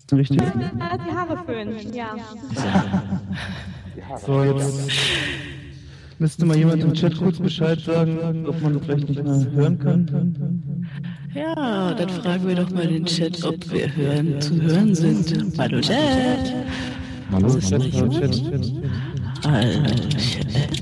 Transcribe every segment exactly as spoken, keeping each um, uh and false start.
richtig? Ja, die Haare föhnen, ja. So, jetzt müsste mal jemand im Chat kurz Bescheid sagen, ob man vielleicht nicht mehr hören kann. Ja, dann fragen wir doch mal den Chat, ob wir hören, zu hören sind. Hallo Chat. Hallo, Ist Chat, da hallo, jemand? Chat, Chat. Hallo Chat.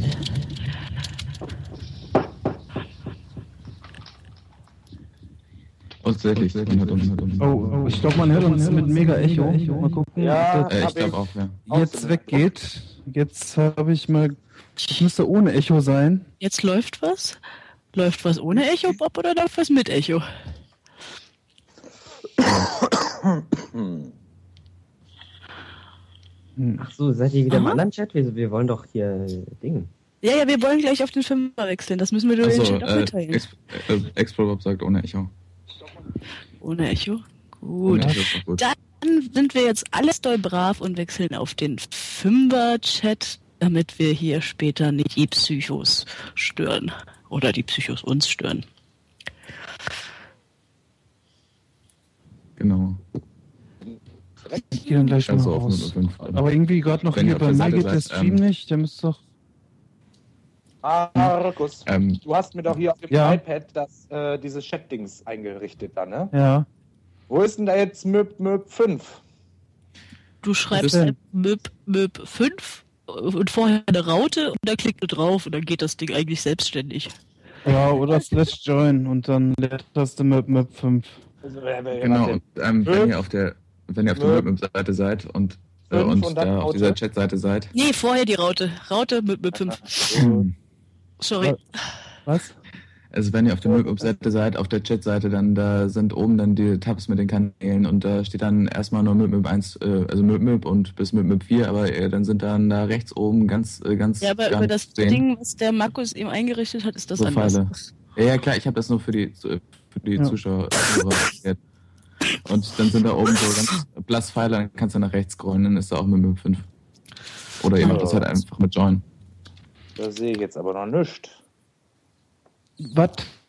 Oh, tatsächlich, man hört uns. Oh, ich glaube, man hört uns mit mega Echo. Mal gucken, Ja, ob das Äh, ich glaube auch, ja. jetzt weggeht. Jetzt habe ich mal... Es müsste ohne Echo sein. Jetzt läuft was? Läuft was ohne Echo, Bob, oder läuft was mit Echo? Ach so, seid ihr wieder im anderen Chat? Wir, wir wollen doch hier Ding. Ja, ja, wir wollen gleich auf den Fünfer wechseln. Das müssen wir durch den Achso, Chat auch äh, mitteilen. Ex- äh, Explorer sagt ohne Echo. Ohne Echo? Ohne Gut. Echo ist doch gut. Dann sind wir jetzt alles doll brav und wechseln auf den Fünfer-Chat, damit wir hier später nicht die Psychos stören. Oder die Psychos uns stören. Genau. Ich gehe dann gleich mal Also auf raus. null fünf. Aber irgendwie gerade noch Wenn hier ihr auf bei der mir Seite geht der seid, Stream ähm, nicht. Der müsste doch... Markus, Ähm, du hast mir doch hier auf dem Ja. iPad das, äh, dieses Chat-Dings eingerichtet da, ne? Ja. Wo ist denn da jetzt Möb Möb fünf? Du schreibst denn? Möb Möb fünf und vorher eine Raute und dann klickt du drauf und dann geht das Ding eigentlich selbstständig. Ja, oder slash join und dann leerst du Map Map fünf. Also, wer- wer- genau, warte. und ähm, wenn Möb. ihr auf der wenn ihr auf der Möb. Möb-Seite seid und, äh, Fünf und und dann da auf Raute. dieser Chat-Seite seid. Nee, vorher die Raute. Raute Möb Möb fünf. Hm. Sorry. Was? Also wenn ihr auf der Möb-Seite seid, auf der Chat-Seite, dann da sind oben dann die Tabs mit den Kanälen und da steht dann erstmal nur Möb eins, äh, also Möb und bis Möb vier, aber äh, dann sind dann da rechts oben ganz, äh, ganz Ja, aber gar über nicht das zu sehen. Ding, was der Markus eben eingerichtet hat, ist das So anders. Pfeile. Ja, ja, klar, ich habe das nur für die, für die Ja. Zuschauer erklärt. Und dann sind da oben so ganz blass Pfeile, dann kannst du nach rechts scrollen, dann ist da auch mit Möb fünf. Oder ihr macht das halt einfach mit Join. Da sehe ich jetzt aber noch nichts. Was?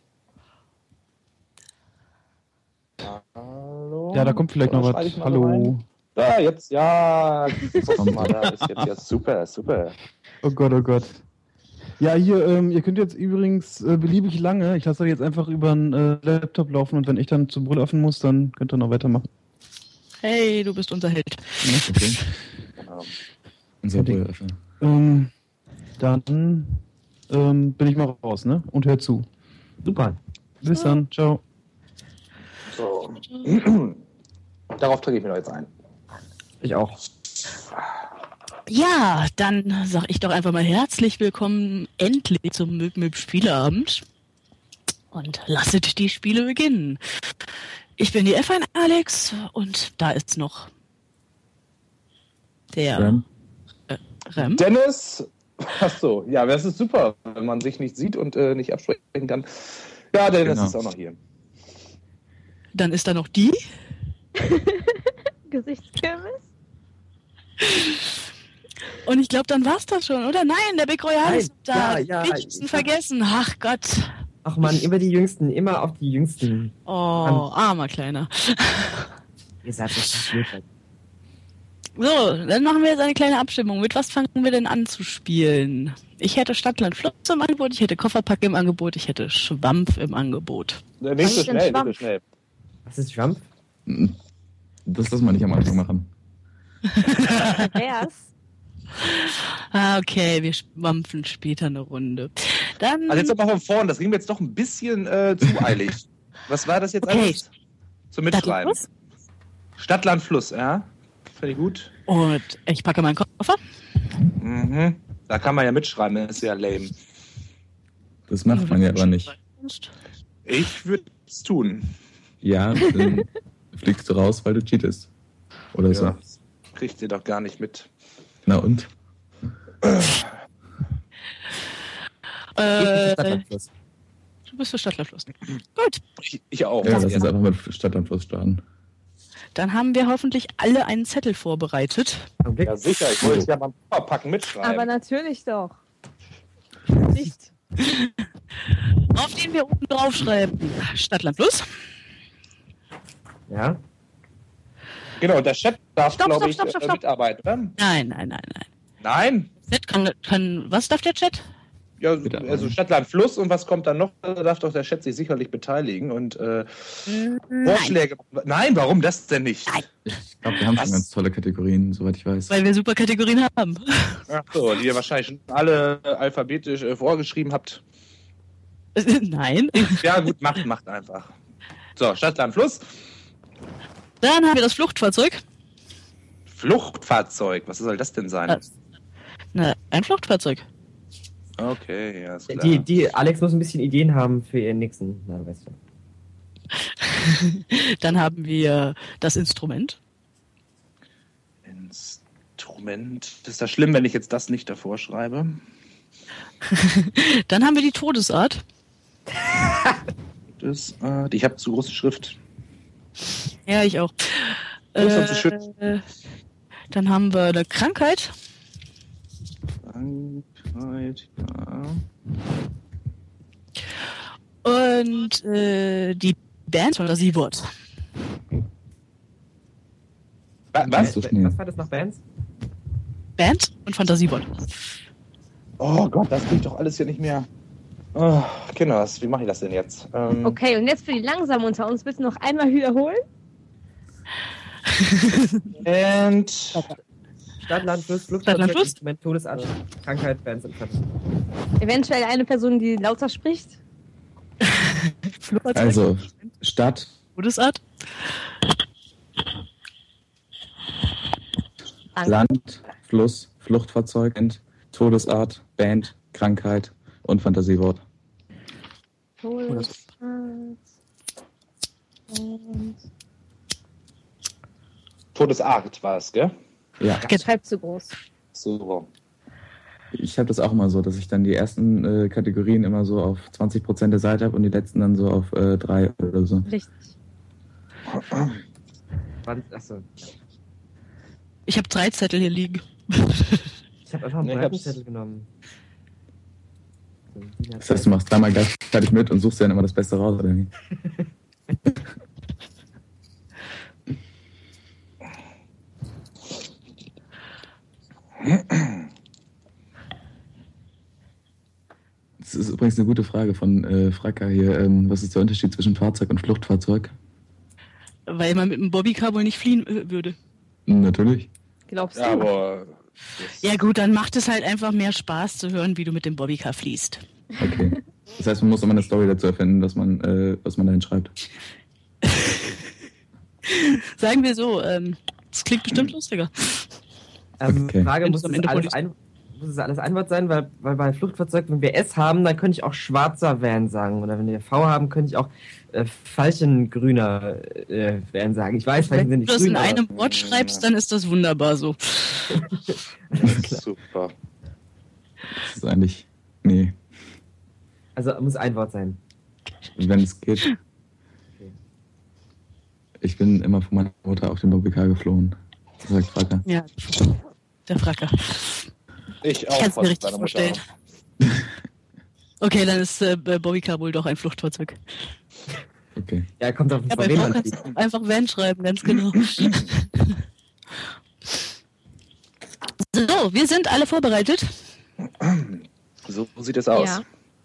Hallo? Ja, da kommt vielleicht noch Oder was. schreibe ich mal Hallo. rein? Da, jetzt, ja. Guck mal, da ist jetzt, jetzt super, super. Oh Gott, oh Gott. Ja, hier, ähm, ihr könnt jetzt übrigens äh, beliebig lange, ich lasse euch jetzt einfach über einen äh, Laptop laufen und wenn ich dann zum Brüllaffen muss, dann könnt ihr noch weitermachen. Hey, du bist unser Held. Okay. Genau. Unser Fertig. Brüllaffe. Ähm, dann ähm, bin ich mal raus, ne? Und hört zu. Super. Bis dann, ciao. So. Darauf drücke ich mir noch jetzt ein. Ich auch. Ja, dann sag ich doch einfach mal herzlich willkommen endlich zum Möb Möb Spieleabend. Und lasset die Spiele beginnen. Ich bin die F eins Alex und da ist noch der Rem. Äh, Rem. Dennis! Achso, ja, das ist super, wenn man sich nicht sieht und äh, nicht absprechen kann. Ja, Dennis Genau. ist auch noch hier. Dann ist da noch die. Gesichtskirmes? Und ich glaube, dann war's das schon, oder? Nein, der Big Royale Nein, ist da. ja, ja, Wichtigsten ich- vergessen. Ach Gott. Ach man, immer die Jüngsten, immer auf die Jüngsten. Oh, armer Kleiner. Ihr seid nicht verspielt. So, dann machen wir jetzt eine kleine Abstimmung. Mit was fangen wir denn an zu spielen? Ich hätte Stadtland Fluss im Angebot, ich hätte Kofferpack im Angebot, ich hätte Schwampf im Angebot. Äh, Nicht so Was ist denn schnell, nicht so Schwampf? schnell. Was ist Trump? Das lassen wir nicht am Anfang machen. Wär's? Ah, okay, wir schwampfen später eine Runde. Dann. Also jetzt aber von vorn, das ging mir jetzt doch ein bisschen äh, zu eilig. Was war das jetzt Okay. alles? Zum Mitschreiben. Stadtland Fluss? Stadt, Land, Fluss, ja. Finde ich gut. Und ich packe meinen Koffer. Mhm. Da kann man ja mitschreiben, das ist ja lame. Das macht man ja aber nicht. Ich würde es tun. Ja, dann fliegst du raus, weil du cheatest. Oder so. Ja. Kriegt ihr doch gar nicht mit. Na und? Äh, Stadtlandfluss. du bist für Stadtland Fluss. Gut, Ich, ich auch. Ja, lass Ja. uns einfach mit Stadt und Fluss starten. dann haben wir hoffentlich alle einen Zettel vorbereitet. Augenblick. Ja, sicher, ich wollte es ja beim Packen mitschreiben. Aber natürlich doch. Nicht. Auf den wir oben draufschreiben. Stadtland Fluss. Ja? Genau, der Chat darf, Stopp, glaube stopp, ich, stopp, stopp, äh, stopp. mitarbeiten, oder? Nein, nein, nein, nein. Nein? Chat kann, kann, was darf der Chat? Ja, Mitarbeiten. also Stadtland Fluss und was kommt dann noch? Da darf doch der Chat sich sicherlich beteiligen und äh, Nein, Vorschläge. Nein, warum das denn nicht? Nein. Ich glaube, wir haben Was? schon ganz tolle Kategorien, soweit ich weiß. weil wir super Kategorien haben. Ach so, die ihr wahrscheinlich schon alle äh, alphabetisch äh, vorgeschrieben habt. Nein. Ja, gut, macht, macht einfach. So, Stadtland Fluss. Dann haben wir das Fluchtfahrzeug. Fluchtfahrzeug, was soll das denn sein? Äh, Na, ein Fluchtfahrzeug. Okay, ja, ist klar. Die, die, Alex muss ein bisschen Ideen haben für ihren nächsten. Na, weißt du. Dann haben wir das Instrument. Instrument. Ist das schlimm, wenn ich jetzt das nicht davor schreibe? Dann haben wir die Todesart. Das, äh, ich habe zu große Schrift. Ja, ich auch. Das ist so schön. Äh, dann haben wir eine Krankheit. Krankheit, ja. Und äh, die Band Fantasiewort. Wa- Was? So schnell. Was war das nach Bands? Band und Fantasiewort. Oh Gott, das krieg ich doch alles hier nicht mehr. Oh, Kinders, wie mache ich das denn jetzt? Ähm, Okay, und jetzt für die Langsamen unter uns bitte noch einmal wiederholen. And Stadt, Land, Fluss, Stadt, Land, Flugzeug, Fluss? Instrument, Todesart, Krankheit, Bands und Fantasie. Eventuell eine Person, die lauter spricht. Fluchtfahrzeug. Also, Stadt, Todesart. Danke. Land, Fluss, Fluchtfahrzeug, Band, Todesart, Band, Krankheit und Fantasiewort. Todesart. Und Todesart war es, gell? Ja, halb zu groß. So. ich habe das auch immer so, dass ich dann die ersten äh, Kategorien immer so auf zwanzig Prozent der Seite habe und die letzten dann so auf äh, drei oder so. Richtig. Achso. Ich habe drei Zettel hier liegen. Ich habe einfach einen Nee, ich breiten hab's- Zettel genommen. So, die Das heißt, du machst dreimal gleichzeitig mit und suchst dir dann immer das Beste raus, oder wie? Das ist übrigens eine gute Frage von äh, Fracker hier. Ähm, was ist der Unterschied zwischen Fahrzeug und Fluchtfahrzeug? Weil man mit dem Bobbycar wohl nicht fliehen äh, würde. Hm, natürlich. Glaubst Ja, du? aber. das- Ja gut, dann macht es halt einfach mehr Spaß zu hören, wie du mit dem Bobbycar fließt. Okay. Das heißt, man muss immer eine Story dazu erfinden, dass man, äh, was man dahin schreibt. Sagen wir so, ähm, das klingt bestimmt lustiger. Ähm, Okay. Frage, Wenn muss es am das, Ende alles Polis- ein, muss es alles ein Wort sein? Weil, weil bei Fluchtfahrzeug, wenn wir S haben, dann könnte ich auch schwarzer Van sagen. Oder wenn wir V haben, könnte ich auch äh, falschengrüner äh, Van sagen. Ich weiß, Falchen sind Wenn nicht du das in grün, aber- einem Wort schreibst, dann ist das wunderbar so. Super. Das ist eigentlich. Nee, Also muss ein Wort sein. wenn es geht. Ich bin immer von meiner Mutter auf den Bobbycar geflohen. Das sagt Fracker. Ja, der Fracker. Ich auch. Ich kann es mir von richtig deiner Mutter. vorstellen. Okay, dann ist äh, Bobbycar wohl doch ein Fluchtfahrzeug. Okay. Ja, kommt auf Ja, von bei wem V man kannst fliegt. du einfach Van schreiben, ganz genau. So, wir sind alle vorbereitet. So sieht es aus. Ja.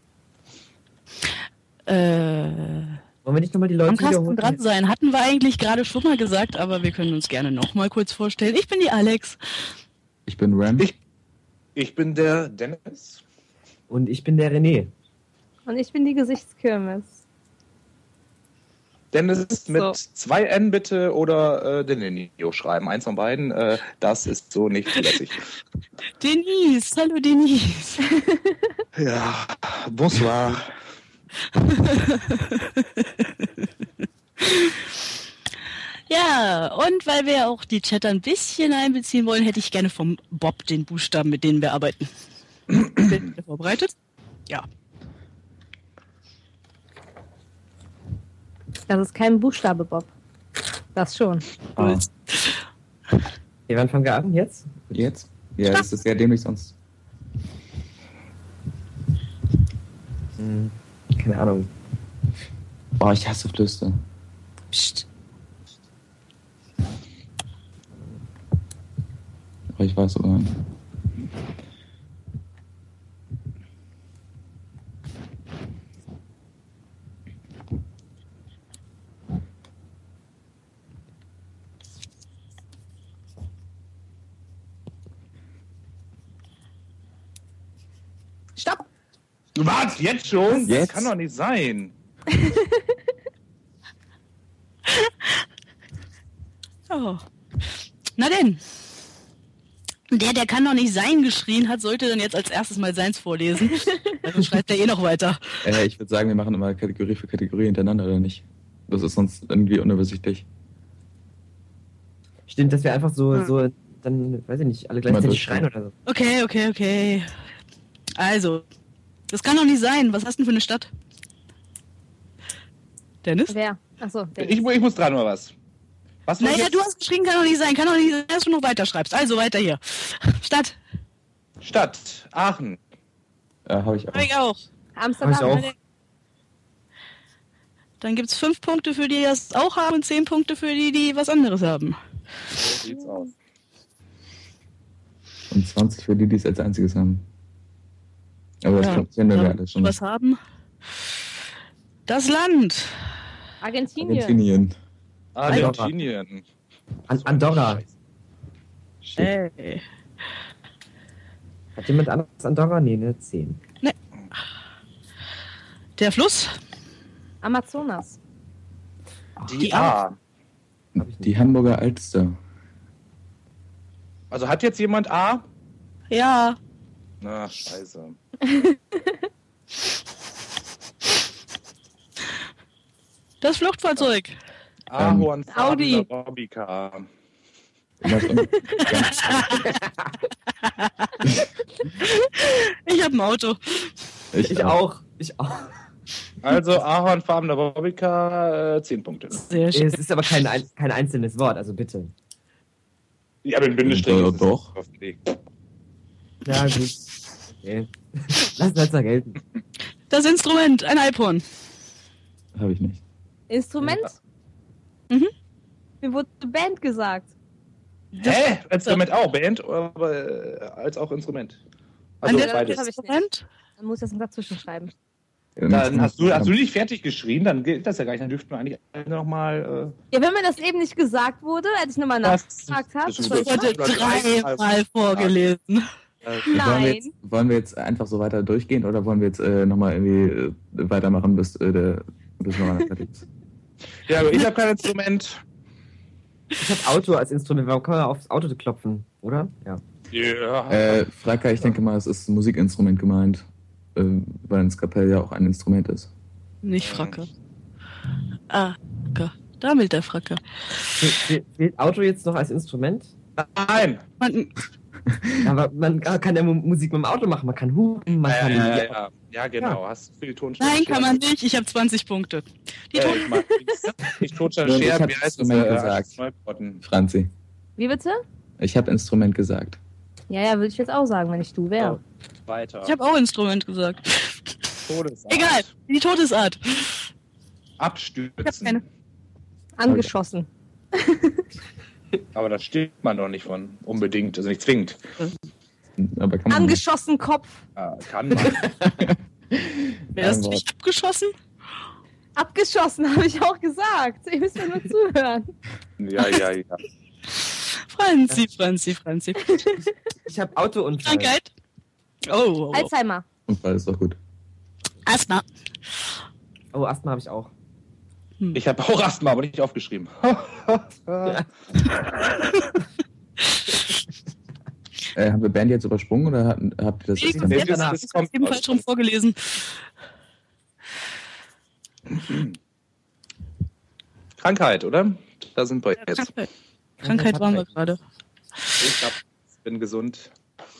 Äh, Wollen wir nicht nochmal die Leute am Kasten wiederholen? dran sein, hatten wir eigentlich gerade schon mal gesagt, aber wir können uns gerne noch mal kurz vorstellen. Ich bin die Alex. Ich bin Ram. Ich- Ich bin der Dennis. Und ich bin der René. Und ich bin die Gesichtskirmes. Dennis So. mit zwei N bitte oder äh, Denenio schreiben. Eins von beiden. Äh, das ist so nicht zulässig. Denise, hallo Denise. Ja, bonsoir. Ja, und weil wir auch die Chatter ein bisschen einbeziehen wollen, hätte ich gerne vom Bob den Buchstaben, mit denen wir arbeiten. Sind wir vorbereitet? Ja. Das ist kein Buchstabe, Bob. Das schon. Ah, Okay, wann fangen wir an? Jetzt? jetzt? Ja, das ist sehr dämlich sonst. Hm, keine Ahnung. Boah, ich hasse Flüster. Psst. Aber ich weiß sogar nicht. Stopp! Was? Jetzt schon? Jetzt? Das kann doch nicht sein. Oh. Na denn. Der, der kann doch nicht sein geschrien hat, sollte dann jetzt als erstes mal seins vorlesen. Dann schreibt er eh noch weiter. Äh, ich würde sagen, wir machen immer Kategorie für Kategorie hintereinander, oder nicht? Das ist sonst irgendwie unübersichtlich. Stimmt, dass wir einfach so, Hm. so, dann, weiß ich nicht, alle Mal gleichzeitig durchschauen. schreien oder so. Okay, okay, okay. Also, das kann doch nicht sein. Was hast du denn für eine Stadt? Dennis? Wer? Achso, der. Ich, ich muss dran, oder was? Was soll ich Naja, jetzt? du hast geschrieben, kann doch nicht sein. Kann doch nicht sein, dass du noch weiter schreibst. Also, weiter hier. Stadt. Stadt, Aachen. Äh, habe ich auch. Hab ich auch. Amsterdam. Hab ich auch. Dann gibt's fünf Punkte für die, die das auch haben und zehn Punkte für die, die was anderes haben. So sieht's aus. Und zwanzig für die, die es als einziges haben. Aber das Ja, kennen wir ja, ja alle schon. was haben? Das Land. Argentinien. Argentinien. Argentinien. An Andorra. Shit. Ey. Hat jemand anderes Andorra? Nee, ne? zehn. Der Fluss. Amazonas. Die Die A. Hab ich nicht. Die Hamburger Alster. Also hat jetzt jemand A? Ja. Na, scheiße. Das Fluchtfahrzeug. Ahorn, Audi. Robica. Was un- ganz- Ich habe ein Auto. Ich auch. Ich auch. Also ahornfarbener Robica, äh, zehn Punkte. Sehr schön. Es ist aber kein, ein- kein einzelnes Wort, also bitte. Ja, mit Bindestrich Ja, ist es doch. aufgelegt. Ja, gut. Okay. Lass das da gelten. Das Instrument, ein Alphorn. Habe ich nicht. Instrument? Mhm. Mir wurde Band gesagt. Hä? Instrument auch, Band, aber äh, als auch Instrument. Also An der beides. hab ich nicht. Instrument? Dann muss ich das noch dazwischen schreiben. Dann hast du, hast du nicht fertig geschrien, dann gilt das ja gar nicht. Dann dürften wir eigentlich nochmal. Ja, wenn mir das eben nicht gesagt wurde, als ich nochmal nachgefragt habe. das ist was Ich soll ich wurde machen? dreimal vorgelesen. Wollen wir, Nein. jetzt, wollen wir jetzt einfach so weiter durchgehen oder wollen wir jetzt äh, nochmal irgendwie äh, weitermachen, bis, äh, der, bis noch einer fertig ist? Ja, aber ich habe kein Instrument. Ich habe Auto als Instrument. Warum kann man aufs Auto klopfen, oder? Ja. Ja. Äh, Fracker, ich denke mal, es ist ein Musikinstrument gemeint, äh, weil ein Skapell ja auch ein Instrument ist. Nicht Fracke. Ah, Fracke. Da mit der Fracke. Fe- Fehlt Auto jetzt noch als Instrument? Nein. Man, Aber man kann ja Mu- Musik mit dem Auto machen. Man kann hupen, man Ja, kann. ja, ja, ja. ja, genau. Hast du für die Tonsteine? nein, kann man nicht. Ich habe zwanzig Punkte. Die Äh, Ton ich mag nicht Tonsteine Ich Scherben, hab wie heißt das? Instrument Äh, gesagt. Neubotten. Franzi, Wie bitte? ich habe Instrument gesagt. Ja, ja, würde ich jetzt auch sagen, wenn ich du wäre. Oh, weiter. Ich habe auch Instrument gesagt. Todesart. Egal, die Todesart. Abstürzen. Ich hab keine. Angeschossen. Aber da stirbt man doch nicht von. Unbedingt. Also nicht zwingend. Aber kann man Angeschossen Kopf. Ja, kann man. Wer ist Ein Wort. nicht abgeschossen? Abgeschossen, habe ich auch gesagt. Ihr müsst mir nur zuhören. ja, ja, ja. Franzi, Franzi, Franzi. Ich habe Autounfall. Krankheit? Oh, oh, oh. Alzheimer. Unfall ist doch gut. Asthma. Oh, Asthma habe ich auch. Ich habe auch Asthma, aber nicht aufgeschrieben. Äh, haben wir Band jetzt übersprungen oder habt, habt ihr das Nee, jetzt kommt dann? jetzt das- danach. das Das kommt kommt ebenfalls aus- schon vorgelesen. Krankheit, oder? Da sind wir jetzt. Krankheit. Krankheit waren wir gerade. Ich hab, bin gesund.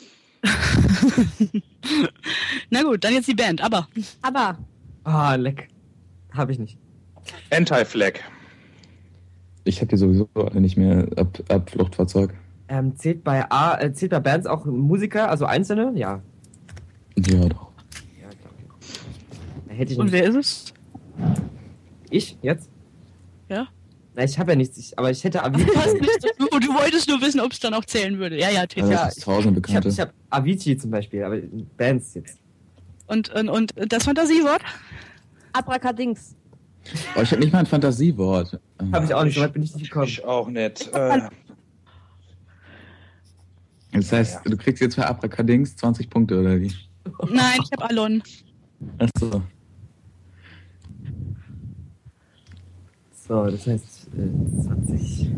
Na gut, dann jetzt die Band, aber Aber Ah, leck. Habe ich nicht. Anti-Flag. Ich habe die sowieso alle nicht mehr ab, ab Fluchtfahrzeug. Ähm, zählt bei A, äh, zählt bei Bands auch Musiker, also Einzelne? Ja. Ja, doch. Ja, glaube ich. Da hätte ich und nicht. wer ist es? Ich? Jetzt? Ja. Na, ich habe ja nichts, ich, aber ich hätte Du Avicii. hast nicht, du, du du wolltest nur wissen, ob es dann auch zählen würde. Ja, ja, T V. Also Ja, das ist tausend Ich habe Bekannte. ich hab Avicii zum Beispiel, aber Bands jetzt. Und, und, und das Fantasiewort? Abracadings. Oh, ich habe nicht mal ein Fantasiewort. Habe ich auch nicht, so weit bin ich nicht gekommen. Ich auch nicht. Äh, Das heißt, du kriegst jetzt für Abracadings zwanzig Punkte, oder wie? Nein, ich habe Alon. Achso. So, das heißt äh, zwanzig,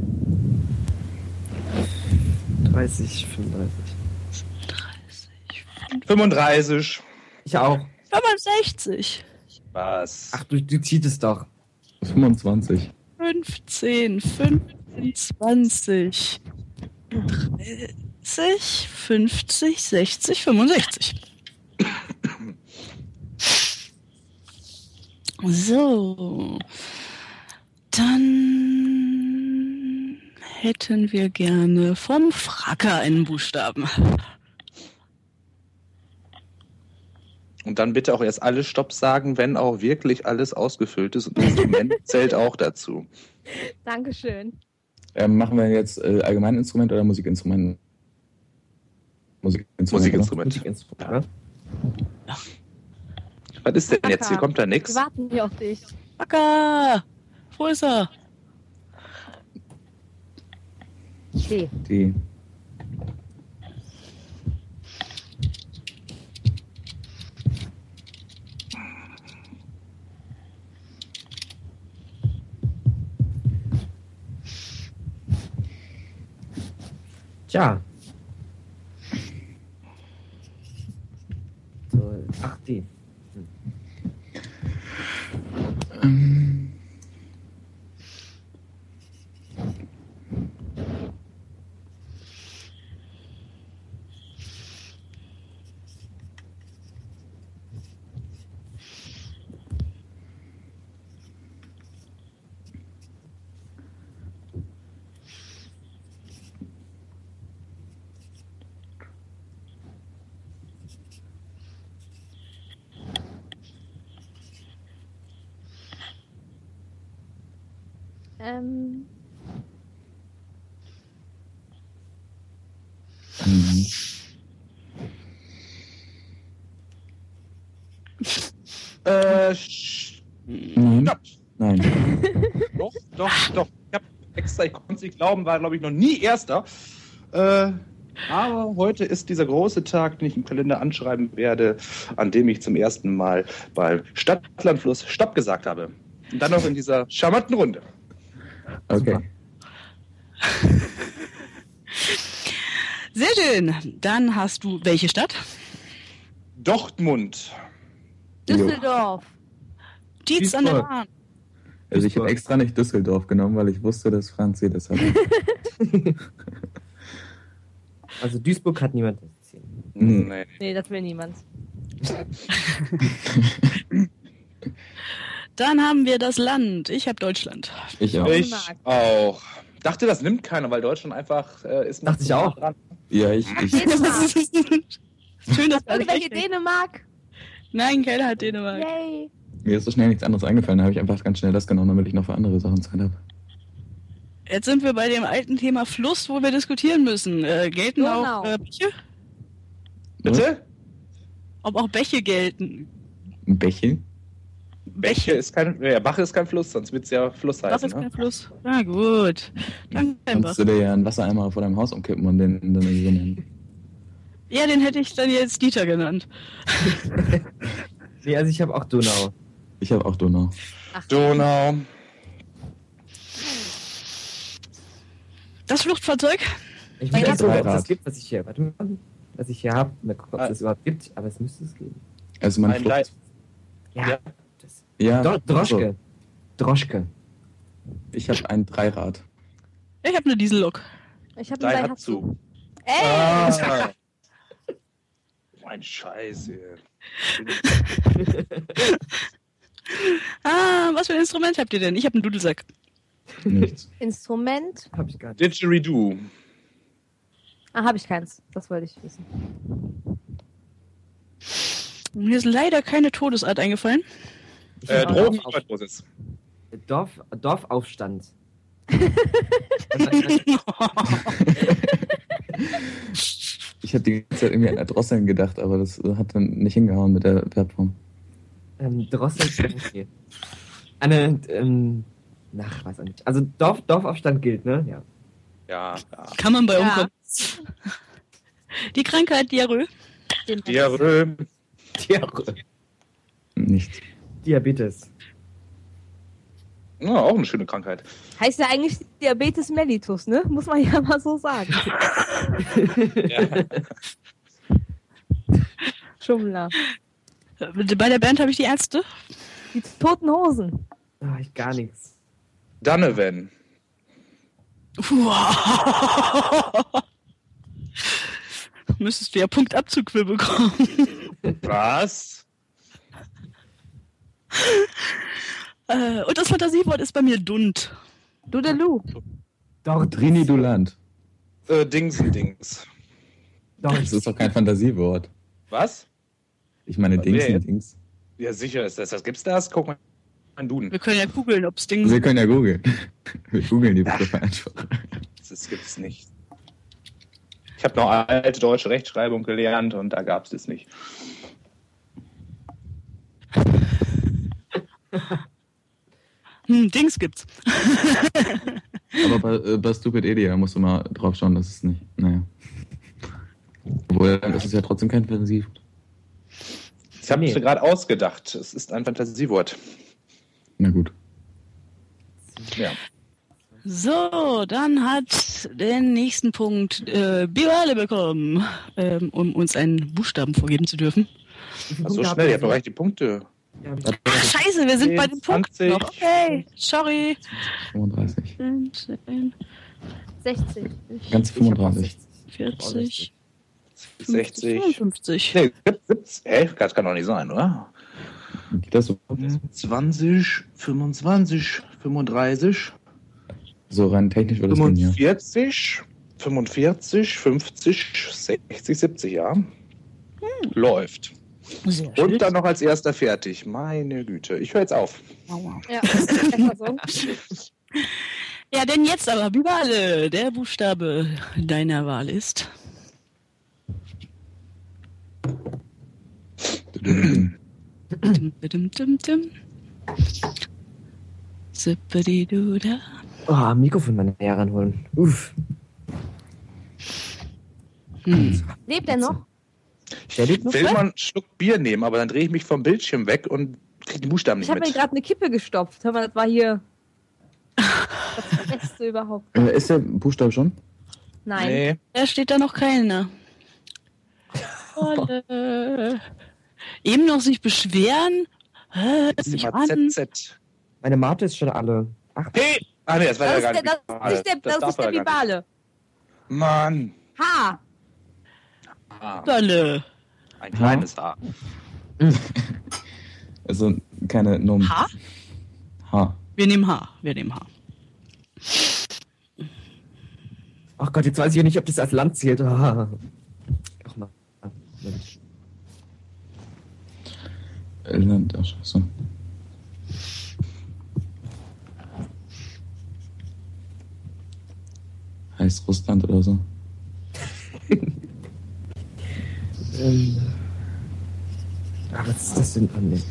dreißig, fünfunddreißig. fünfunddreißig. Ich auch. fünfundsechzig. Was? Ach, du, du cheatest doch. fünfundzwanzig. fünfzehn, fünfundzwanzig, dreißig, fünfzig, sechzig, fünfundsechzig. So. Dann hätten wir gerne vom Fracker einen Buchstaben. Und dann bitte auch erst alle Stopp sagen, wenn auch wirklich alles ausgefüllt ist. Und das Instrument zählt auch dazu. Dankeschön. Ähm, machen wir jetzt äh, Allgemeininstrument oder Musikinstrument? Musikinstrument. Musikinstrument. Musikinstrument, Ja. Was ist denn jetzt? Hier kommt da Wir nichts. warten hier auf dich. Fracker! Wo ist er? D. Die. Tja. So, ach, die. Ähm, Ähm, ähm, Äh, sch- Nein. Stopp. Nein. Doch, doch, doch. Ich habe extra, ich konnte es nicht glauben, war, glaube ich, noch nie Erster. Äh, aber heute ist dieser große Tag, den ich im Kalender anschreiben werde, an dem ich zum ersten Mal beim Stadtlandfluss Stopp gesagt habe. Und dann noch in dieser charmanten Runde. Okay. Sehr schön. Dann hast du welche Stadt? Dortmund. Düsseldorf. Dietz an der Duisburg. Bahn. Also ich habe extra nicht Düsseldorf genommen, weil ich wusste, dass Franzi das hat. Also Duisburg hat niemand das Ziel. Nee. Nee. Nee, das will niemand. Dann haben wir das Land. Ich habe Deutschland. Ich auch. Ich Dänemark. auch. Dachte, das nimmt keiner, weil Deutschland einfach äh, ist. Dachte ich auch. dran. Ja, ich, ich, Dänemark. Schön, dass alle Irgendwelche recht- Dänemark. Nein, keiner hat Dänemark. Yay. mir ist so schnell nichts anderes eingefallen, da habe ich einfach ganz schnell das genommen, damit ich noch für andere Sachen Zeit habe. Jetzt sind wir bei dem alten Thema Fluss, wo wir diskutieren müssen. Äh, gelten Donau. auch äh, Bäche? Bitte? Ob auch Bäche gelten? Ein Bächen? Bäche ist kein. Ja, Bach ist kein Fluss, sonst wird es ja Fluss Das heißen. ist Ne? kein Fluss. Na gut. Dann kein Bach. Kannst du dir ja einen Wassereimer vor deinem Haus umkippen und den dann irgendwie so nennen. Ja, den hätte ich dann jetzt Dieter genannt. Nee, also ich habe auch Donau. Ich habe auch Donau. Ach, Donau. Das Fluchtfahrzeug? Ich Mein weiß nicht, ob es Dreirad. das gibt, was ich hier, warte mal, was ich hier habe. Mal gucken, ob es Ah. das überhaupt gibt, aber es müsste es geben. Also mein Ein Flucht. Ja. Ja. Das. Ja, Dro Droschke. so. Droschke. Ich habe ein Dreirad. Ich habe eine Diesellok. ich habe Dein einen hat zu. Ey! Ah. Mein Scheiße. Ah, was für ein Instrument habt ihr denn? Ich habe einen Dudelsack. Nichts. Instrument. Hab ich gar nicht. Didgeridoo. Ah, habe ich keins. Das wollte ich wissen. Mir ist leider keine Todesart eingefallen. Ich Äh, hab auch Drogen auf, Überdosis. Dorf, Dorfaufstand. ich habe die ganze Zeit irgendwie an Erdrosseln gedacht, aber das hat dann nicht hingehauen mit der Verbform. Ähm, Drossel, okay. Eine, ähm, nach, weiß ich nicht. Also Dorf, Dorfaufstand gilt, ne? Ja. Ja, ja. Kann man bei Ja. umkommen. Die Krankheit Diarrhoe. Diarrhoe. Diarrhoe. Nichts. Diabetes. Ja, auch eine schöne Krankheit. Heißt ja eigentlich Diabetes mellitus, ne? Muss man ja mal so sagen. Ja. Schummler. Bei der Band habe ich die Ärzte. Die toten Hosen. Ah, ich gar nichts. Donovan. Müsstest du ja Punktabzug für bekommen. Was? Äh, und das Fantasiewort ist bei mir Dund. Dudelu. Dort. Trinidulant. Äh, Dingsendings. Dort. Das ist doch kein Fantasiewort. Was? Ich meine Was, wer jetzt? Dingsendings. Ja, sicher ist das. Das gibt's das? Guck mal in Duden. Wir können ja googeln, ob es Ding Wir können ja googeln. Wir googeln die Begriffe einfach. Das gibt's nicht. Ich habe noch alte deutsche Rechtschreibung gelernt und da gab's das nicht. Hm, Dings gibt's. Aber bei, äh, bei Stupid Edia musst du mal drauf schauen, dass es nicht. Naja. Obwohl, dann ist es ja trotzdem kein Fantasiewort. Das habe ich Nee. mir gerade ausgedacht. Es ist ein Fantasiewort. Na gut. Ja. So, dann hat den nächsten Punkt äh, Bivale bekommen, ähm, um uns einen Buchstaben vorgeben zu dürfen. Wie viele Ach so Punkte schnell, ihr habt habt doch ihr? recht die Punkte. Ja, Ach, scheiße, wir sind bei dem Punkt zwanzig. noch. Okay, sorry. fünfunddreißig. sechzig. Ganz fünfunddreißig. vierzig, sechzig. fünfundfünfzig. Nee, siebzig. Hä? Das kann doch nicht sein, oder? Geht das so? zwanzig, fünfundzwanzig, fünfunddreißig, So rein technisch würde es gehen, ja. fünfundvierzig, fünfundvierzig, fünfzig, sechzig, siebzig, ja. Läuft. Sehr schön. Und dann noch als erster fertig. Meine Güte. Ich höre jetzt auf. Ja, besser so. Ja, denn jetzt aber, Bivale, der Buchstabe deiner Wahl ist. Dim, dim, dim, dim. Zippidi-du-da. Oh, Mikrofon mal näher ranholen. Uff. Hm. Lebt er noch? Der lebt noch? Ich will mal einen Schluck Bier nehmen, aber dann drehe ich mich vom Bildschirm weg und kriege die Buchstaben Ich nicht habe mir mit. gerade eine Kippe gestopft. Hör mal, das war hier das Beste überhaupt. Äh, ist der Buchstabe schon? Nein. Nee. Da steht da noch keiner. Olle. Eben noch sich beschweren. Hä, Das ist nicht immer an. Z Z. Meine Mate ist schon alle. Ach, Hey! Ah, nee, das war Das ja ist gar der, nicht. das ist nicht der, das darf ist der er gar nicht. Bibale. Mann. Ha! Ah, Olle. ein kleines Haar. Also keine Nomen. H? H. Wir nehmen H. Wir nehmen H. ach Gott, jetzt weiß ich ja nicht, ob das als Land zählt. Ah. Ach mal. Mensch. Irland, ach scheiße. Heißt Russland oder so? Ähm. Ah, was ist das denn? Ah, nee.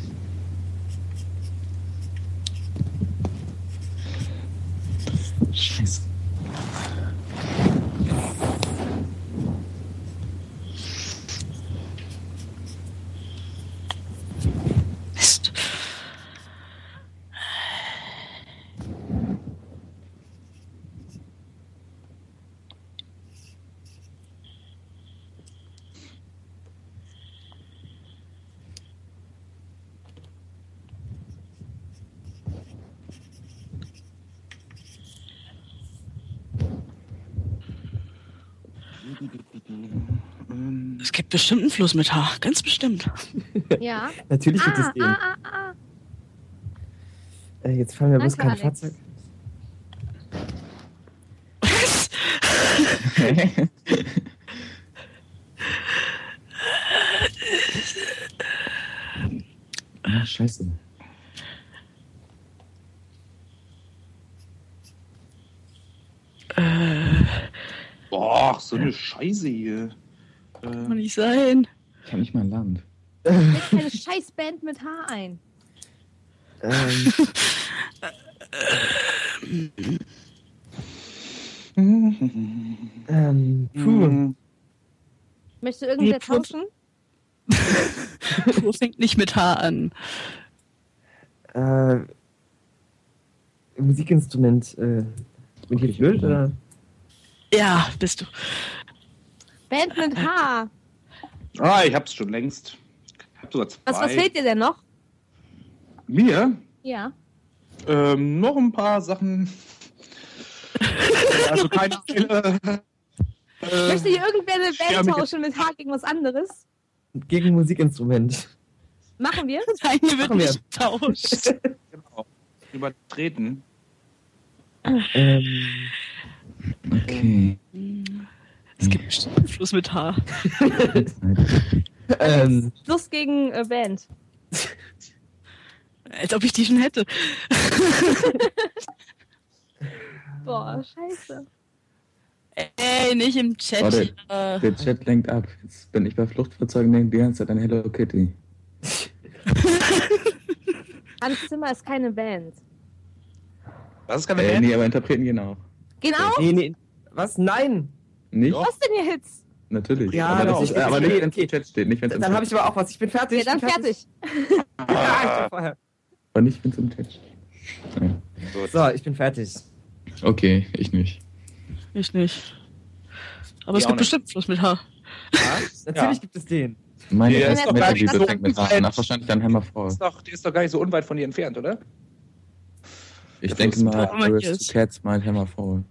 Scheiße. Mist. Es gibt bestimmt einen Fluss mit H. Ganz bestimmt. Ja. Natürlich wird es Ah, gehen. ah, ah, ah. Äh, jetzt fallen mir bloß Danke, kein Alex. Fahrzeug. Was? Ah, scheiße. Boah, so eine Scheiße hier. Kann doch nicht sein. Ich habe nicht mal ein Land. Jetzt keine scheiß Band mit H ein. Ähm, ähm, puh. Möchte irgendwer Nee, Pur- tauschen? Pur fängt nicht mit H an. Äh, Musikinstrument. Äh, bin ich jetzt blöd, oder? Ja, bist du. Band mit H. Ah, ich hab's schon längst. Ich hab sogar zwei. Was, was fehlt dir denn noch? Mir? Ja. Ähm, noch ein paar Sachen. Also keine Fehler. Äh, Möchte hier irgendwer eine ja, Band mich- tauschen mit H gegen was anderes? Gegen Musikinstrument. Machen wir? Nein, hier wird Machen wir. nicht getauscht. genau. Übertreten. ähm, Okay. Es gibt bestimmt einen Fluss mit H. ähm, Plus gegen äh, Band. Als ob ich die schon hätte. Boah, scheiße. Ey, nicht im Chat. Warte. hier. Der Chat lenkt ab. Jetzt bin ich bei Fluchtfahrzeugen, denke die ganze Zeit an Hello Kitty. Hans Zimmer ist keine Band. Das ist keine Äh, Band. nee, aber Interpreten gehen auch. Genau? nee, nee. Was? Nein! Nicht? Was denn jetzt? Natürlich. Ja, aber, das natürlich. ist, aber nicht, wenn es Okay. im Chat steht. Nicht, wenn's im Dann Chat habe ich aber auch was. Ich bin fertig. Ja, dann ich bin fertig. Ah, ich war vorher. Aber nicht, wenn es im Chat steht. Ja. So, ich bin fertig. Okay, ich nicht. Ich nicht. Aber Ich es auch gibt nicht. bestimmt Fluss mit H. Ja, natürlich Ja. gibt es den. Meine Der ist erste doch gar nicht Metal-Bibel so fängt mit H weit. an. Ach, wahrscheinlich dann Hammer Der Fall. ist, doch, der ist doch gar nicht so unweit von dir entfernt, oder? Ich Der denke Fluss mal, mit H. Arist Cats meint Hammer Fall.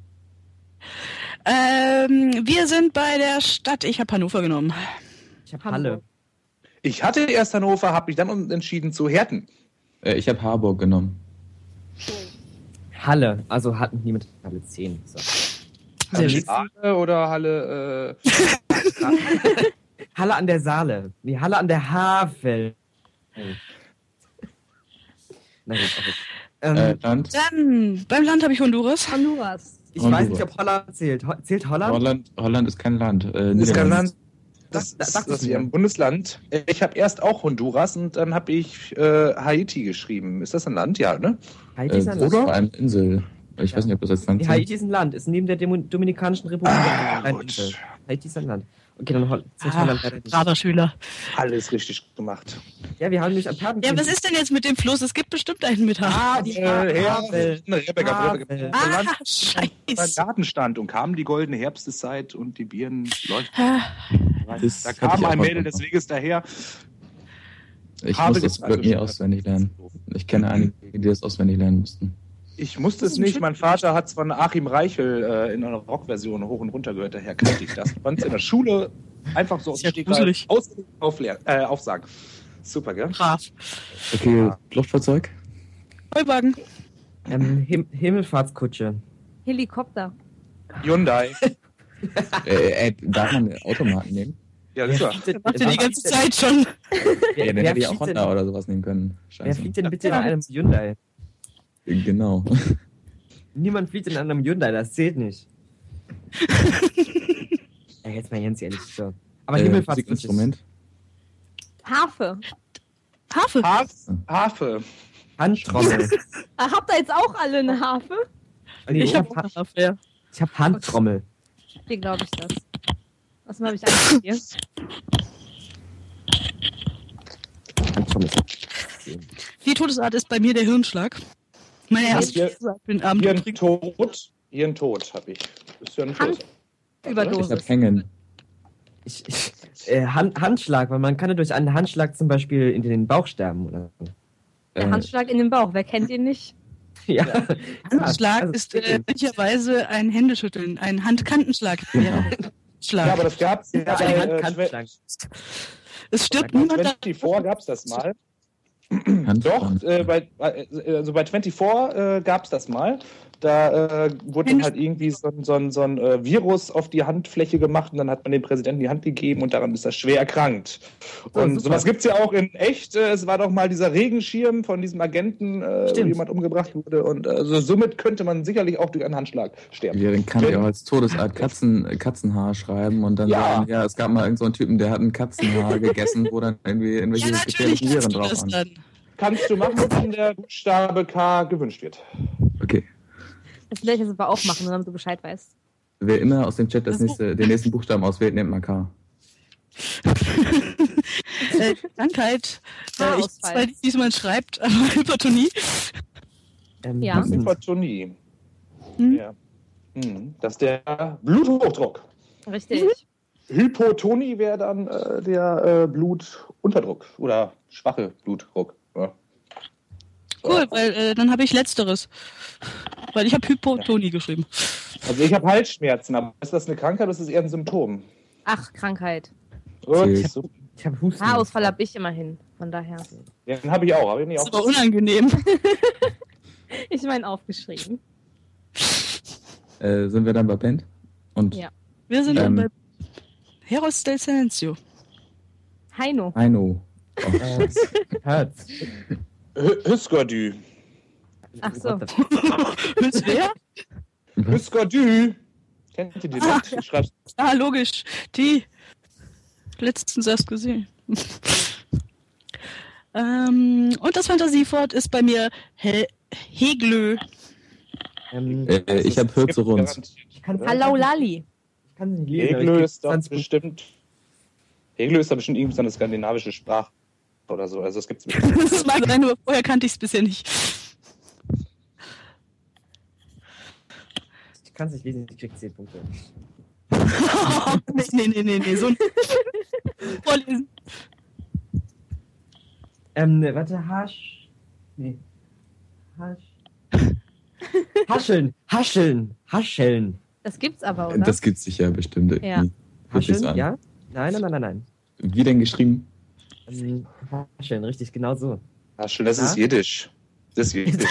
Ähm, wir sind bei der Stadt. Ich habe Hannover genommen. Ich habe Hamburg. Halle. Ich hatte erst Hannover, habe mich dann entschieden zu Herten. Äh, ich habe Harburg genommen. Halle. Also hatten die mit Halle zehn. So. Sehr schön. Halle oder Halle, äh, Halle an der Saale. Nee, Halle an der Havel. Na gut, okay. ähm, Äh, Land? Dann, beim Land habe ich Honduras. Honduras. ich Honduras. weiß nicht, ob Holland zählt. Ho zählt Holland? Holland, Holland ist kein Land. Äh, ist kein Niederlande. Land. Das, Da- das, dachte das ich ist mir. ein Bundesland. Ich habe erst auch Honduras und dann habe ich äh, Haiti geschrieben. Ist das ein Land? Ja, ne? Haiti ist Äh, ein das Land. war eine Insel. Ich weiß nicht, ob das als Land Nee, zählt. Haiti ist ein Land. Ist neben der Demo Dominikanischen Republik. Ah, ein gut. Insel. Haiti ist ein Land. Okay, dann Hol zählt Ah, Holland leider nicht. braver Schüler. Alles richtig gemacht. Ja, wir haben nämlich an Taten. Ja, was ist denn jetzt mit dem Fluss? Es gibt bestimmt einen mit H. Ah, die Äh, Her- Havel. Rebecca, Havel. Rebecca. Ah, Land beim scheiße. Gartenstand und kam die goldene Herbsteszeit und die Birnen leuchten. Ah, Das Da hatte kam ich auch ein mal Mädel des bekommen. Weges daher. Ich Habe muss das gesagt, Glück nie also- auswendig lernen. Ich kenne einige, die das auswendig lernen mussten. Ich musste Das es ist ein nicht. schön- Mein Vater hat es von Achim Reichel äh, in einer Rockversion hoch und runter gehört. Daher kannte ich das. Fand es in der Schule einfach so aus Ist ja dem gruselig. Stegreif aus, aufleer, äh, aufsagen. Super, gell? brav. Okay, Luftfahrzeug? Heuwagen. Ähm, Him Himmelfahrtskutsche. Helikopter. Hyundai. äh, äh, darf man Automaten nehmen? Ja, super. fliegt denn, Macht ihr die wer ganze fliegt Zeit schon. denn- Ja, Wer, dann wer, hätte ich auch fliegt denn, Honda oder sowas nehmen können. wer Scheiße. fliegt denn bitte in einem Hyundai? Genau. Niemand fliegt in einem Hyundai, das zählt nicht. Ja, jetzt mal ganz ehrlich. So. Aber Äh, Himmelfahrtskutsche. Musikinstrument? Harfe. Harfe. Harfe. Harfe. Handtrommel. Ah, habt ihr jetzt auch alle eine Harfe? Nee, Ich ich habe habe auch Harfe, ja. ich hab Handtrommel. Wie glaube ich das? Was habe ich eigentlich hier? Handtrommel. Die Todesart ist bei mir der Hirnschlag. Meine Was erste hier- Todesart für den Abend Hier ein übrigens. Tod. Hier ein Tod habe ich. Ist ja ein Hand- Tod. Ich Überdosis. hab Hängen. Ich, ich, äh, Hand, Handschlag, weil man kann ja durch einen Handschlag zum Beispiel in den Bauch sterben. Oder so. Der Äh, Handschlag in den Bauch. Wer kennt ihn nicht? Ja. Handschlag Also, ist äh, möglicherweise ein Händeschütteln, ein Handkantenschlag. Genau. Ja, Schlag. Ja, aber das gab es ja Ja, bei ein äh, Handschlag. es stirbt Bei niemand da. vierundzwanzig gab es das mal. Hand Doch, äh, bei, äh, also bei vierundzwanzig äh, gab es das mal. Da äh, wurde dann halt irgendwie so, ein- so ein, so ein äh, Virus auf die Handfläche gemacht und dann hat man dem Präsidenten die Hand gegeben und daran ist er schwer erkrankt. Oh, Und super. sowas gibt es ja auch in echt. Äh, es war doch mal dieser Regenschirm von diesem Agenten, äh, wo Stimmt. jemand umgebracht wurde. Und also somit könnte man sicherlich auch durch einen Handschlag sterben. Ja, den kann ich auch als Todesart Katzen, Katzenhaar schreiben und dann Ja. sagen, ja, es gab mal irgendeinen so einen Typen, der hat ein Katzenhaar gegessen, wo dann irgendwie Ja, irgendwelche natürlich gefährlichen Viren kannst du drauf das waren. dann. Kannst du machen, wenn der Buchstabe K gewünscht wird. Okay. Das werde ich jetzt aber auch machen, damit du Bescheid weißt. Wer immer aus dem Chat das Das- nächste, den nächsten Buchstaben auswählt, nimmt mal K. äh, Krankheit. Äh, ich Haarausfall. weiß zwar nicht, wie man schreibt, aber Hypertonie. Ähm, Ja. Husten. Hypertonie. Hm? Ja. Hm, Das ist der Bluthochdruck. Richtig. Hypotonie wäre dann äh, der äh, Blutunterdruck oder schwache Blutdruck. Ja. Cool, weil äh, dann habe ich Letzteres. Weil ich habe Hypotonie geschrieben. Also ich habe Halsschmerzen, aber ist das eine Krankheit oder ist das eher ein Symptom? Ach, Krankheit. Gut, Okay. so. Ich habe Husten. Haarausfall habe ich immerhin. Von daher. Ja, den habe ich auch. Hab ich nicht Das auch ist aber unangenehm. Ich meine aufgeschrieben. Äh, sind wir dann bei Band? Und Ja. Wir sind Ähm. dann bei Heros del Silencio. Heino. Heino. Oh, Äh, Herz. Hy- Hüskerdü. Ach so. Ist wer? Hüskerdü. Kennt ihr die Ah, nicht? Ich schreib's. Ah, logisch. Die letztens erst gesehen. ähm, und das Fantasiewort ist bei mir He Heglö. Ähm, Äh, ich habe Hürzeruns. ich kann Halaulali. Ich kann sie nicht lesen. aber ich Heglö geb ist doch zwanzig bestimmt. Heglö ist doch bestimmt irgendwie so eine skandinavische Sprache oder so. Also es gibt's Das mag sein, nur vorher kannte ich es bisher nicht. Ich kann es nicht lesen, ich krieg zehn Punkte. nee, nee, nee, nee, nee, so ein Vorlesen. Ähm, ne, warte, Hasch. Nee. Hasch. Hascheln, hascheln, hascheln. Das gibt's aber, oder? Das gibt's sicher bestimmt irgendwie. Ja. Hört sich Hascheln, so an. ja? Nein, nein, nein, nein, nein. Wie denn geschrieben? Ähm, hascheln, richtig, genau so. Ah, schön, das Ja? ist Jiddisch. Das ist Jiddisch.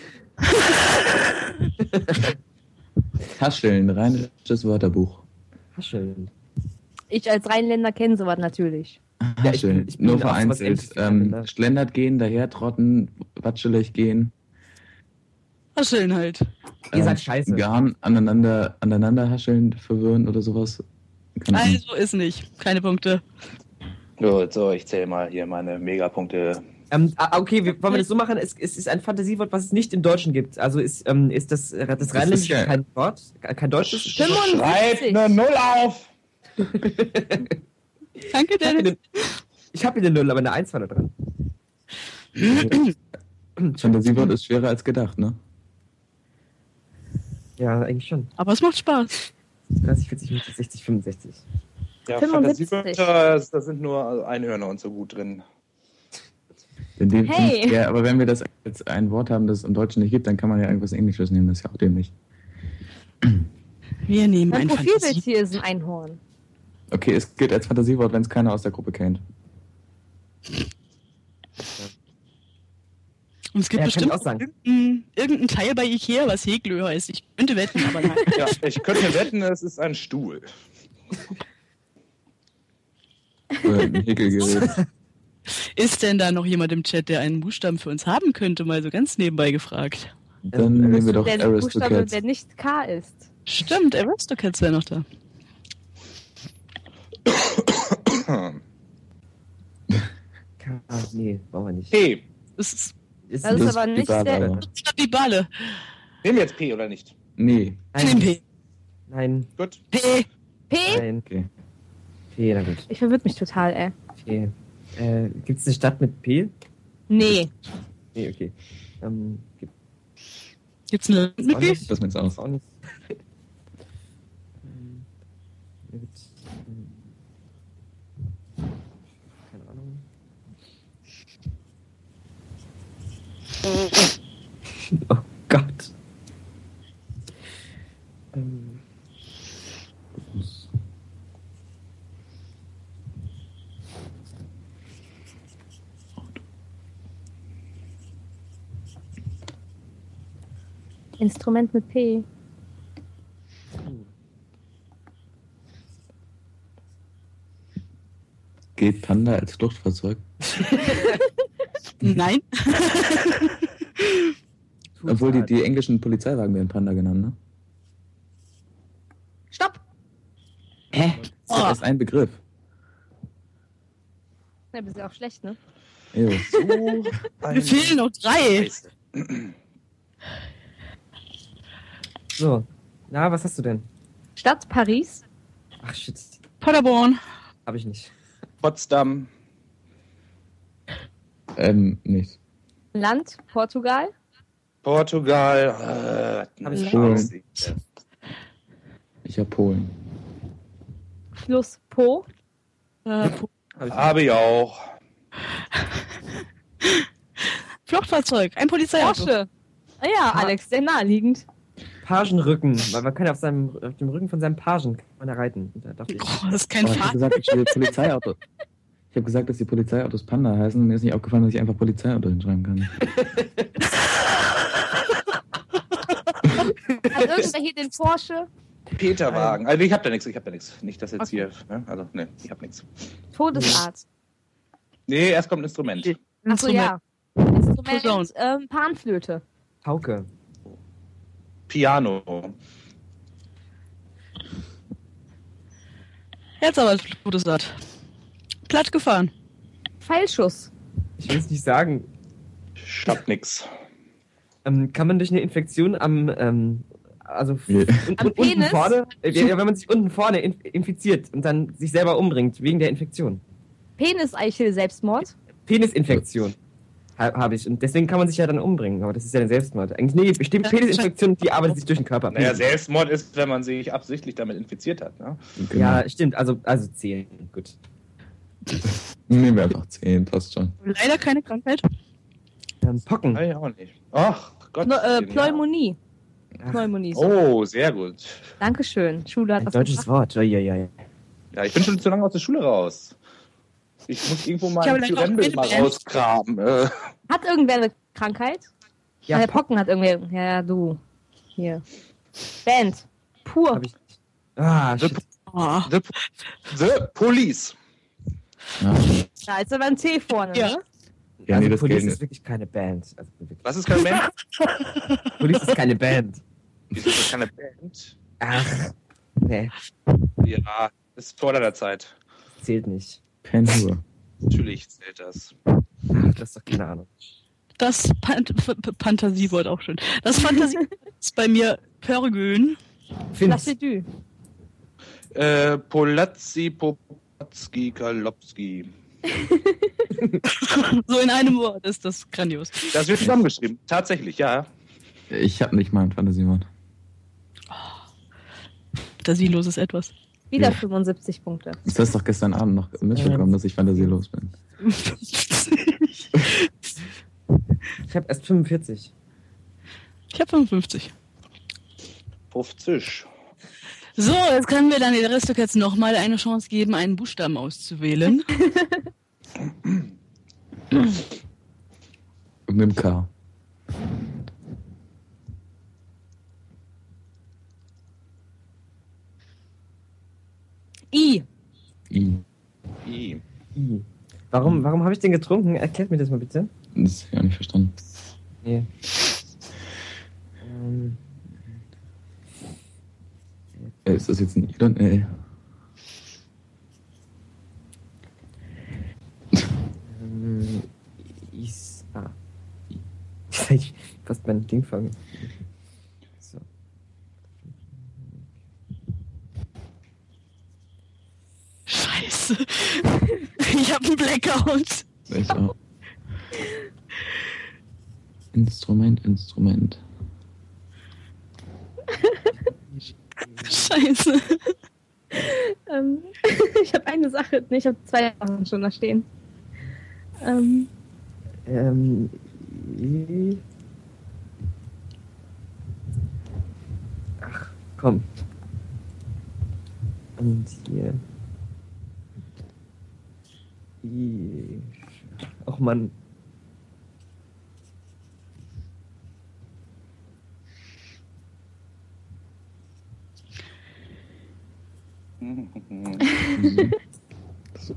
Hascheln, rheinisches Wörterbuch. Hascheln. Ich als Rheinländer kenne sowas natürlich. Ja, ich bin- Hascheln, ich bin nur auch sowas vereinzelt. ähnliches wie Ähm, Rheinländer. schlendert gehen, dahertrotten, watschelig gehen. Hascheln halt. Ihr ähm, seid scheiße. Garn aneinander, aneinander hascheln, verwirren oder sowas. Keine Ahnung. Also ist nicht. Keine Punkte. Gut, so, ich zähle mal hier meine Megapunkte. Ähm, ah, okay, wir, wollen wir das so machen? Es, es ist ein Fantasiewort, was es nicht im Deutschen gibt. Also ist, ähm, ist das, äh, das Rheinländische ja- kein Wort? Kein deutsches? fünfundsiebzig. Schreib eine Null auf! Danke, Ich habe Dennis. eine, ich hab hier eine Null, aber eine Eins war da dran. Fantasiewort ist schwerer als gedacht, ne? Ja, eigentlich schon. Aber es macht Spaß. dreißig, vierzig, fünfzig, sechzig, fünfundsechzig. Ja, fünfundsiebzig. Fantasiewörter, da sind nur Einhörner und so gut drin. In dem Hey. Ja, aber wenn wir das als ein Wort haben, das es im Deutschen nicht gibt, dann kann man ja irgendwas Englisches nehmen, das ist ja auch dämlich. Wir nehmen Mein ein Profilbild Fantasie. hier ist ein Einhorn. Okay, es gilt als Fantasiewort, wenn es keiner aus der Gruppe kennt. Und es gibt Ja, kann bestimmt ich auch sagen. irgendein, irgendein Teil bei Ikea, was Heglö heißt. Ich könnte wetten, aber nein. Ja, ich könnte wetten, es ist ein Stuhl. Oder ein Häkelgerät. Ist denn da noch jemand im Chat, der einen Buchstaben für uns haben könnte? Mal so ganz nebenbei gefragt. Dann Ähm, nehmen wir doch Der Buchstabe, Aristocats. der nicht K ist. Stimmt, Aristocats wäre noch da. Ah, nee, brauchen wir nicht. P. Das ist Ist Das ist nicht- aber nicht Bibale, der. aber- die Bale. Nehmen wir jetzt P oder nicht? Nee, Nein, Nein, P. nein, Gut. P. P? nein. okay. P, na gut. Ich verwirrt mich total, ey. P. Äh, Gibt es eine Stadt mit P? Nee. Nee, okay. Ähm, gibt Gibt's eine es mit auch P? nicht. Das mit aus. Auch nicht. Ähm, da gibt's, ähm, keine Ahnung. Oh Gott. Ähm, Instrument mit P. Geht Panda als Fluchtfahrzeug? Nein. Obwohl die, die englischen Polizeiwagen werden Panda genannt, ne? Stopp! Hä? Das ist Oh. erst ein Begriff. Ja, bist ja auch schlecht, ne? Jo. So Mir fehlen noch drei. So. Na, was hast du denn? Stadt Paris. Ach, shit. Paderborn. Hab ich nicht. Potsdam. Ähm, nicht. Land Portugal. Portugal. Äh, Hab ich Polen. Ich hab Polen. Fluss Po. Äh, Hab ich Habe ich auch. Fluchtfahrzeug. Ein Polizeiauto. Porsche. Ah ja, Alex, sehr naheliegend. Pagenrücken. Weil man kann auf, seinem, auf dem Rücken von seinem Pagen kann man da reiten. Und da dachte ich, Oh, das ist kein Aber ich hab Fahrrad. gesagt, ich will Polizeiauto. Ich habe gesagt, dass die Polizeiautos Panda heißen. Mir ist nicht aufgefallen, dass ich einfach Polizeiauto hinschreiben kann. Hat irgendwer hier den Porsche? Peterwagen. Also ich habe da nichts, ich habe da nichts. Nicht, dass jetzt Okay. hier. Ne? Also, ne, ich habe nichts. Todesart. Nee, erst kommt ein Instrument. Achso, Instrument. ja. Posaune. Instrument, ähm, Panflöte. Pauke. Piano. Jetzt aber Todesart. Platt gefahren. Pfeilschuss. Ich will es nicht sagen. Ich hab nix. Ähm, kann man durch eine Infektion am, ähm, also f- Nee. un- Am un- unten Penis? vorne, äh, ja, wenn man sich unten vorne inf infiziert und dann sich selber umbringt, wegen der Infektion. Peniseichel Selbstmord. Penisinfektion ha habe ich. Und deswegen kann man sich ja dann umbringen, aber das ist ja ein Selbstmord. Eigentlich, nee, bestimmt Penisinfektion, die arbeitet sich durch den Körper. Naja, Selbstmord ist, wenn man sich absichtlich damit infiziert hat. Ne? Genau. Ja, stimmt, also, also zehn. Gut. Nehmen wir einfach zehn, passt schon. Leider keine Krankheit. Ähm, Pocken. Nein, auch nicht. Ach Gott. Pneu äh, ja. Pneumonie. Ach, Pneumonie. So. Oh, sehr gut. Dankeschön. Schule hat ein was deutsches gebracht. Wort. Ja, ja, ja. Ja, ich bin schon zu lange aus der Schule raus. Ich muss irgendwo mal Ich habe ein leider auch Pyrendel keine mal Band. rausgraben. Äh, Hat irgendwer eine Krankheit? Ja, Ah, der Pocken hat irgendwer. Ja, ja, du. Hier. Band. Pur. Hab ich nicht. Ah, The, shit. Oh. the, the Police. Ja, Da ist aber ein T vorne, Ja. ne? ja Also nee, das Police geht ist nicht. wirklich keine Band. Also, wirklich. Was ist kein Band? Police ist keine Band. Wieso ist das keine Band? Ach, nee, Ja, ist vor deiner Zeit. zählt nicht. Penhur. Natürlich zählt das. Ach, das ist doch keine Ahnung. Das Pan F- F- Fantasiewort auch schön. Das Fantasiewort ist bei mir Pörgön. Finz. Placedü. Äh, Polazzi, Popatski, Kalopski. So in einem Wort ist das grandios. Das wird zusammengeschrieben. Tatsächlich, ja. Ich habe nicht mal ein Fantasiewort. Fantasieloses Etwas. Wieder Ja. fünfundsiebzig Punkte. Das hast du doch gestern Abend noch mitbekommen, dass ich fantasielos bin. Ich habe erst fünfundvierzig. Ich habe fünfundfünfzig. fünfzig. So, jetzt können wir dann den Rest jetzt nochmal eine Chance geben, einen Buchstaben auszuwählen. Mit dem K. I. I. I. I. Warum, warum habe ich den getrunken? Erklärt mir das mal bitte. Das habe ich auch nicht verstanden. Nee. Ähm, Äh, Ist das jetzt ein I oder ein L? ähm, Is. Ah. I. Ich fast mein Ding fangen. So. Scheiße. Ich habe einen Blackout. Ich auch. Instrument, Instrument. Scheiße. Ähm, ich habe eine Sache. Ne, ich habe zwei Sachen schon da stehen. Ähm, Ähm, I. Ach, komm. Und hier. I. Ach Mann. So.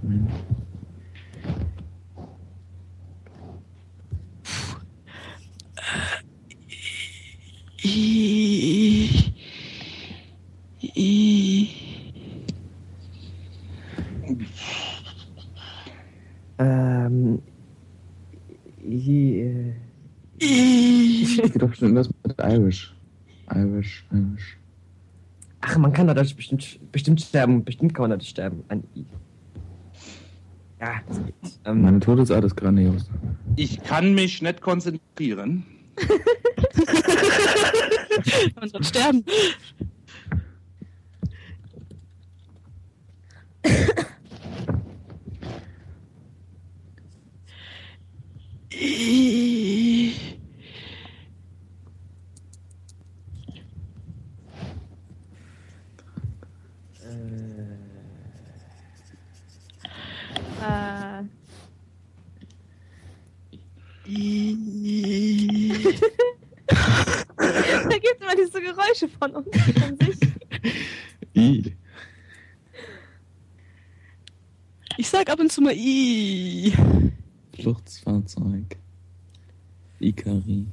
I, I, Ähm. I, äh, I. Es geht doch bestimmt was mit Irish. Irish, Irish. ach, man kann dadurch bestimmt, bestimmt sterben. Bestimmt kann man dadurch sterben. Ein I. Ja, das geht. Ähm, Meine Todesart ist grandios. Ich kann mich nicht konzentrieren. Man soll sterben. I. Äh, I. da gibt es immer diese Geräusche von uns. Von sich. I. Ich sag ab und zu mal I. Fluchtfahrzeug. Ikari.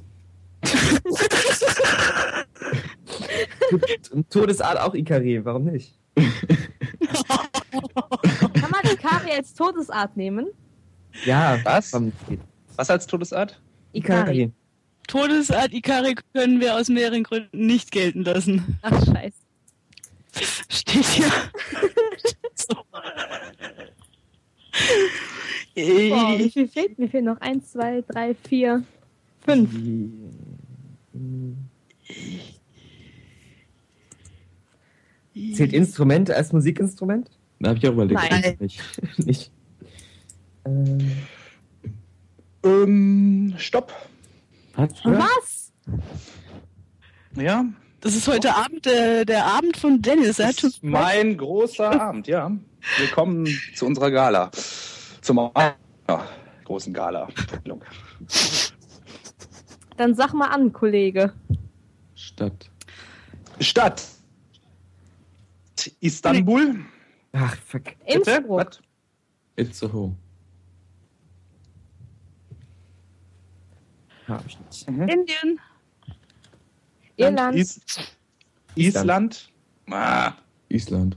Todesart auch Ikari, warum nicht? Kann man Ikari als Todesart nehmen? Ja, Was? warum nicht? Was als Todesart? Ikari. Todesart Ikari können wir aus mehreren Gründen nicht gelten lassen. Ach, scheiße. Steht hier. So. Boah, wie I. viel fehlt? Mir fehlen noch eins, zwei, drei, vier, fünf. Zählt Instrument als Musikinstrument? Da habe ich auch überlegt. Nein. Nicht. Nicht. Ähm, Ähm, stopp. Was? Was? Ja, Das ist heute Abend der, der Abend von Dennis. Er hat das schon ist mein großer Abend, ja. Wir kommen zu unserer Gala. Zum ja, großen Gala. Dann sag mal an, Kollege. Stadt. Stadt. Istanbul. ach, fuck. Bitte? Innsbruck. Was? Itzehoe. Hab ich nicht. Mhm. Indien. Irland. Is Island. Ah, Island.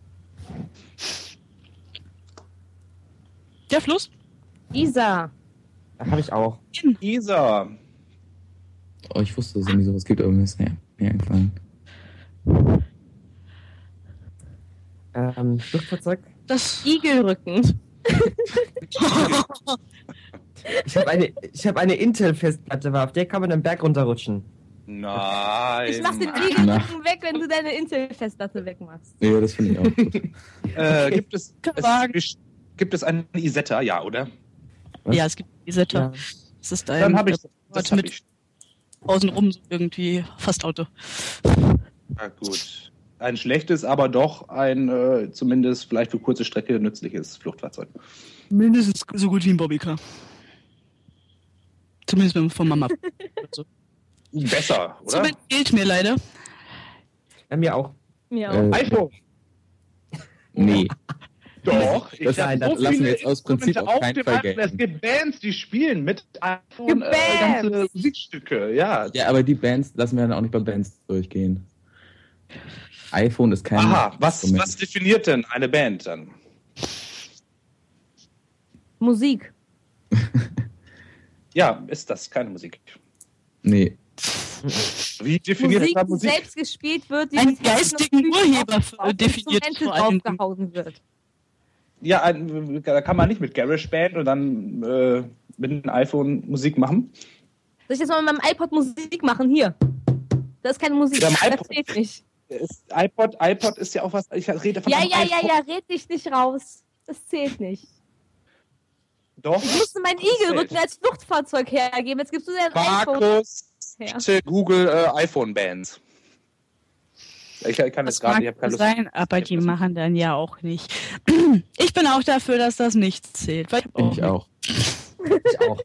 Der Fluss. Isar. Habe ich auch. Isar. Oh, ich wusste, dass es nie sowas gibt, aber mir ist mir mir eingefallen. Ähm, Fluchtfahrzeug? Das. Igelrücken. Ich habe eine, ich hab eine Intel-Festplatte, war, auf der kann man den Berg runterrutschen. Nein. Ich mach den Na. Igelrücken weg, wenn du deine Intel-Festplatte wegmachst. Ja, das finde ich auch gut. Äh, gibt es, Wagen. es gibt es eine Isetta, ja, oder? Was? Ja, es gibt Isetta. Ja. Das ist ein Dann habe ich äh, das. Wort Hab mit ich. außenrum so irgendwie fast Auto. Ja, gut. Ein schlechtes, aber doch ein äh, zumindest vielleicht für kurze Strecke nützliches Fluchtfahrzeug. Mindestens so gut wie ein Bobbycar. Zumindest wenn man von Mama. so. Besser, oder? Zumindest fehlt mir leider. Bei mir auch. Mir auch. Äh, iPhone. Nee. Doch, Das- ich das hab lassen so wir viele jetzt aus Prinzip Instrumente auf keinen dem Fall iPhone. Es gelten. gibt Bands, die spielen mit iPhone äh, Bands. ganze Musikstücke, ja. Ja, aber die Bands lassen wir dann auch nicht bei Bands durchgehen. iPhone ist kein. Aha, was, Instrument. was definiert denn eine Band dann? Musik. Ja, ist das keine Musik? Nee. Wie definiert Musik, man die Musik? selbst gespielt wird, die Einen mit Händen geistigen und Füßen Urheber auf- auf definiert Instrumente vor allem. draufgehauen wird. Ja, ein, da kann man nicht mit GarageBand und dann äh, mit einem iPhone Musik machen. Soll ich jetzt mal mit meinem iPod Musik machen? Hier. Das ist keine Musik. Ja, Das mein iPod- zählt nicht. Ist, iPod, iPod ist ja auch was, ich rede von Ja, einem ja, ja, iPhone. ja, red dich nicht raus. Das zählt nicht. Doch. Ich musste meinen Igelrücken als Fluchtfahrzeug hergeben. Jetzt gibst du dir ein iPhone Markus, her. bitte Google äh, iPhone-Bands. Ich kann Das jetzt gerade, mag ich habe keine Lust. sein, aber die machen dann ja auch nicht. Ich bin auch dafür, dass das nicht zählt. Weil Bin ich auch. Ich auch.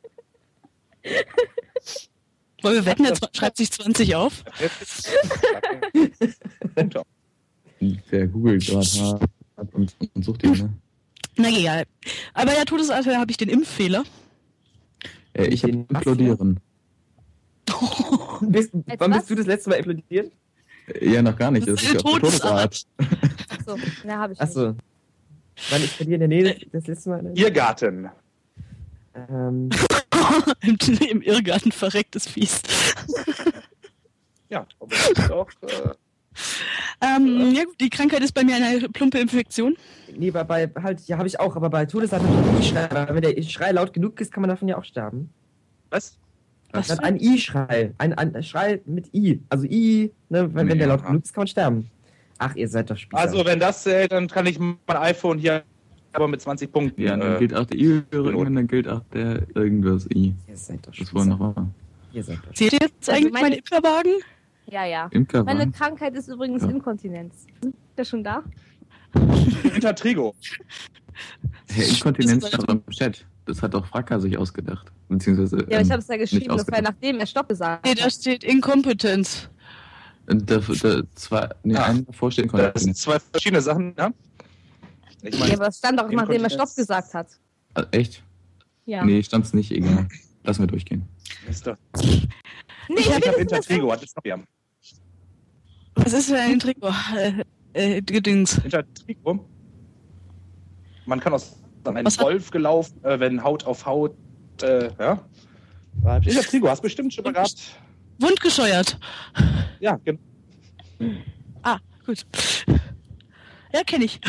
Wollen wir wetten, jetzt schreibt sich zwanzig auf. Der googelt gerade und, und sucht ihn, ne? Na egal. Aber ja, Todesalter habe ich den Impffehler. Äh, ich habe Den was, implodieren. Bist, Als wann was? bist du das letzte Mal implodiert? Äh, Ja, noch gar nicht. Das, Das ist ist ja auf der Todesart. Todesart. Achso, na, habe ich Achso. Wann ist bei dir in der Nähe das letzte Mal? Irrgarten. Ähm, Im, Im Irrgarten verrecktes Viehs. Ja, aber das ist auch. Äh, Ähm, ja gut, die Krankheit ist bei mir eine plumpe Infektion. nee, bei, bei halt, ja, habe ich auch, aber bei Todesart habe ich einen I-Schrei. Aber wenn der Schrei laut genug ist, kann man davon ja auch sterben. was? Was? Dann ein I-Schrei. Ein, ein Schrei mit I. Also I, ne, wenn, wenn der Ja. laut genug ist, kann man sterben. Ach, ihr seid doch Spießer. Also, wenn das zählt, dann kann ich mein iPhone hier aber mit zwanzig Punkten. Ja, dann äh, gilt auch der I-Rücken und dann gilt auch der irgendwas I. ihr seid doch Das wollen Spießer. noch mal. Ihr seid doch Seht ihr jetzt Also eigentlich meine- meinen Impferwagen? Ja, ja. Imkerwagen. Meine Krankheit ist übrigens Ja. Inkontinenz. Ist der schon da? Intertrigo. Herr Inkontinenz stand im Chat. Das hat doch Fracker sich ausgedacht. Beziehungsweise. Ja, aber ich ähm, habe es ja nicht geschrieben, das war ausgedacht. nachdem er Stopp gesagt Nee, hat. da steht Inkompetenz. Und Da, da, zwei, nee, Ah. einen davor steht Das sind Inkontinenz. zwei verschiedene Sachen, ja? Ich Ja, meine, aber es stand doch nachdem er Inkontinenz. Stopp gesagt hat. Ah, echt? Ja. Nee, stand's nicht, egal. Lassen wir durchgehen. ist doch, Nee, ich will habe das Intertrigo, hat es noch ja. Was ist für ein Trikot? Äh, äh, Gedings. Intertrigo. Man kann aus einem Was hat- Wolf gelaufen, äh, wenn Haut auf Haut, äh, ja. Intertrigo, hast bestimmt schon mal gehabt. Wundgescheuert. Ja, genau. Ah, gut. Ja, kenne ich.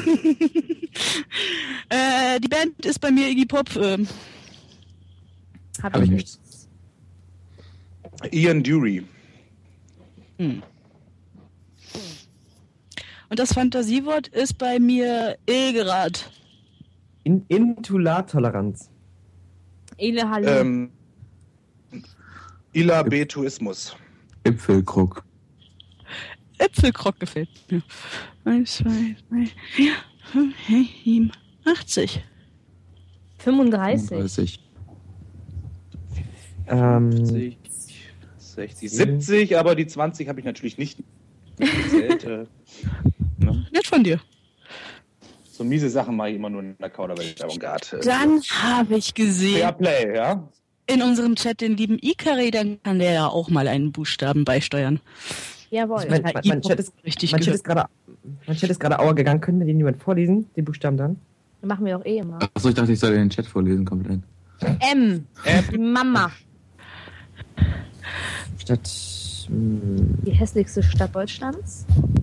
äh, die Band ist bei mir Iggy Pop. Ähm, Hab Hab ich ich nicht. Ian Dury. hm. Und das Fantasiewort ist bei mir Ilgerad. In Insulartoleranz. Ele Hallo. Ähm, Ilabetuismus. Äpfelkruck. Äpfelkrock gefällt mir. Eins, zwei, drei, vier, fünf, sechs, sieben, achtzig. fünfunddreißig. fünfunddreißig. Ähm, sechzig, siebzig, aber die zwanzig habe ich natürlich nicht gezählt. äh, ne? Nett von dir. So miese Sachen mache ich immer nur in der Kauderwelt Avantgarde. Dann habe ich gesehen Fairplay, ja? in unserem Chat den lieben Ikari, dann kann der ja auch mal einen Buchstaben beisteuern. Jawohl. Ich mein, Ja, mein, Iggy mein Pop Chat ist, richtig mein Chat gehört. ist gerade mein Chat ist gerade Auer gegangen. Können wir den jemand vorlesen, den Buchstaben dann? Machen wir doch eh immer. Achso, ich dachte, ich soll den Chat vorlesen komplett. M. Die Mama. Statt. Mh, Die hässlichste Stadt Deutschlands.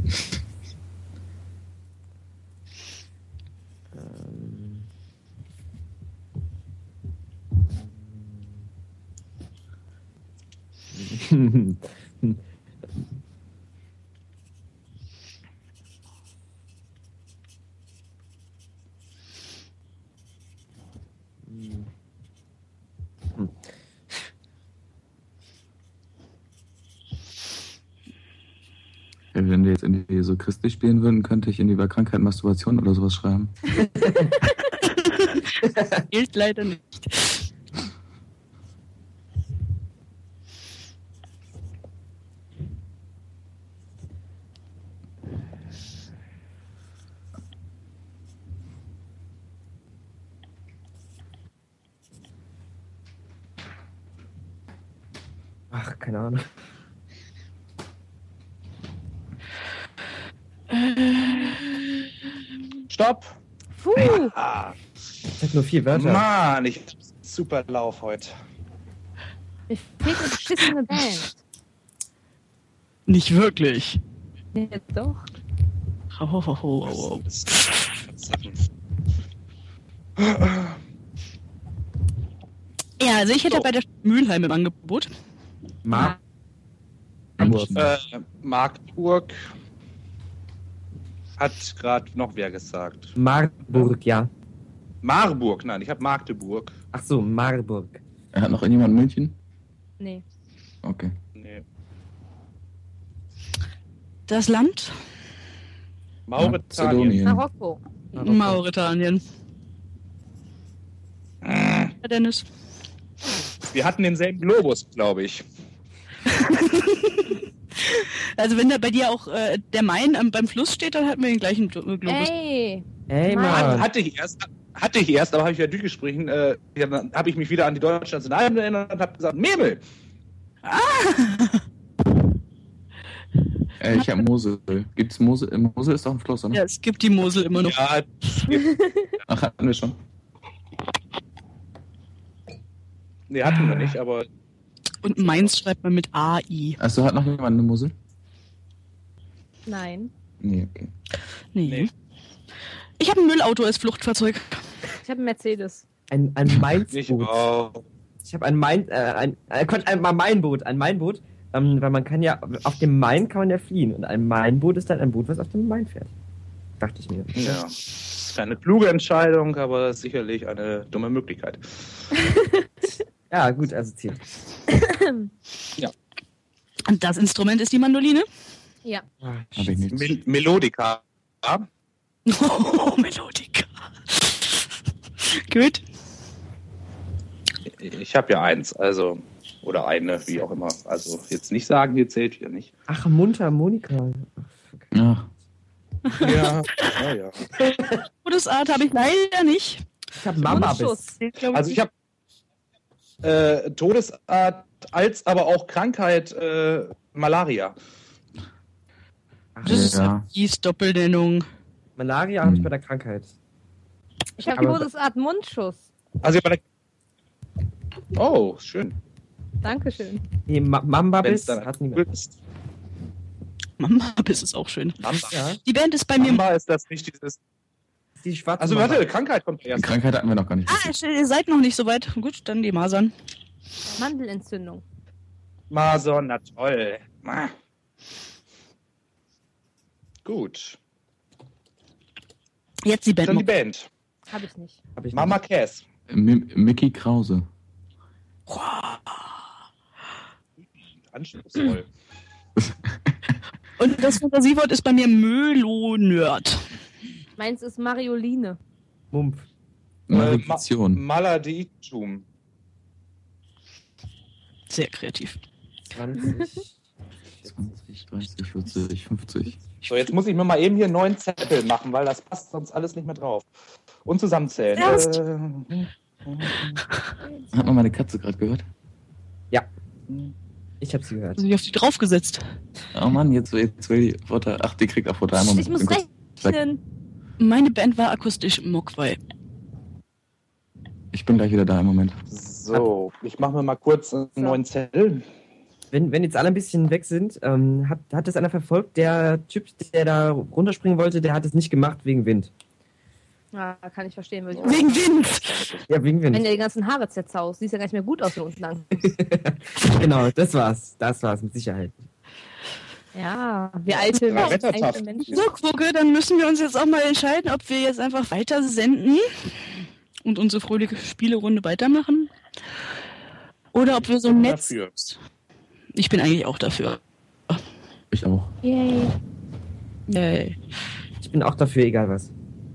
ähm, Ja, wenn wir jetzt in die so christlich spielen würden, könnte ich in die Krankheit Masturbation oder sowas schreiben. Gilt leider nicht. ach, keine Ahnung. Stopp! Puh. Ah, Ich hab nur vier Wörter. Mann, ich hab super Lauf heute. Mir fehlt eine beschissene Band. Nicht wirklich. Ja, doch. Oh, oh, oh, oh, oh. Ja, also ich hätte So. bei der Stadt Mülheim im Angebot. Mar Hamburg. Äh, Markburg hat gerade noch wer gesagt. Marburg, ja. Marburg, nein, ich habe Magdeburg. Ach so, Marburg. Hat noch jemand München? Nee. Okay. Nee. Das Land? Mauretanien. Marokko. Marokko. Mauretanien. Äh, Ja, Dennis. Wir hatten denselben Globus, glaube ich. Also wenn da bei dir auch äh, der Main am, beim Fluss steht, dann hatten wir den gleichen Globus. Ey! Ey, Mann. Mann. Hatte ich erst, hatte ich erst, aber habe ich ja durchgesprochen. Äh, dann habe ich mich wieder an die deutsche Nationalhymne erinnert und habe gesagt, Memel. Äh, ich habe Mosel. Gibt's Mosel? Mosel ist doch ein Fluss, oder? Ja, es gibt die Mosel immer noch. Ja, Ach, hatten wir schon. nee, hatten wir nicht, aber Und Mainz schreibt man mit A I. Achso, hat noch jemand eine Mosel? Nein. Nee, okay. Nee. Nee. Ich habe ein Müllauto als Fluchtfahrzeug. Ich habe einen Mercedes. Ein, ein nicht. Mainz-Boot. Oh. Ich habe ein Main, äh, ein, äh, Quatsch, ein, ein Mainboot, ein Mainboot, ähm, weil man kann ja, auf dem Main kann man ja fliehen und ein Mainboot ist dann ein Boot, was auf dem Main fährt. Dachte ich mir. Ja. Das ist keine kluge Entscheidung, aber sicherlich eine dumme Möglichkeit. Ja, gut, also Ziel. Und das Instrument ist die Mandoline. Ja. Hab ich nicht. Mel Melodica. Ja? Oh, Melodika. Gut. Ich habe ja eins, also, oder eine, wie auch immer. Also jetzt nicht sagen, hier zählt hier nicht. Ach, Mundharmonika. Ja. Ja, ja, ja. Todesart habe ich leider nicht. Ich habe Mama bis. Mundschuss. Also ich habe äh, Todesart als aber auch Krankheit äh, Malaria. Ach, Das ist Ja. die Doppelnennung. Malaria habe ich Hm. bei der Krankheit. Ich habe Aber- Todesart Mundschuss. Also bei der Oh, schön. Dankeschön. Nee, Ma Mamba Wenn's bis dann hat niemand. ist. Mama, das ist auch schön. Mamba. Ja, Die Band ist bei mir. Mamba ist das nicht dieses. die schwarze Also Mamba. warte, Krankheit kommt Die erst. Krankheit hatten wir noch gar nicht. Ah, ihr seid noch nicht so weit. Gut, dann die Masern. Mandelentzündung. Mason, na toll. Ah. Gut. Jetzt die Dann die Band. Band. Habe ich nicht. Hab ich Mama nicht. Cass. M Mickey Krause. Anspruchsvoll. Und das Fantasiewort ist bei mir Mölo-Nerd. Meins ist Marioline. Mumpf. Maledition. Ma Maladitum. Sehr kreativ. zwanzig. zwanzig, dreißig, vierzig, fünfzig. So, jetzt muss ich mir mal eben hier einen neuen Zettel machen, weil das passt sonst alles nicht mehr drauf. Und zusammenzählen. Ernst? Äh, Hat man meine Katze gerade gehört? Ich habe sie gehört. Also ich auf die draufgesetzt. Oh Mann, jetzt, jetzt will die Futter. Ach, die kriegt auch Futter. Einmal Ich muss bin kurz weg. rechnen. Meine Band war akustisch Mogwai. Ich bin gleich wieder da im Moment. so, ich mache mir mal kurz einen So. neuen Zettel. Wenn, wenn jetzt alle ein bisschen weg sind, ähm, hat, hat das einer verfolgt? Der Typ, der da runterspringen wollte, der hat es nicht gemacht wegen Wind. Ja, kann ich verstehen. Würde ich Wegen Wind. Ja, wegen Wenn Wind. der die ganzen Haare zerzaust, sieht ja gar nicht mehr gut aus von unten lang. Genau, das war's. Das war's mit Sicherheit. Ja, wir alte, Ja, alte wettertaft. Menschen. So, Quoke, dann müssen wir uns jetzt auch mal entscheiden, ob wir jetzt einfach weiter senden und unsere fröhliche Spielerunde weitermachen. Oder ob wir so bin nett dafür. sind. Ich bin eigentlich auch dafür. Ich auch. Yay. Yay. Ich bin auch dafür, egal was.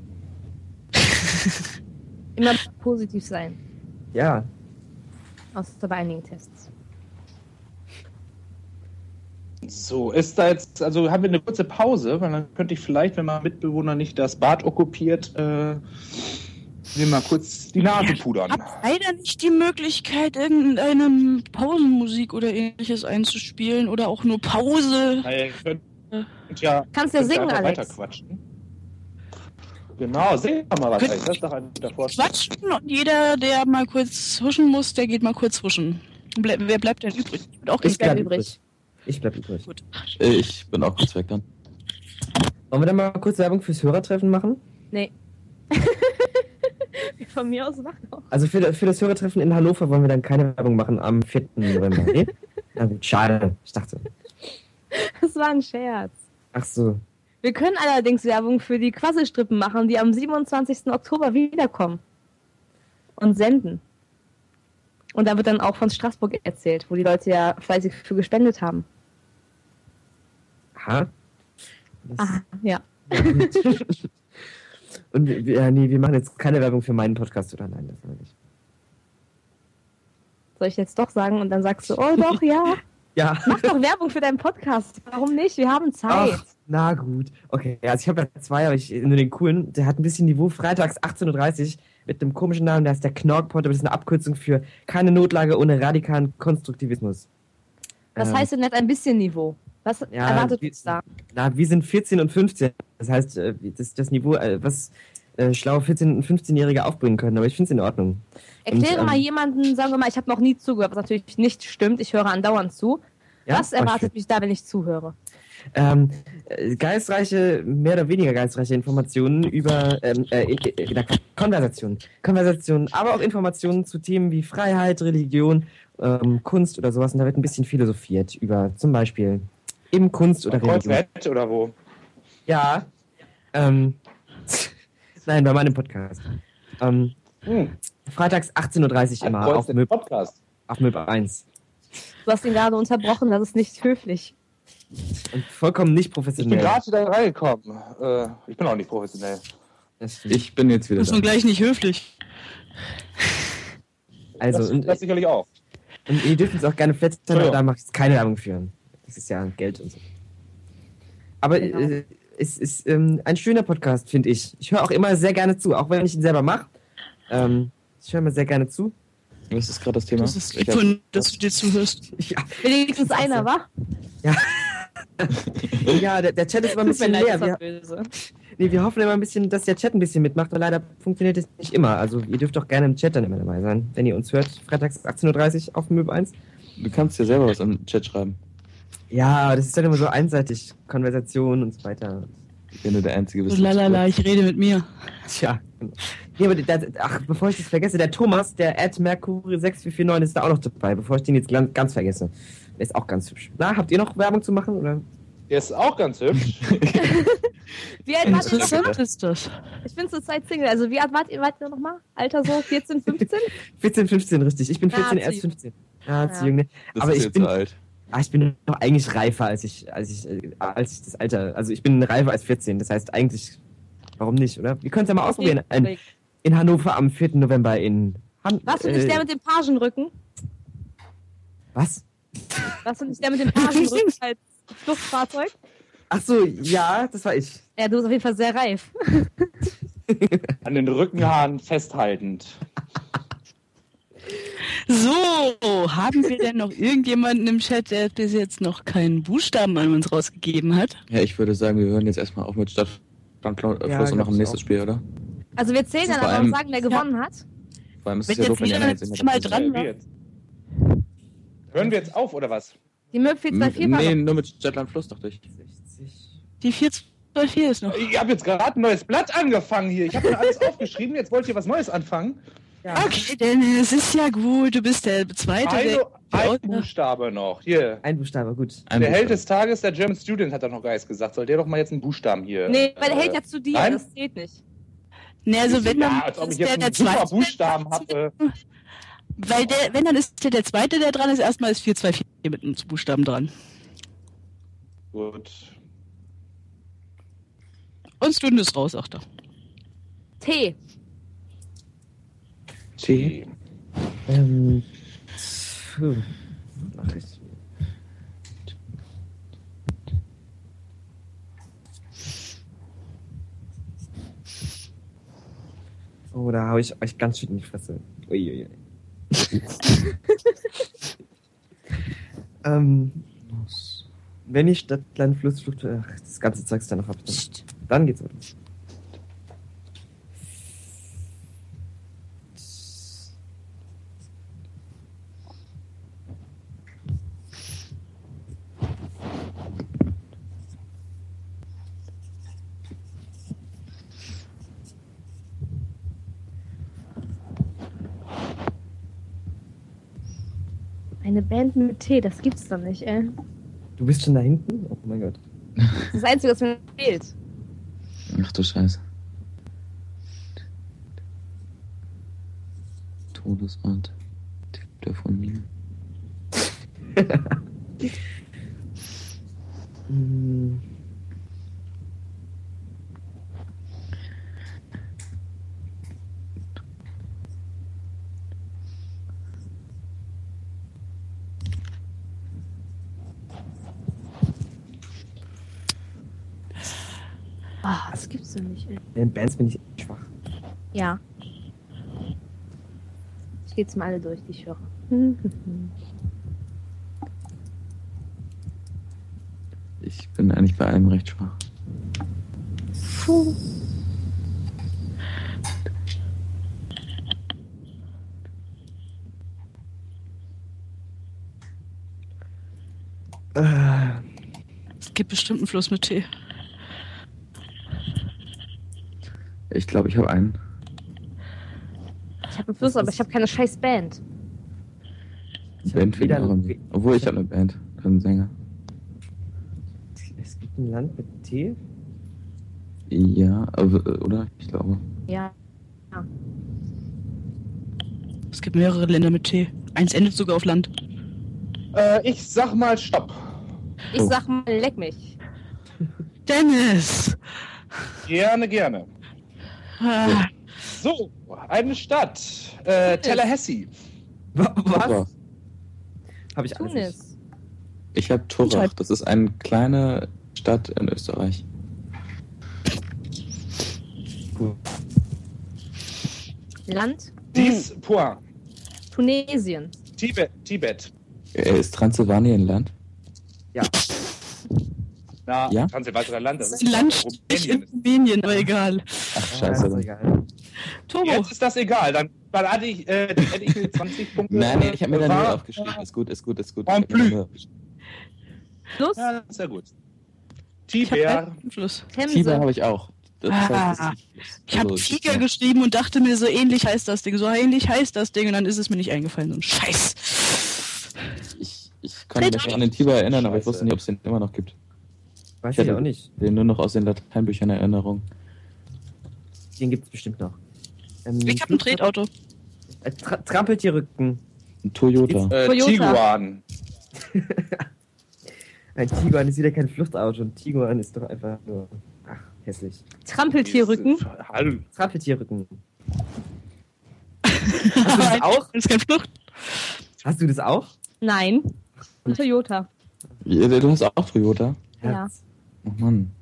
Immer positiv sein. Ja, Außer bei einigen Tests. So, ist da jetzt, also haben wir eine kurze Pause, weil dann könnte ich vielleicht, wenn mein Mitbewohner nicht das Bad okkupiert, äh, mir mal kurz die Nase pudern. Ich habe leider nicht die Möglichkeit, irgendeine Pausenmusik oder ähnliches einzuspielen oder auch nur Pause. Na, ihr könnt, ja, Kannst ja könnt singen, einfach Alex. weiter quatschen. Genau, sing doch mal was. Könnt- Alex. Das ist doch ein guter Vorschlag. Quatschen und jeder, der mal kurz huschen muss, der geht mal kurz huschen. Ble wer bleibt denn übrig? Ich bin auch ich ganz bleib bleib übrig. übrig. Ich bleib übrig. gut. Äh, Ich bin auch kurz weg dann. Wollen wir dann mal kurz Werbung fürs Hörertreffen machen? Nee. Von mir aus mach doch. Also für, für das Hörertreffen in Hannover wollen wir dann keine Werbung machen am vierten November. Nee? Na gut, schade. Ich dachte. Das war ein Scherz. Ach so. Wir können allerdings Werbung für die Quasselstrippen machen, die am siebenundzwanzigsten Oktober wiederkommen. Und senden. Und da wird dann auch von Straßburg erzählt, wo die Leute ja fleißig für gespendet haben. Aha. Das, Aha, ja. Und wir, wir, ja, nee, wir machen jetzt keine Werbung für meinen Podcast, oder? Nein, das war nicht. Soll ich jetzt doch sagen und dann sagst du, oh doch, ja. Ja. Mach doch Werbung für deinen Podcast. Warum nicht? Wir haben Zeit. Ach, na gut. Okay, also ich habe ja zwei, aber ich nur den coolen. Der hat ein bisschen Niveau. Freitags achtzehn Uhr dreißig mit einem komischen Namen. Der heißt der Knorkpot, aber das ist eine Abkürzung für keine Notlage ohne radikalen Konstruktivismus. Was Ähm, heißt denn nicht ein bisschen Niveau? Was Ja, erwartet wie- uns da? Na, wir sind vierzehn und fünfzehn. Das heißt, äh, das, das Niveau, äh, was äh, schlaue vierzehn- und fünfzehn-Jährige aufbringen können. Aber ich finde es in Ordnung. Erkläre und, mal ähm, jemanden, sagen wir mal, ich habe noch nie zugehört, was natürlich nicht stimmt. Ich höre andauernd zu. Ja? Was erwartet mich da, wenn ich zuhöre? Ähm, äh, geistreiche, mehr oder weniger geistreiche Informationen über ähm, äh, äh, äh, Konversationen. Konversationen, aber auch Informationen zu Themen wie Freiheit, Religion, ähm, Kunst oder sowas. Und da wird ein bisschen philosophiert über zum Beispiel eben Kunst oder Religion. Kreuzwett oder wo? Ja. Ähm, nein, bei meinem Podcast. Ähm, Hm. freitags achtzehn Uhr dreißig immer auf Kreuzwett Möb, Podcast. auf Möb eins. Du hast ihn gerade unterbrochen, das ist nicht höflich. Und vollkommen nicht Ich bin professionell. gerade wieder reingekommen. Äh, ich bin auch nicht professionell. Das stimmt. Ich bin jetzt wieder Das ist da. nun gleich nicht höflich. Also, das, und, das sicherlich auch. und ihr dürft uns auch gerne flattern, aber Ja. da mache ich jetzt keine Werbung für. Das ist ja Geld und so. Aber Genau. äh, es ist ähm, ein schöner Podcast, finde ich. Ich höre auch immer sehr gerne zu, auch wenn ich ihn selber mache. Ähm, ich höre immer sehr gerne zu. Was ist gerade das Thema? Das ist Ich lieb hab- von, dass du dir zuhörst. Ja, Wenigstens einer, wa? ja der, der Chat ist immer ein bisschen leer. das war Wir, böse. nee, wir hoffen immer ein bisschen, dass der Chat ein bisschen mitmacht, aber leider funktioniert es nicht immer. Also ihr dürft auch gerne im Chat dann immer dabei sein, wenn ihr uns hört. Freitags achtzehn Uhr dreißig auf Möb eins. Du kannst ja selber was im Chat schreiben, Ja, aber das ist dann immer so einseitig. Konversation und so weiter. wenn du der Einzige bist. So, lalala, ich rede mit mir. Tja. Nee, aber der, ach, bevor ich das vergesse, der Thomas, der at Mercury sechs vier vier neun ist da auch noch dabei, bevor ich den jetzt ganz, ganz vergesse. Der ist auch ganz hübsch. Na, habt ihr noch Werbung zu machen? Oder? Der ist auch ganz hübsch. Wie alt wart ihr? Interessant ist das. Ich bin zurzeit Single. Also wie alt wart ihr, wart ihr nochmal? Alter so vierzehn, fünfzehn? vierzehn, fünfzehn, richtig. Ich bin vierzehn, Ah, er ist zu jung. fünfzehn. Ja, zu Ja. jung, ne? Das Aber ist ich jetzt bin, so alt. ah, ich bin noch eigentlich reifer, als ich, als ich, äh, als ich das Alter, also ich bin reifer als vierzehn. Das heißt eigentlich, warum nicht, oder? Wir können es ja mal ausprobieren. In, in Hannover am vierten November in Han Warst du nicht äh, der mit dem Pagenrücken? Was? Warst du nicht der mit dem Pagenrücken als Fluchtfahrzeug? Ach so, ja, das war ich. Ja, du bist auf jeden Fall sehr reif. An den Rückenhaaren festhaltend. So, haben wir denn noch irgendjemanden im Chat, der bis jetzt noch keinen Buchstaben an uns rausgegeben hat? Ja, ich würde sagen, wir hören jetzt erstmal auf mit Stadt und Fluss Ja, und machen glaub's nächstes auch. Spiel, oder? Also wir zählen dann Vor aber und allem- sagen, wer gewonnen hat. Vor allem ist Wenn es ja jetzt doof, wenn die jeder anderen jetzt nicht mal mehr dran dabei war. Wie jetzt? Hören wir jetzt auf, oder was? Die Möb vier zwei vier sind. war Nee, doch- nur mit Stadtland Fluss, dachte ich. sechzig. Die vier zwei vier ist noch. Ich habe jetzt gerade ein neues Blatt angefangen hier. Ich habe mir alles aufgeschrieben. Jetzt wollt ihr was Neues anfangen. Okay, denn es ist ja gut, du bist der Zweite, Eine, der... ein Buchstabe noch. Hier. Ein Buchstabe, gut. Ein Der Buchstabe. Held des Tages, der German Student, hat er noch Geist gesagt. Soll der doch mal jetzt einen Buchstaben hier? Nee, weil der äh, hält ja zu dir, nein? das zählt nicht. Nee, also wenn dann ja, als ob ich ist jetzt der der einen super Zweite, Buchstaben habe. weil der, wenn dann ist der der Zweite, der dran ist, erstmal ist vier zwei vier mit einem Buchstaben dran. Gut. Und Stunde ist raus, sagt er. T. T. Ähm. Puh. Ach, ich. Oh, da hau ich euch ganz schön in die Fresse. Uiuiui. ähm. Wenn ich Stadt, Land, Fluss, Flucht, ach, das ganze Zeugs dann noch hab, dann, dann geht's weiter. Eine Band mit T, das gibt's doch nicht, ey. Du bist schon da hinten? Oh mein Gott. Das ist das Einzige, was mir fehlt. Ach du Scheiße. Todesart. Tipp der von mir. Hm. Ah, das gibt's doch nicht. Ey. In Bands bin ich echt schwach. Ja. Ich gehe jetzt mal alle durch, die ich höre. Ich bin eigentlich bei allem recht schwach. Puh. Äh, Es gibt bestimmt einen Fluss mit Tee. Ich glaube, ich habe einen. Ich habe einen Fluss, aber ich habe keine scheiß Band. ich hab Band wegen weder- eurem- Obwohl, ich habe eine Band. Keinen Sänger. Es gibt ein Land mit T. Ja, aber, oder? Ich glaube. Ja. Es gibt mehrere Länder mit Tee. Eins endet sogar auf Land. Äh, ich sag mal Stopp. Ich Oh. sag mal, leck mich. Dennis! Gerne, gerne. Ah, So, eine Stadt. Äh, Tallahassee. Wa- Was? Turach. Habe ich alles nicht. Tunis. Ich habe Turach. Das ist eine kleine Stadt in Österreich. Land? Dies Point. Tunesien. Tibet. Tibet. Äh, Ist Transsilvanien ein Land? Ja. Na, Ja? Transsilvanischer Land. Das das ist ist ein Land nicht in Rumänien. Rumänien, aber egal. Ach, Ja, scheiße. ist Dann. egal. Turbo. Jetzt ist das egal. Dann, dann hatte ich, äh, dann hätte ich mir zwanzig Punkte. Nein, nee, ich habe mir da War- null aufgeschrieben. Ist gut, ist gut, ist gut. En Ich hab mir da plus. null aufgeschrieben. Fluss? Ja, das ist ja gut. Ich habe Tiber. keinen Fluss. Tiber Themse. habe ich auch. Das Ah. heißt, das ist- Ich habe also, Tiger ja. geschrieben und dachte mir, so ähnlich heißt das Ding, so ähnlich heißt das Ding und dann ist es mir nicht eingefallen. So ein Scheiß. Ich, ich konnte mich noch an den Tiber erinnern, aber ich wusste nicht, ob es den immer noch gibt. Weiß Ich ich hatte- auch nicht. Den nur noch aus den Lateinbüchern in Erinnerung. Den gibt es bestimmt noch. Ähm, Ich habe ein Tretauto. Äh, Tra Trampeltierrücken. Ein Toyota. Äh, Toyota. Tiguan. Ein Tiguan ist wieder kein Fluchtauto. Ein Tiguan ist doch einfach nur. Ach, hässlich. Trampeltierrücken. Hallo. Trampeltierrücken. Hast du das auch? Das ist kein Flucht. Hast du das auch? Nein. Toyota. Ja, du hast auch Toyota? Ja. Oh Mann.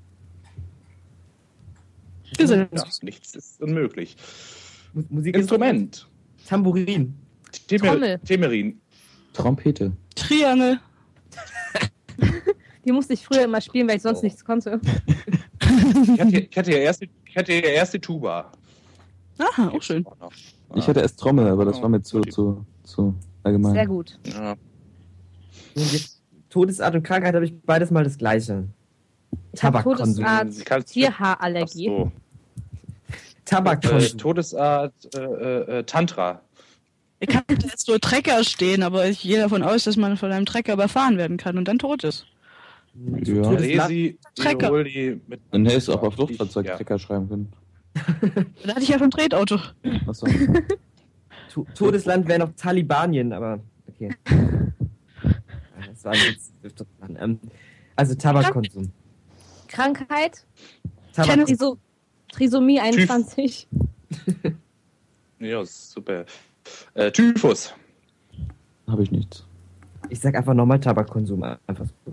Gesetz. Ja, nichts ist unmöglich. Mu- Musik Instrument. Tambourin. Temer Trommel. Temerin. Trompete. Triangel. Die musste ich früher immer spielen, weil ich sonst Oh. nichts konnte. Ich hatte, ich hatte ja erst die, ich hatte ja erst die Tuba. Aha, auch schön. Ich hatte erst Trommel, aber das war mir zu, zu, zu allgemein. Sehr gut. Ja. Und jetzt Todesart und Krankheit habe ich beides mal das gleiche. Ich habe Tabakkonsum. Todesart, Ich kann's- Tierhaarallergie. Ach so. Äh, Tabakkonsum. Todesart äh, äh, Tantra. Ich habe jetzt nur Trecker stehen, aber ich gehe davon aus, dass man von einem Trecker überfahren werden kann und dann tot ist. Ja. Todesland. Resi, Trecker. Tiroli mit. Dann hättest du auch auf Ich- Fluchtfahrzeug ja. Trecker schreiben können. Da hatte ich ja schon ein Tretauto. Achso. To Todesland wäre noch Talibanien, aber okay. Das war jetzt. Ähm, also Tabakkonsum. Krankheit. Tabak Triso Trisomie einundzwanzig. Ja, super. Äh, Typhus. Habe ich nichts. ich sag einfach nochmal Tabakkonsum. Einfach so.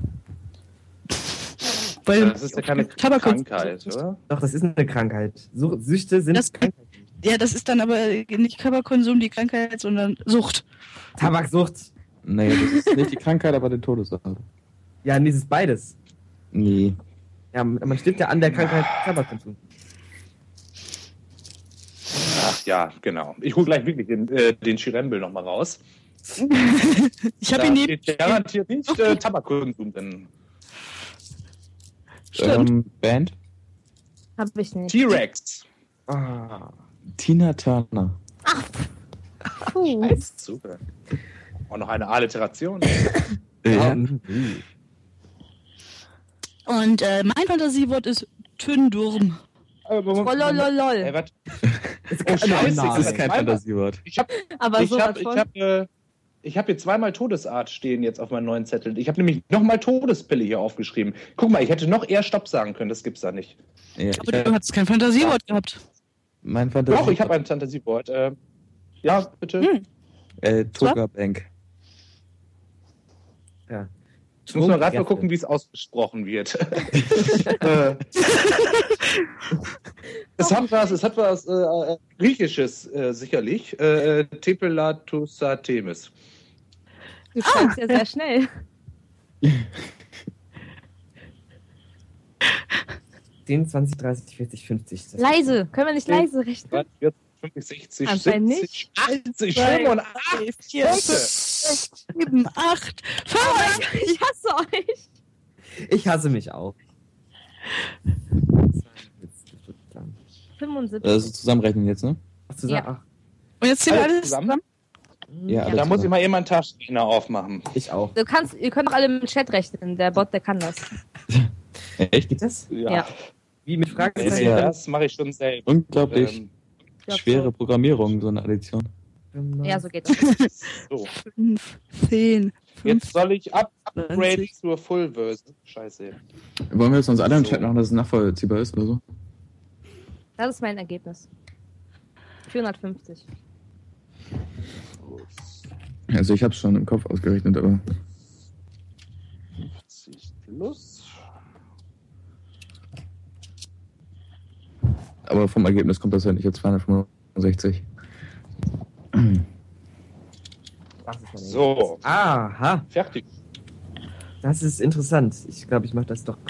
Weil Das ist ja keine Tabakkonsum- Krankheit, oder? Doch, das ist eine Krankheit. Such Süchte sind Das- Krankheiten. Ja, das ist dann aber nicht Tabakkonsum, die Krankheit, sondern Sucht. Tabaksucht. Nee, das ist nicht die Krankheit, aber die Todesart. Ja, nee, das ist beides. Nee. Ja, man stirbt ja an der Krankheit Tabakkonsum. Ach ja, genau. Ich hole gleich wirklich den, äh, den Schirembel nochmal raus. Ich habe Da ihn neben. steht garantiert nicht äh, Tabakkonsum drin. Stimmt. Ähm, Band? Hab ich nicht. T-Rex. Ah. Tina Turner. Puh. Super. Und noch eine Alliteration. Ja. Mhm. Und äh, mein Fantasiewort ist Tündurm. Äh, Trollololol. Ey, was? Das Oh, scheiße, Das ist kein Zweimal- Fantasiewort. Ich habe Aber ich so hab, ich von. hab, äh, ich hab hier zweimal Todesart stehen jetzt auf meinem neuen Zettel. Ich habe nämlich nochmal Todespille hier aufgeschrieben. Guck mal, ich hätte noch eher Stopp sagen können, das gibt's da nicht. Ja, ich, Aber du hast kein Fantasiewort gehabt. mein Fantasiewort. Doch, ich habe ein Fantasiewort. Äh, ja, bitte. Hm. Äh, Toga Bank. Jetzt muss man gerade mal gucken, wie es ausgesprochen wird. äh, es hat was, es hat was äh, Griechisches äh, sicherlich. Äh, Tepelatusatemis. Du schreibst ah, ja sehr schnell. zehn, zwanzig, dreißig, vierzig, fünfzig. Leise, können wir nicht leise rechnen? fünfzig, sechzig, Anscheinend siebzig, achtzig, fünfundachtzig, sieben, acht, fünf. Ich hasse euch. Ich hasse mich auch. fünfundsiebzig. Also zusammenrechnen jetzt, ne? Ach, zusammen? Ja. Und jetzt ziehen wir Alles alles zusammen? zusammen? Ja, Da muss ich mal jemand einen Taschenrechner aufmachen. Ich auch. Du kannst, ihr könnt doch alle mit dem Chat rechnen. Der Bot, der kann das. Echt? Geht das? Ja. Wie mit Nee, Fragezeichen? nee, das mache ich schon selbst. Unglaublich Ähm, Ja, schwere so. Programmierung, so eine Addition. Ja, so geht das. so. Fünf, zehn, Jetzt fünf. soll ich up upgrade zwanzig. zur Full-Version. Scheiße. Wollen wir jetzt uns alle im So. Chat machen, dass es nachvollziehbar ist oder so? Das ist mein Ergebnis. vierhundertfünfzig. Also ich habe es schon im Kopf ausgerechnet, aber fünfzig plus. aber vom Ergebnis kommt das ja nicht jetzt zweihundertfünfundsechzig. Das ist mein So, Aha, fertig. das ist interessant. Ich glaube, ich mache das doch.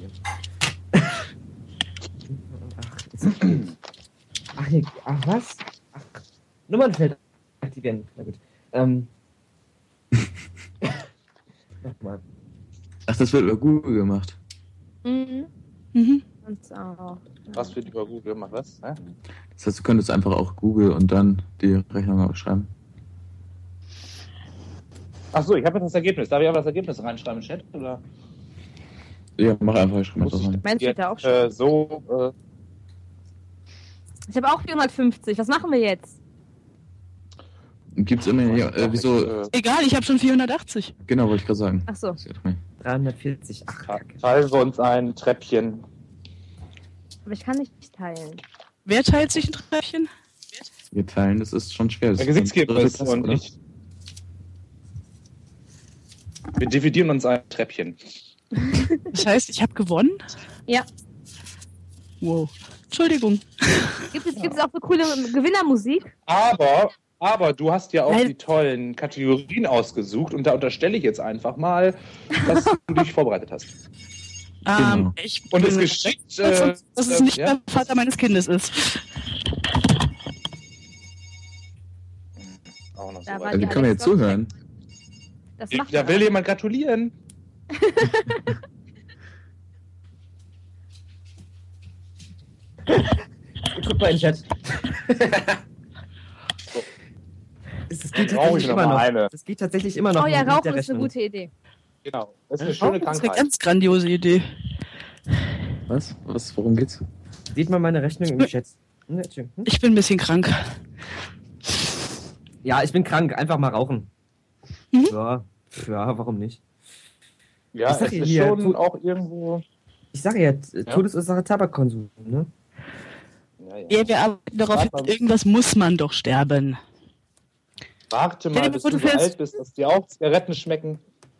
Ach, ist okay. Ach, hier, ach, was? Ach, Nummernfeld aktivieren. Na gut. Ähm. Nochmal. Ach, das wird über Google gemacht. Mhm. Mhm. Und auch. Was wird über Google gemacht? Was? Hä? Das heißt, du könntest einfach auch Google und dann die Rechnung aufschreiben. Achso, ich habe jetzt das Ergebnis. Darf ich aber das Ergebnis reinschreiben im Chat? Oder? Ja, mach einfach, ich schreibe Muss das ich rein. Meins steht da auch schon. Äh, so, Ich habe auch vierhundertfünfzig. Was machen wir jetzt? Gibt's immer, äh, ja, äh, wieso, Äh, Egal, ich habe schon vierhundertachtzig. genau, wollte ich gerade sagen. Ach so. Das ist ja doch nicht. dreihundertvierzig. Ach, Kacke. teilen wir uns ein Treppchen. Aber ich kann nicht teilen. Wer teilt sich ein Treppchen? Wir teilen, das ist schon schwer. Das Der ist Gesichtsgeber dritte ist Klasse, und oder? ich. Wir dividieren uns ein Treppchen. Das heißt, ich habe gewonnen? Ja. Wow. Entschuldigung. Gibt es, gibt es auch so coole Gewinnermusik? Aber, aber du hast ja auch Nein. die tollen Kategorien ausgesucht und da unterstelle ich jetzt einfach mal, dass du dich vorbereitet hast. Genau. Ähm, ich Und bin es geschickt, stolz, äh, dass es äh, nicht ja? der Vater meines Kindes ist. Auch noch so Da war weit. Also, die wie können wir jetzt Alex zuhören? Das macht Da man will aber. jemand gratulieren. Guck mal in den Chat. Das geht Rauche ich tatsächlich noch immer mal noch. eine. Das geht tatsächlich immer noch. Oh ja, mit der Rauchen ist eine Rechnung. gute Idee. Genau. Das ist eine Äh, schöne Das ist eine Krankheit. ganz grandiose Idee. Was? Was? Worum geht's? Seht mal meine Rechnung im Chat. Hm, schön. Hm? Ich bin ein bisschen krank. Ja, ich bin krank. Einfach mal rauchen. Mhm. Ja, ja, warum nicht? Ja, Ich sag es hier, ist hier, schon tu- auch irgendwo. Ich sage ja, t- Todesursache Tabakkonsum. Ne? Ja, ja. Ja, wir arbeiten darauf hin, irgendwas muss man doch sterben. Warte Stell dir mal, mal bis vor, du du so fällst- alt bist, dass dir auch Zigaretten schmecken.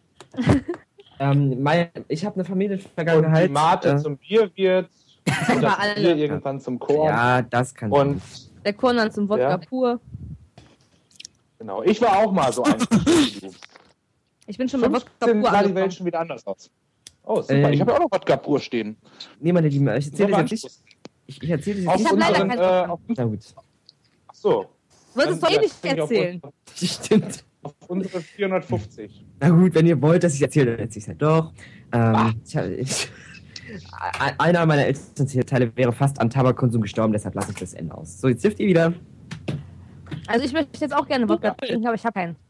Ähm, mein, ich habe eine Und Familienvergangenheit. die Mate äh, zum Bier wird. Und das alle. Bier irgendwann zum Korn. ja, das kann Und Der Korn dann zum Wodka Ja. pur. genau, ich war auch mal so ein. Ich bin schon mal Wodka fünfzehn pur sah die Welt angekommen. schon wieder anders aus. Oh, super. Ähm, ich habe ja auch noch Wodka pur stehen. Nee, meine Lieben, ich erzähle Nur das jetzt nicht. beanspruchst. Ich, ich erzähle das Auf jetzt hab nicht. leider unseren, keinen äh, Wodka. auf, Na gut. ach so. Würdest du Dann eh nicht bin ich auf erzählen. unsere- Stimmt. Auf unsere vierhundertfünfzig. Na gut, wenn ihr wollt, dass ich erzähle, dann erzähle ich es halt doch. Ah. Ähm, ich, hab- ich, einer meiner Elternteile wäre fast an Tabakkonsum gestorben, deshalb lasse ich das Ende aus. So, jetzt dürft ihr wieder. Also ich möchte jetzt auch gerne Wodka trinken, aber ich habe keinen.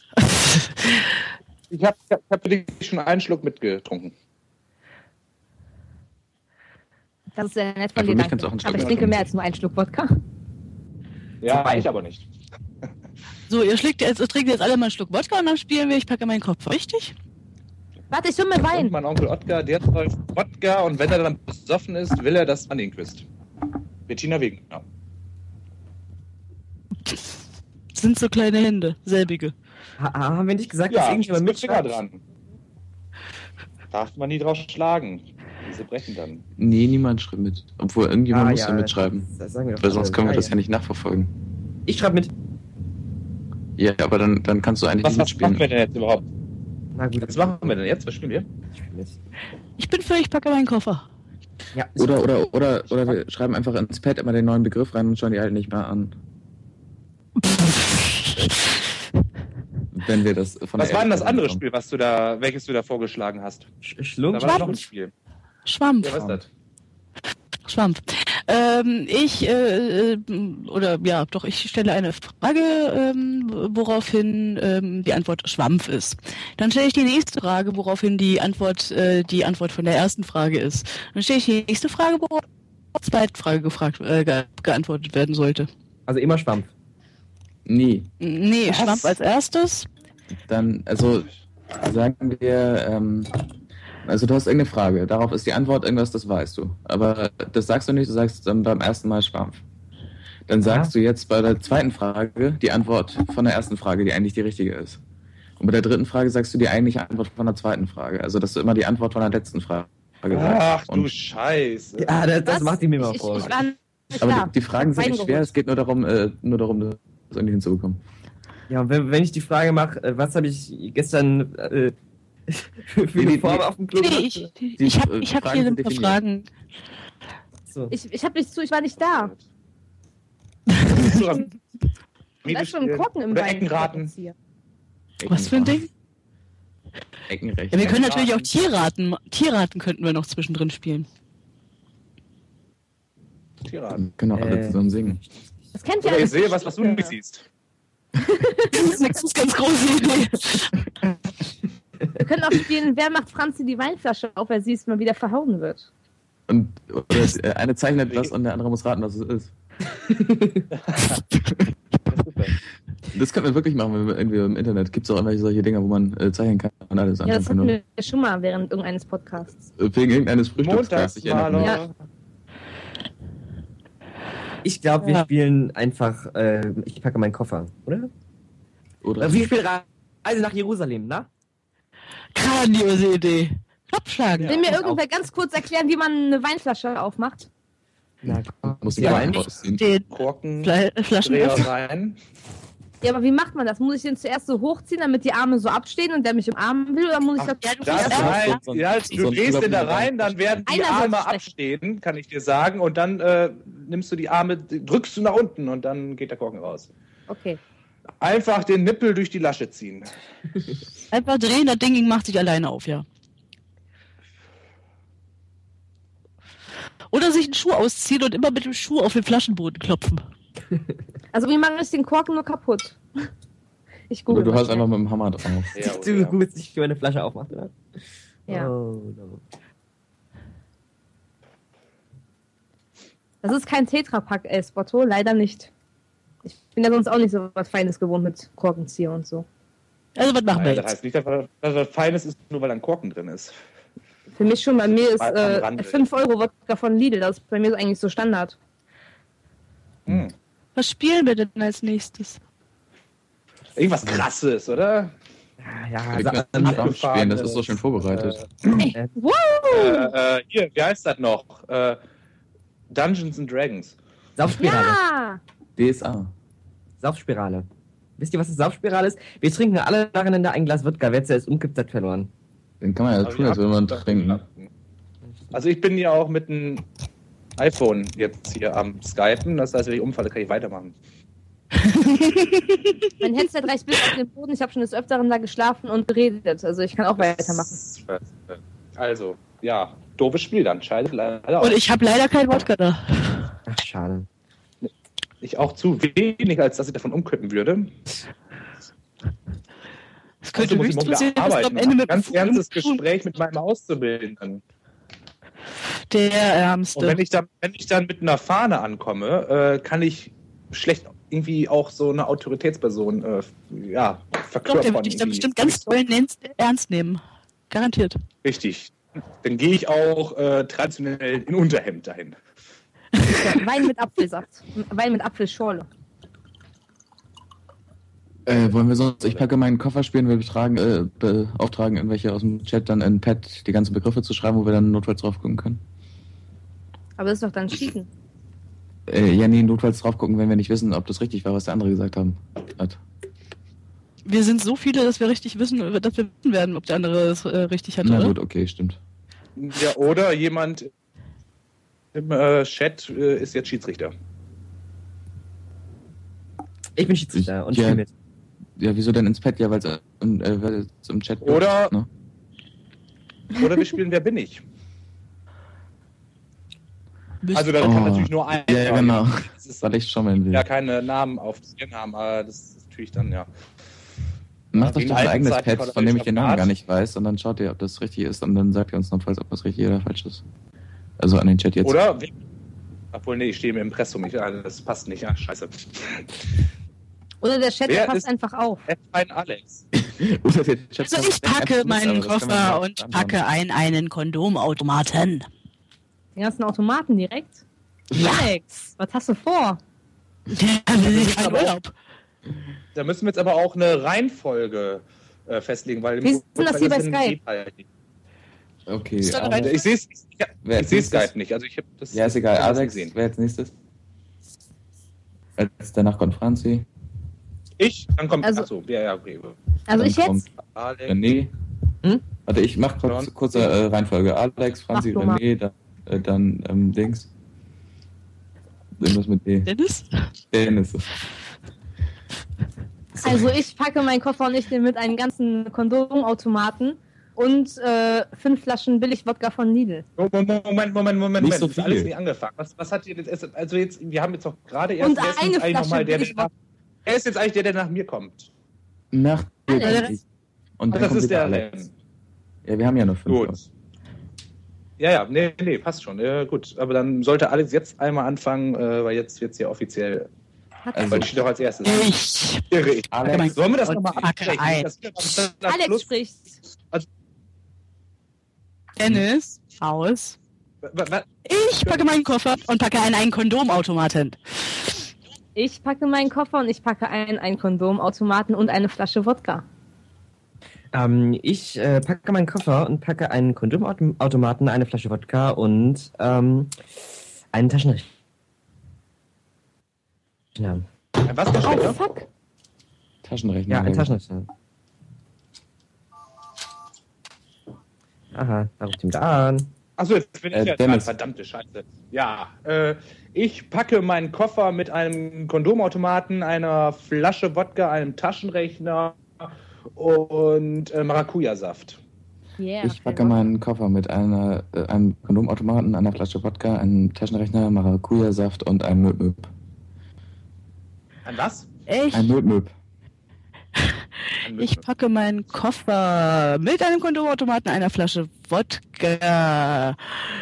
Ich habe ich hab für dich schon einen Schluck mitgetrunken. Das ist sehr nett Ja, von für dir, mich danke. kannst du auch einen Schluck Aber ich mehr trinke trinken. mehr als nur einen Schluck Wodka. Ja, Zwei. ich aber nicht. So, ihr schlägt jetzt, ihr trinkt jetzt alle mal einen Schluck Wodka und dann spielen wir, ich packe meinen Kopf. Richtig? Warte, ich hol mir Und Wein. mein Onkel Ottgar, der träuft Wodka und wenn er dann besoffen ist, will er, dass man ihn küsst. Bettina Wegen. Ja. Sind so kleine Hände, selbige. Ha, haben wir nicht gesagt, dass Ja, irgendjemand ist mit Finger mitschreibt? dran. Darf man nie drauf schlagen. Diese brechen dann. Nee, niemand schreibt mit. Obwohl, irgendjemand Ah, muss ja, ja mitschreiben. Das sagen wir doch Weil sonst alle. können wir Ah, das ja. ja nicht nachverfolgen. Ich schreibe mit. Ja, aber dann, dann kannst du eigentlich Was, nicht was machen wir mitspielen. denn jetzt überhaupt? Na gut, Was machen wir denn jetzt? Was spielen wir? ich spiele mit. Ich bin für, ich packe meinen Koffer. Ja, Oder, oder, oder, oder wir schreiben einfach ins Pad immer den neuen Begriff rein und schauen die halt nicht mehr an. Wenn wir das von Was der war denn das App andere bekommen. Spiel, was du da, welches du da vorgeschlagen hast? Sch- Schlunk. Da war noch ein Spiel. Schwampf. Ja, was ist das? Schwampf. Ähm, ich, äh, äh, oder ja, doch, ich stelle eine Frage, ähm, woraufhin ähm, die Antwort Schwampf ist. Dann stelle ich die nächste Frage, woraufhin die Antwort äh, die Antwort von der ersten Frage ist. Dann stelle ich die nächste Frage, worauf die zweite Frage gefragt, äh, ge geantwortet werden sollte. Also immer Schwampf. Nee, Nee, Was? Schwampf als erstes. dann, also sagen wir, ähm, also du hast irgendeine Frage, darauf ist die Antwort irgendwas, das weißt du. Aber das sagst du nicht, du sagst dann beim ersten Mal Schwampf. Dann sagst du jetzt bei der zweiten Frage die Antwort von der ersten Frage, die eigentlich die richtige ist. Und bei der dritten Frage sagst du die eigentliche Antwort von der zweiten Frage. Also dass du immer die Antwort von der letzten Frage sagst. Ach du Und, Scheiße. Ja, das, das Was? macht die mir mal ich, vor. Ich, ich war nicht aber da. die, die Fragen sind nicht schwer, es geht nur darum, äh, nur darum, das irgendwie hinzubekommen. Ja, und wenn, wenn ich die Frage mache, äh, was habe ich gestern äh, für Nee, eine nee, Form nee. auf dem Klo Nee, gemacht? ich, Die, ich habe äh, ich hab Fragen hier sind ein paar definiert. Fragen. So. Ich, ich hab nicht zu, ich war nicht da. Da ist schon ein Korken im Oder Bein. Eckenraten. Was für ein Ding? Eckenrecht. Ja, wir können natürlich auch Raten. Tierraten, Tierraten könnten wir noch zwischendrin spielen. Tierraten. Genau, alle Äh. zusammen singen. Das kennt ihr Oder ich alles sehe was, was du bestimmt. nicht siehst. Das ist eine ganz, ganz große Idee. Wir können auch spielen, wer macht Franzi die Weinflasche auf, weil sie es mal wieder verhauen wird. Und oder, äh, eine zeichnet was und der andere muss raten, was es ist. Das können wir wirklich machen, wenn wir irgendwie im Internet gibt es auch irgendwelche solche Dinger, wo man äh, zeichnen kann und alles Ja, anschauen das kann. hatten Oder? wir schon mal während irgendeines Podcasts. Wegen irgendeines Frühstückstags. Ich erinnere mich. Montagsmaler. Ich glaube, wir Ja. spielen einfach, äh, ich packe meinen Koffer, oder? Oder Äh, Wir spielen Reise nach Jerusalem, na? Grandiose Idee. Abschlagen. Will mir ich irgendwer ganz kurz erklären, wie man eine Weinflasche aufmacht? Na, muss ich ja, ja ein- rausziehen. Den Korken, Fle Flaschen Dreher öffnen. rein. Ja, aber wie macht man das? Muss ich den zuerst so hochziehen, damit die Arme so abstehen und der mich umarmen will? Oder muss ich Ach, das... du Das Ja, rein, so ein- ja, so du ein gehst in da Überblick rein, dann werden die Einer soll Arme sprechen. abstehen, kann ich dir sagen, und dann äh, nimmst du die Arme, drückst du nach unten und dann geht der Korken raus. Okay. Einfach den Nippel durch die Lasche ziehen. Einfach drehen, das Ding macht sich alleine auf, ja. Oder sich einen Schuh ausziehen und immer mit dem Schuh auf den Flaschenboden klopfen. Also wie mache ich den Korken nur kaputt? Ich Oder google du mal hast schnell. einfach mit dem Hammer drauf. Ja, du ja. googelst nicht, wie man eine Flasche aufmacht, oder? Ja. Oh, no. Das ist kein Tetrapack, ey, Spotto, leider nicht. Ich bin ja sonst auch nicht so was Feines gewohnt mit Korkenzieher und so. Also was machen wir Nein, das jetzt? heißt nicht, dass das dass das Feines ist, nur weil ein Korken drin ist. Für mich schon, bei mir ist Mal am äh, Rande. fünf Euro Wodka von Lidl, das ist bei mir eigentlich so Standard. Hm. Was spielen wir denn als nächstes? Irgendwas Krasses, oder? Ja, ja, Wir also, können ähm, Schwamm spielen, das ist so schön vorbereitet. Ey, wow! Äh, äh, hier, wie heißt das noch? Äh, Dungeons and Dragons. Saufspirale. Ja! D S A. Saufspirale. Wisst ihr, was eine Saufspirale ist? Wir trinken alle nacheinander ein Glas Wodka. Wer zuerst umkippt, hat verloren. Den kann man ja Also tun, ich als würde man hab- trinken. Also ich bin ja auch mit dem iPhone jetzt hier am Skypen. Das heißt, wenn ich umfalle, kann ich weitermachen. Mein Headset reicht bis auf den Boden. Ich habe schon des Öfteren da geschlafen und geredet. Also ich kann auch weitermachen. Also, ja, doofes Spiel dann. Scheidet leider Und aus. ich habe leider kein Wodka da. Ach, schade. Ich auch zu wenig, als dass ich davon umkippen würde. Das könnte Also muss ich höchstens morgen passieren, wieder dass du arbeiten. am Ende mit Ganz dem ernstes Fuß- Gespräch mit meinem Auszubildenden. Der Und Ärmste. wenn ich dann, wenn ich dann mit einer Fahne ankomme, äh, kann ich schlecht irgendwie auch so eine Autoritätsperson äh, ja, Doch, der verkörpern. wird dich dann irgendwie. bestimmt ganz doll nennst- ernst nehmen. Garantiert. Richtig. Dann gehe ich auch äh, traditionell in Unterhemd dahin. Wein mit Apfelsaft. Wein mit Apfelschorle. Äh, wollen wir sonst, ich packe meinen Koffer spielen, wir betragen, äh, beauftragen irgendwelche aus dem Chat dann in Pad die ganzen Begriffe zu schreiben, wo wir dann notfalls drauf gucken können. Aber das ist doch dann Cheaten. Äh, ja, nee, notfalls drauf gucken, wenn wir nicht wissen, ob das richtig war, was der andere gesagt haben, hat. Wir sind so viele, dass wir richtig wissen, dass wir wissen werden, ob der andere es äh, richtig hat, Na oder? gut, okay, stimmt. Ja, oder jemand im äh, Chat äh, ist jetzt Schiedsrichter. Ich bin Schiedsrichter und Ja. spiele mit. Ja, wieso denn ins Pad? Ja, weil es äh, äh, im Chat... Oder- Ne? Oder wir spielen Wer bin ich? Bist- Also da kann Oh. natürlich nur ein. Ja, ja, genau. Das ist Soll ich schummeln will. ja keine Namen auf den haben, aber das ist natürlich dann, ja. Macht euch Gegen doch ein alten eigenes Zeiten Pad, von dem ich den Namen Quadrat. gar nicht weiß, und dann schaut ihr, ob das richtig ist, und dann sagt ihr uns notfalls, ob das richtig oder falsch ist. Also an den Chat jetzt. Oder? Obwohl, nee, ich stehe im Impressum. Ich, ah, das passt nicht. Ah, scheiße. Oder der Chat, der Wer passt ist- einfach auf. F eins Alex. Oder der Chat Also ich packe sagt, meinen aber das kann man Koffer ja und anschauen. packe ein einen Kondomautomaten. Den ganzen Automaten direkt. Alex, was hast du vor? Ja, will ich keinen Urlaub. Da müssen wir jetzt aber auch eine Reihenfolge äh, festlegen, weil im Wie ist denn das hier bei Notfall Skype? geht halt nicht. Okay, Ist da eine aber- Reihenfolge? Ich sehe es ich, Wer ich sehe ist das? Skype nicht. Also ich habe das. Ja, ist egal. ich hab das Alex, gesehen. wer als nächstes? Als danach kommt Franzi. Ich? Dann kommt. Also- Achso, ja, ja, okay. Also dann ich jetzt? kommt Alex. René. Hm? Warte, ich mach kurz, John. kurze äh, Reihenfolge. Alex, Franzi, Mach du mal. René, dann, äh, dann ähm, Dings. Irgendwas mit D. Dennis? Dennis. Also ich packe meinen Koffer und ich nehme mit einen ganzen Kondomautomaten und äh, fünf Flaschen Billig-Wodka von Lidl. Moment, Moment, Moment, Moment. Nicht so das ist alles viel. nicht angefangen. Was, was hat ihr jetzt erst, also jetzt, wir haben jetzt doch gerade erst, Und wer ist eine jetzt eigentlich Flasche noch mal der, der, Billig-Wodka. wer ist jetzt eigentlich der, der nach mir kommt? Nach dir Alex. kommt ich. Und dann Das kommt ist wieder der Alex. Ren. Ja, wir haben ja noch fünf. Gut. Ja, ja, nee, nee, passt schon. Ja, gut, aber dann sollte Alex jetzt einmal anfangen, äh, weil jetzt wird es ja offiziell. Also, Weil ich stehe doch als erstes. Ich. Irre ich. Alex, Sollen wir das und nochmal packe abbrechen? ein. Das wird am- am Alex Schluss- spricht. Dennis. Aus. Wa- wa- Ich packe meinen Koffer und packe ein einen Kondomautomaten. Ich packe meinen Koffer und ich packe ein, einen Kondomautomaten und eine Flasche Wodka. Ähm, ich äh, packe meinen Koffer und packe einen Kondomautomaten, eine Flasche Wodka und ähm, einen Taschenrechner. Was für Oh, Schritte? fuck. Taschenrechner. Ja, ein Taschenrechner. Aha, da ruft ihm da an. Achso, jetzt bin ich Äh, ja Dennis. dran, verdammte Scheiße. Ja, äh, ich packe meinen Koffer mit einem Kondomautomaten, einer Flasche Wodka, einem Taschenrechner und äh, Maracuja-Saft. Yeah, Ich packe meinen Koffer mit einer, äh, einem Kondomautomaten, einer Flasche Wodka, einem Taschenrechner, Maracuja-Saft und einem Möb-Möb. An was? Ich. Ein Möb-Möb. An Ich packe meinen Koffer mit einem Kondomautomaten, einer Flasche Wodka.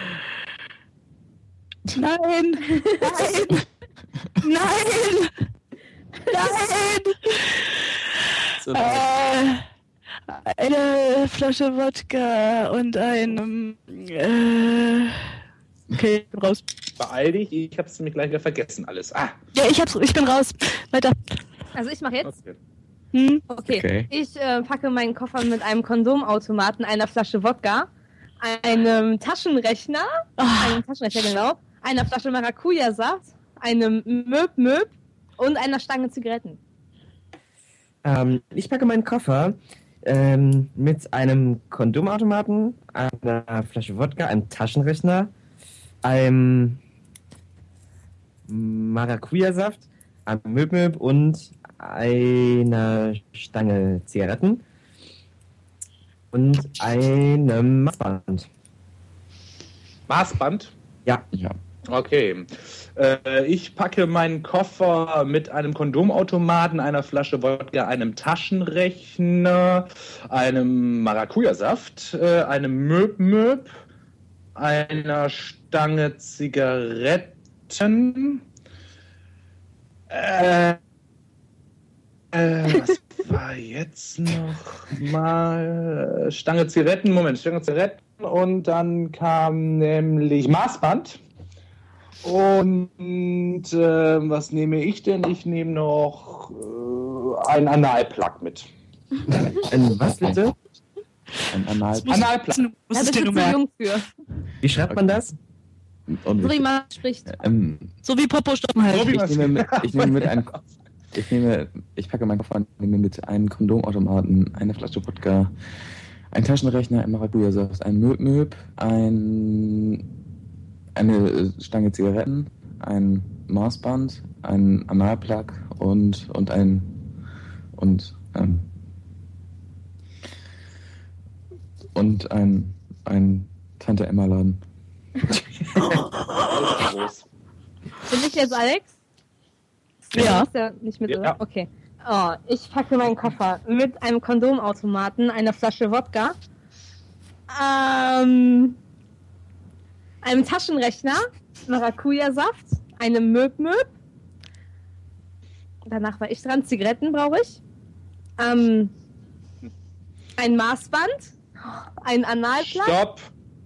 Nein! Nein! Nein! Nein! So, Äh, eine Flasche Wodka und ein. Äh, okay, ich bin raus. Beeil dich, ich hab's nämlich gleich wieder vergessen alles. Ah, Ja, ich hab's, ich bin raus. Weiter. Also ich mache jetzt. okay. Hm? Okay. Okay. Ich äh, packe meinen Koffer mit einem Kondomautomaten, einer Flasche Wodka, einem Taschenrechner, einem Taschenrechner genau, einer Flasche Maracuja-Saft, einem Möb-Möb und einer Stange Zigaretten. Ähm, ich packe meinen Koffer ähm, mit einem Kondomautomaten, einer Flasche Wodka, einem Taschenrechner, einem Maracuja-Saft, einem Möb-Möb und einer Stange Zigaretten und einem Maßband. Maßband? Ja, ja. Okay. Äh, ich packe meinen Koffer mit einem Kondomautomaten, einer Flasche Wodka, einem Taschenrechner, einem Maracuja-Saft, äh, einem Möb-Möb, einer Stange Zigaretten. Äh, äh, was war jetzt noch mal? Stange Zigaretten, Moment, Stange Zigaretten und dann kam nämlich Maßband. Und äh, was nehme ich denn? Ich nehme noch äh, ein Analplug mit. Ein was bitte? Ein Anal. Analplug. Du Ja, musst das es ist dir zu nur merken. jung für. Wie schreibt man das? Und So wie man spricht. ähm, So wie Popo stoppen halt. So wie ich, nehme mit, ich nehme mit ein, ich nehme, ich packe meinen Koffer und nehme mit einem Kondomautomaten, eine Flasche Wodka, einen Taschenrechner, ein Maracuja-Saft, ein Möb-Möb, ein, eine Stange Zigaretten, ein Maßband, ein Analplug und, und ein, und, ähm, und ein, ein Tante-Emma-Laden. Groß. Bin ich jetzt Alex? Ja. Du bist ja nicht mit, Ja. oder? Okay. Oh, ich packe meinen Koffer mit einem Kondomautomaten, einer Flasche Wodka, ähm, einem Taschenrechner, Maracuja-Saft, einem Möb-Möb. Danach war ich dran. Zigaretten brauche ich. Ähm, ein Maßband, ein Analplug. Stopp.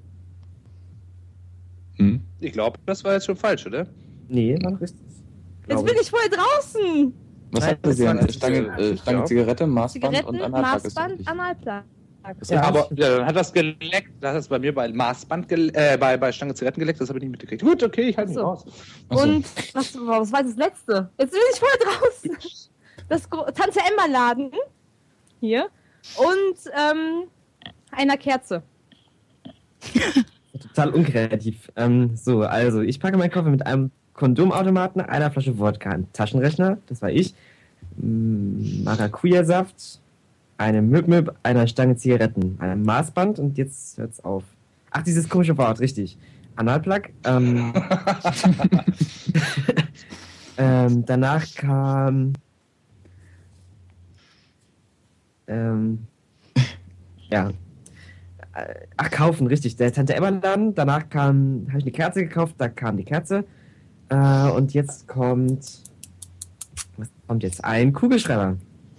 Hm? Ich glaube, das war jetzt schon falsch, oder? Nee, war richtig. Jetzt bin ich voll draußen. Was Nein, hat das sie war denn? nicht Stange, äh, Stange Ja. Zigarette, Maßband Zigaretten, und Analplug ist Maßband, richtig. Analplug. Ja, aber ja, dann hat das geleckt. Das hat es bei mir bei Maßband gele äh, bei, bei Stange Zigaretten geleckt, das habe ich nicht mitgekriegt. Gut, okay, ich halte mich So. raus. Ach so. Und was, was war das letzte? Jetzt bin ich voll draußen. Das Gro- Tante Emma Laden. Hier. Und ähm, einer Kerze. total unkreativ. Ähm, so, also, ich packe meinen Koffer mit einem Kondomautomaten, einer Flasche Wodka, einem Taschenrechner, das war ich, mm, Maracuja-Saft, einem Möb-Möb, einer Stange Zigaretten, einem Maßband und jetzt hört's auf. Ach, dieses komische Wort, richtig. Analplug. Ähm, ähm, danach kam ähm, ja. Ach, kaufen, richtig. Der Tante Emma Laden. Danach kam, habe ich eine Kerze gekauft, da kam die Kerze. Äh, und jetzt kommt, was kommt jetzt? Ein Kugelschreiber.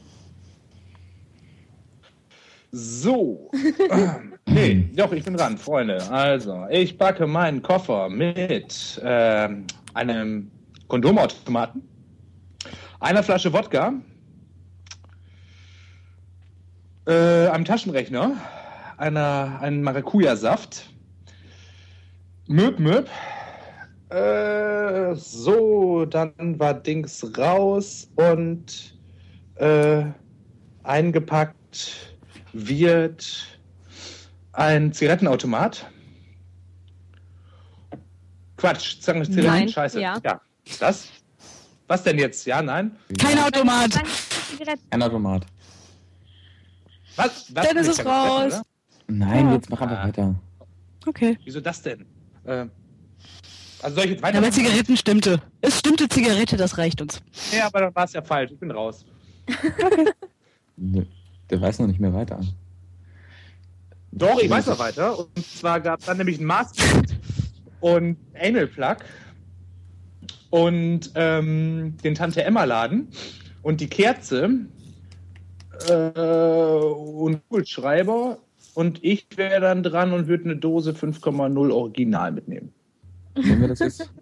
So. Nee, doch, ich bin dran, Freunde. Also, ich packe meinen Koffer mit ähm, einem Kondomautomaten, einer Flasche Wodka, äh, einem Taschenrechner, einer, einem Maracuja-Saft, Möb, Möb. Äh, so, dann war Dings raus und äh, eingepackt wird ein Zigarettenautomat. Quatsch, Zigaretten, Nein, scheiße. ja. ja. Das? Was denn jetzt? Ja, nein? Kein Automat. Zigaretten. Ein Automat. Was? Was Dann ist Nicht es Zigaretten, raus. oder? Nein, Ja. jetzt mach einfach weiter. Okay. Wieso das denn? Äh, also soll ich jetzt weiter? Ja, aber Zigaretten stimmte. Es stimmte Zigarette, das reicht uns. Ja, aber dann war es ja falsch. Ich bin raus. Nö, der weiß noch nicht mehr weiter. Doch, ich weiß noch weiter. Und zwar gab es dann nämlich ein Maßband und Anal-Plug und ähm, den Tante Emma Laden und die Kerze äh, und Kugelschreiber und ich wäre dann dran und würde eine Dose fünf Komma null Original mitnehmen. Nehmen wir das jetzt?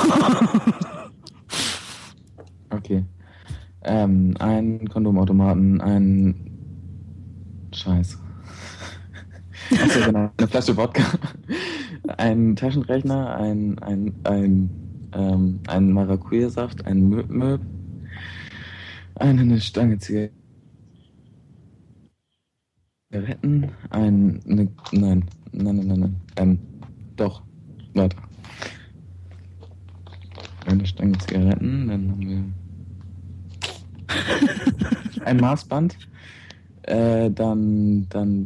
Okay. Ähm, ein Kondomautomaten, ein Scheiß. Achso, genau. Eine Flasche Wodka, ein Taschenrechner, ein, ein, ein, ähm, ein Maracuja-Saft, ein Möb, Möb, eine Stange Zigaretten, ein, eine, nein, nein, nein, nein, nein, ähm, doch, weiter. Eine Stange Zigaretten, dann haben wir ein Maßband, äh, dann, dann,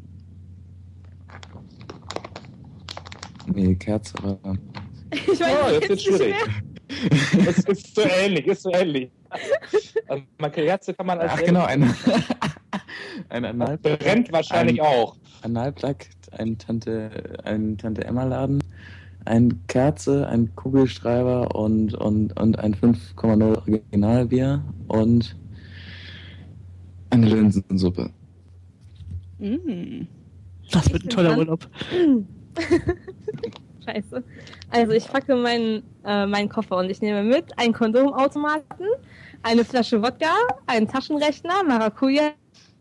nee, Kerze, aber, Ich weiß Oh, jetzt jetzt wird's nicht schwierig. mehr. Es ist so ähnlich, ist so ähnlich. Also, man Kerze kann man als ach genau, ein, ein Analplug, brennt wahrscheinlich ein, auch. Analplug, ein Tante, ein Tante Emma Laden, ein Kerze, ein Kugelschreiber und, und, und ein fünf Komma null Originalbier und eine Linsensuppe. Mm. Das wird ein toller Urlaub. Scheiße. Also ich packe meinen, äh, meinen Koffer und ich nehme mit einen Kondomautomaten, eine Flasche Wodka, einen Taschenrechner, Maracuja-Saft,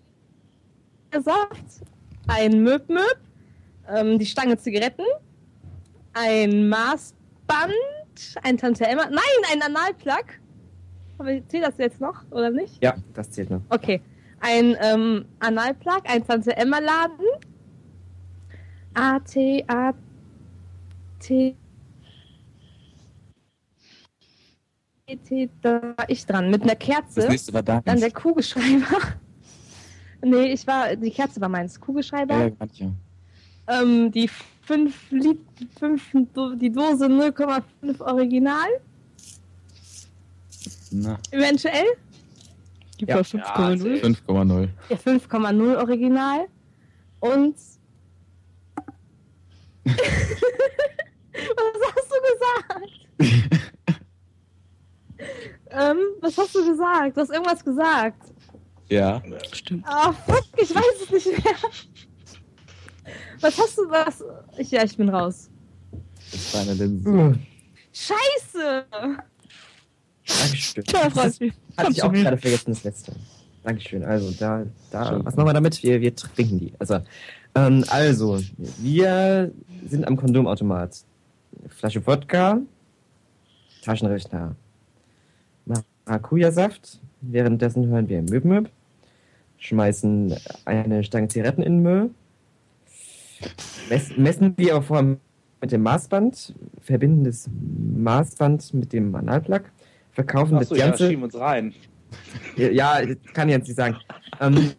ein Möb-Möb, ähm, die Stange Zigaretten, ein Maßband, ein Tante Emma, nein, ein Analplug. Aber zählt das jetzt noch, oder nicht? Ja, das zählt noch. Okay. Ein ähm, Analplug, ein Tante Emma Laden, A T A T T, da war ich dran, mit einer Kerze. Das nächste war da. Dann der Kugelschreiber. Nee, ich war, die Kerze war meins. Kugelschreiber. Ja, manche. Ähm, die fünf Lit, fünf, die Dose null Komma fünf Original. Na, Eventuell. Gib Ja. mal fünf Komma null. fünf Komma null. Ja, fünf Komma null Original. Und. Was hast du gesagt? ähm, was hast du gesagt? Du hast irgendwas gesagt. Ja. Stimmt. Ah, fuck, ich weiß es nicht mehr. Was hast du, was? Ich, ja, ich bin raus. Das war eine Linse. Scheiße! Dankeschön. Tja, Franzi. Hatte Komm ich zu auch mir. gerade vergessen, das letzte. Dankeschön. Also, da, da, Schön. was machen wir damit? Wir, wir trinken die. Also, ähm, also, wir sind am Kondomautomat. Flasche Wodka, Taschenrechner, Maracuja-Saft. Währenddessen hören wir Möb-Möb, schmeißen eine Stange Zigaretten in den Müll, mess, messen die auch vor mit dem Maßband, verbinden das Maßband mit dem Analplug, verkaufen Achso, das ja, Ganze. schieben uns rein. Ja, kann ich jetzt nicht sagen. Ähm,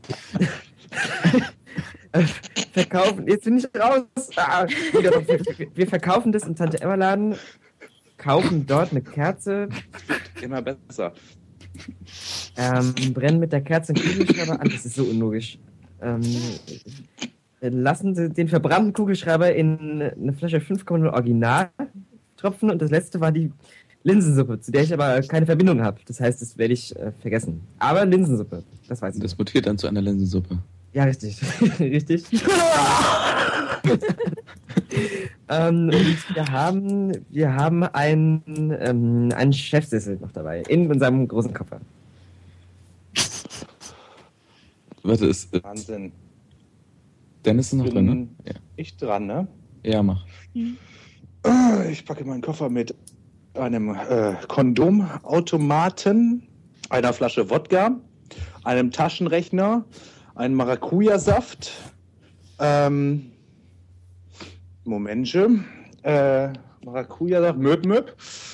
äh, verkaufen, jetzt bin ich raus. Ah, wieder, wir, wir verkaufen das im Tante Emma Laden, kaufen dort eine Kerze, Immer besser. ähm, brennen mit der Kerze einen Kugelschreiber an. Das ist so unlogisch. Ähm, lassen Sie den verbrannten Kugelschreiber in eine Flasche fünf Komma null Original tropfen und das letzte war die Linsensuppe, zu der ich aber keine Verbindung habe. Das heißt, das werde ich äh, vergessen. Aber Linsensuppe, das weiß ich. Das mutiert dann zu einer Linsensuppe. Ja, richtig. richtig. ähm, und wir haben, wir haben einen, ähm, einen Chefsessel noch dabei in unserem großen Koffer. Warte, ist. Äh, Wahnsinn. Dennis ist noch Bin drin, ne? Ja. ich dran, ne? Ja, mach. Äh, Ich packe meinen Koffer mit einem äh, Kondomautomaten, einer Flasche Wodka, einem Taschenrechner, einem Maracuja-Saft, ähm, Momentchen, äh, Maracuja-Saft, Möb, Möb.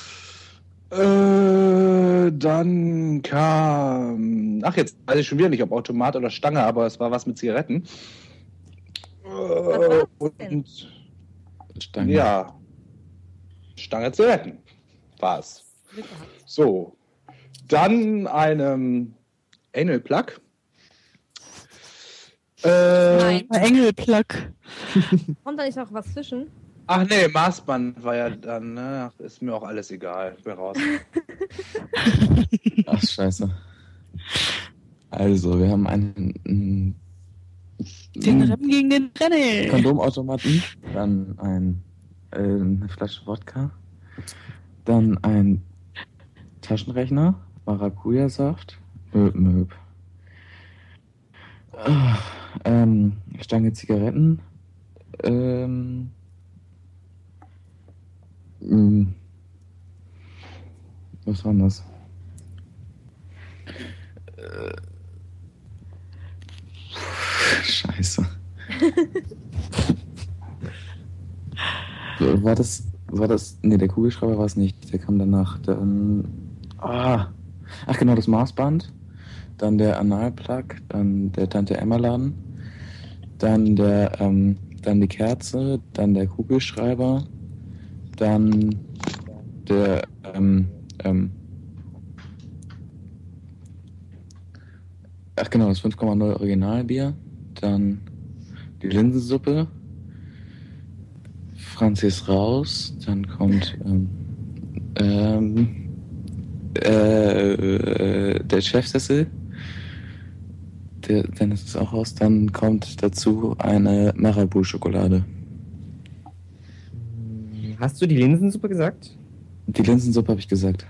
Äh, dann kam, ach jetzt weiß ich schon wieder nicht, ob Automat oder Stange, aber es war was mit Zigaretten. Äh, war's denn? und Stange. ja, Stange Zigaretten war es. So, dann einem Anal Plug. Äh, Nein. Engelplug. Und dann ist auch was zwischen. Ach nee, Maßband war ja dann, ne? Ach, ist mir auch alles egal. Ich bin raus. Ach, scheiße. Also, wir haben einen, einen Den Rennen gegen den Rennen. Kondomautomaten, dann ein, äh, eine Flasche Wodka, dann ein Taschenrechner, Maracuja-Saft, Möb, Möb. Ah, ähm, Stange Zigaretten, ähm, mh, was war denn das? Äh, Scheiße. War das, war das, nee, der Kugelschreiber war es nicht, der kam danach. Dann, ah, ach genau, das Maßband, dann der Analplug, dann der Tante Emma Laden, dann der, ähm, dann die Kerze, dann der Kugelschreiber, dann der, ähm, ähm, ach genau, das fünf Komma null Originalbier, dann die Linsensuppe, Franzis raus, dann kommt ähm, ähm, äh, der Chefsessel, der Dennis ist auch raus, dann kommt dazu eine Marabu-Schokolade. Hast du die Linsensuppe gesagt? Die Linsensuppe habe ich gesagt.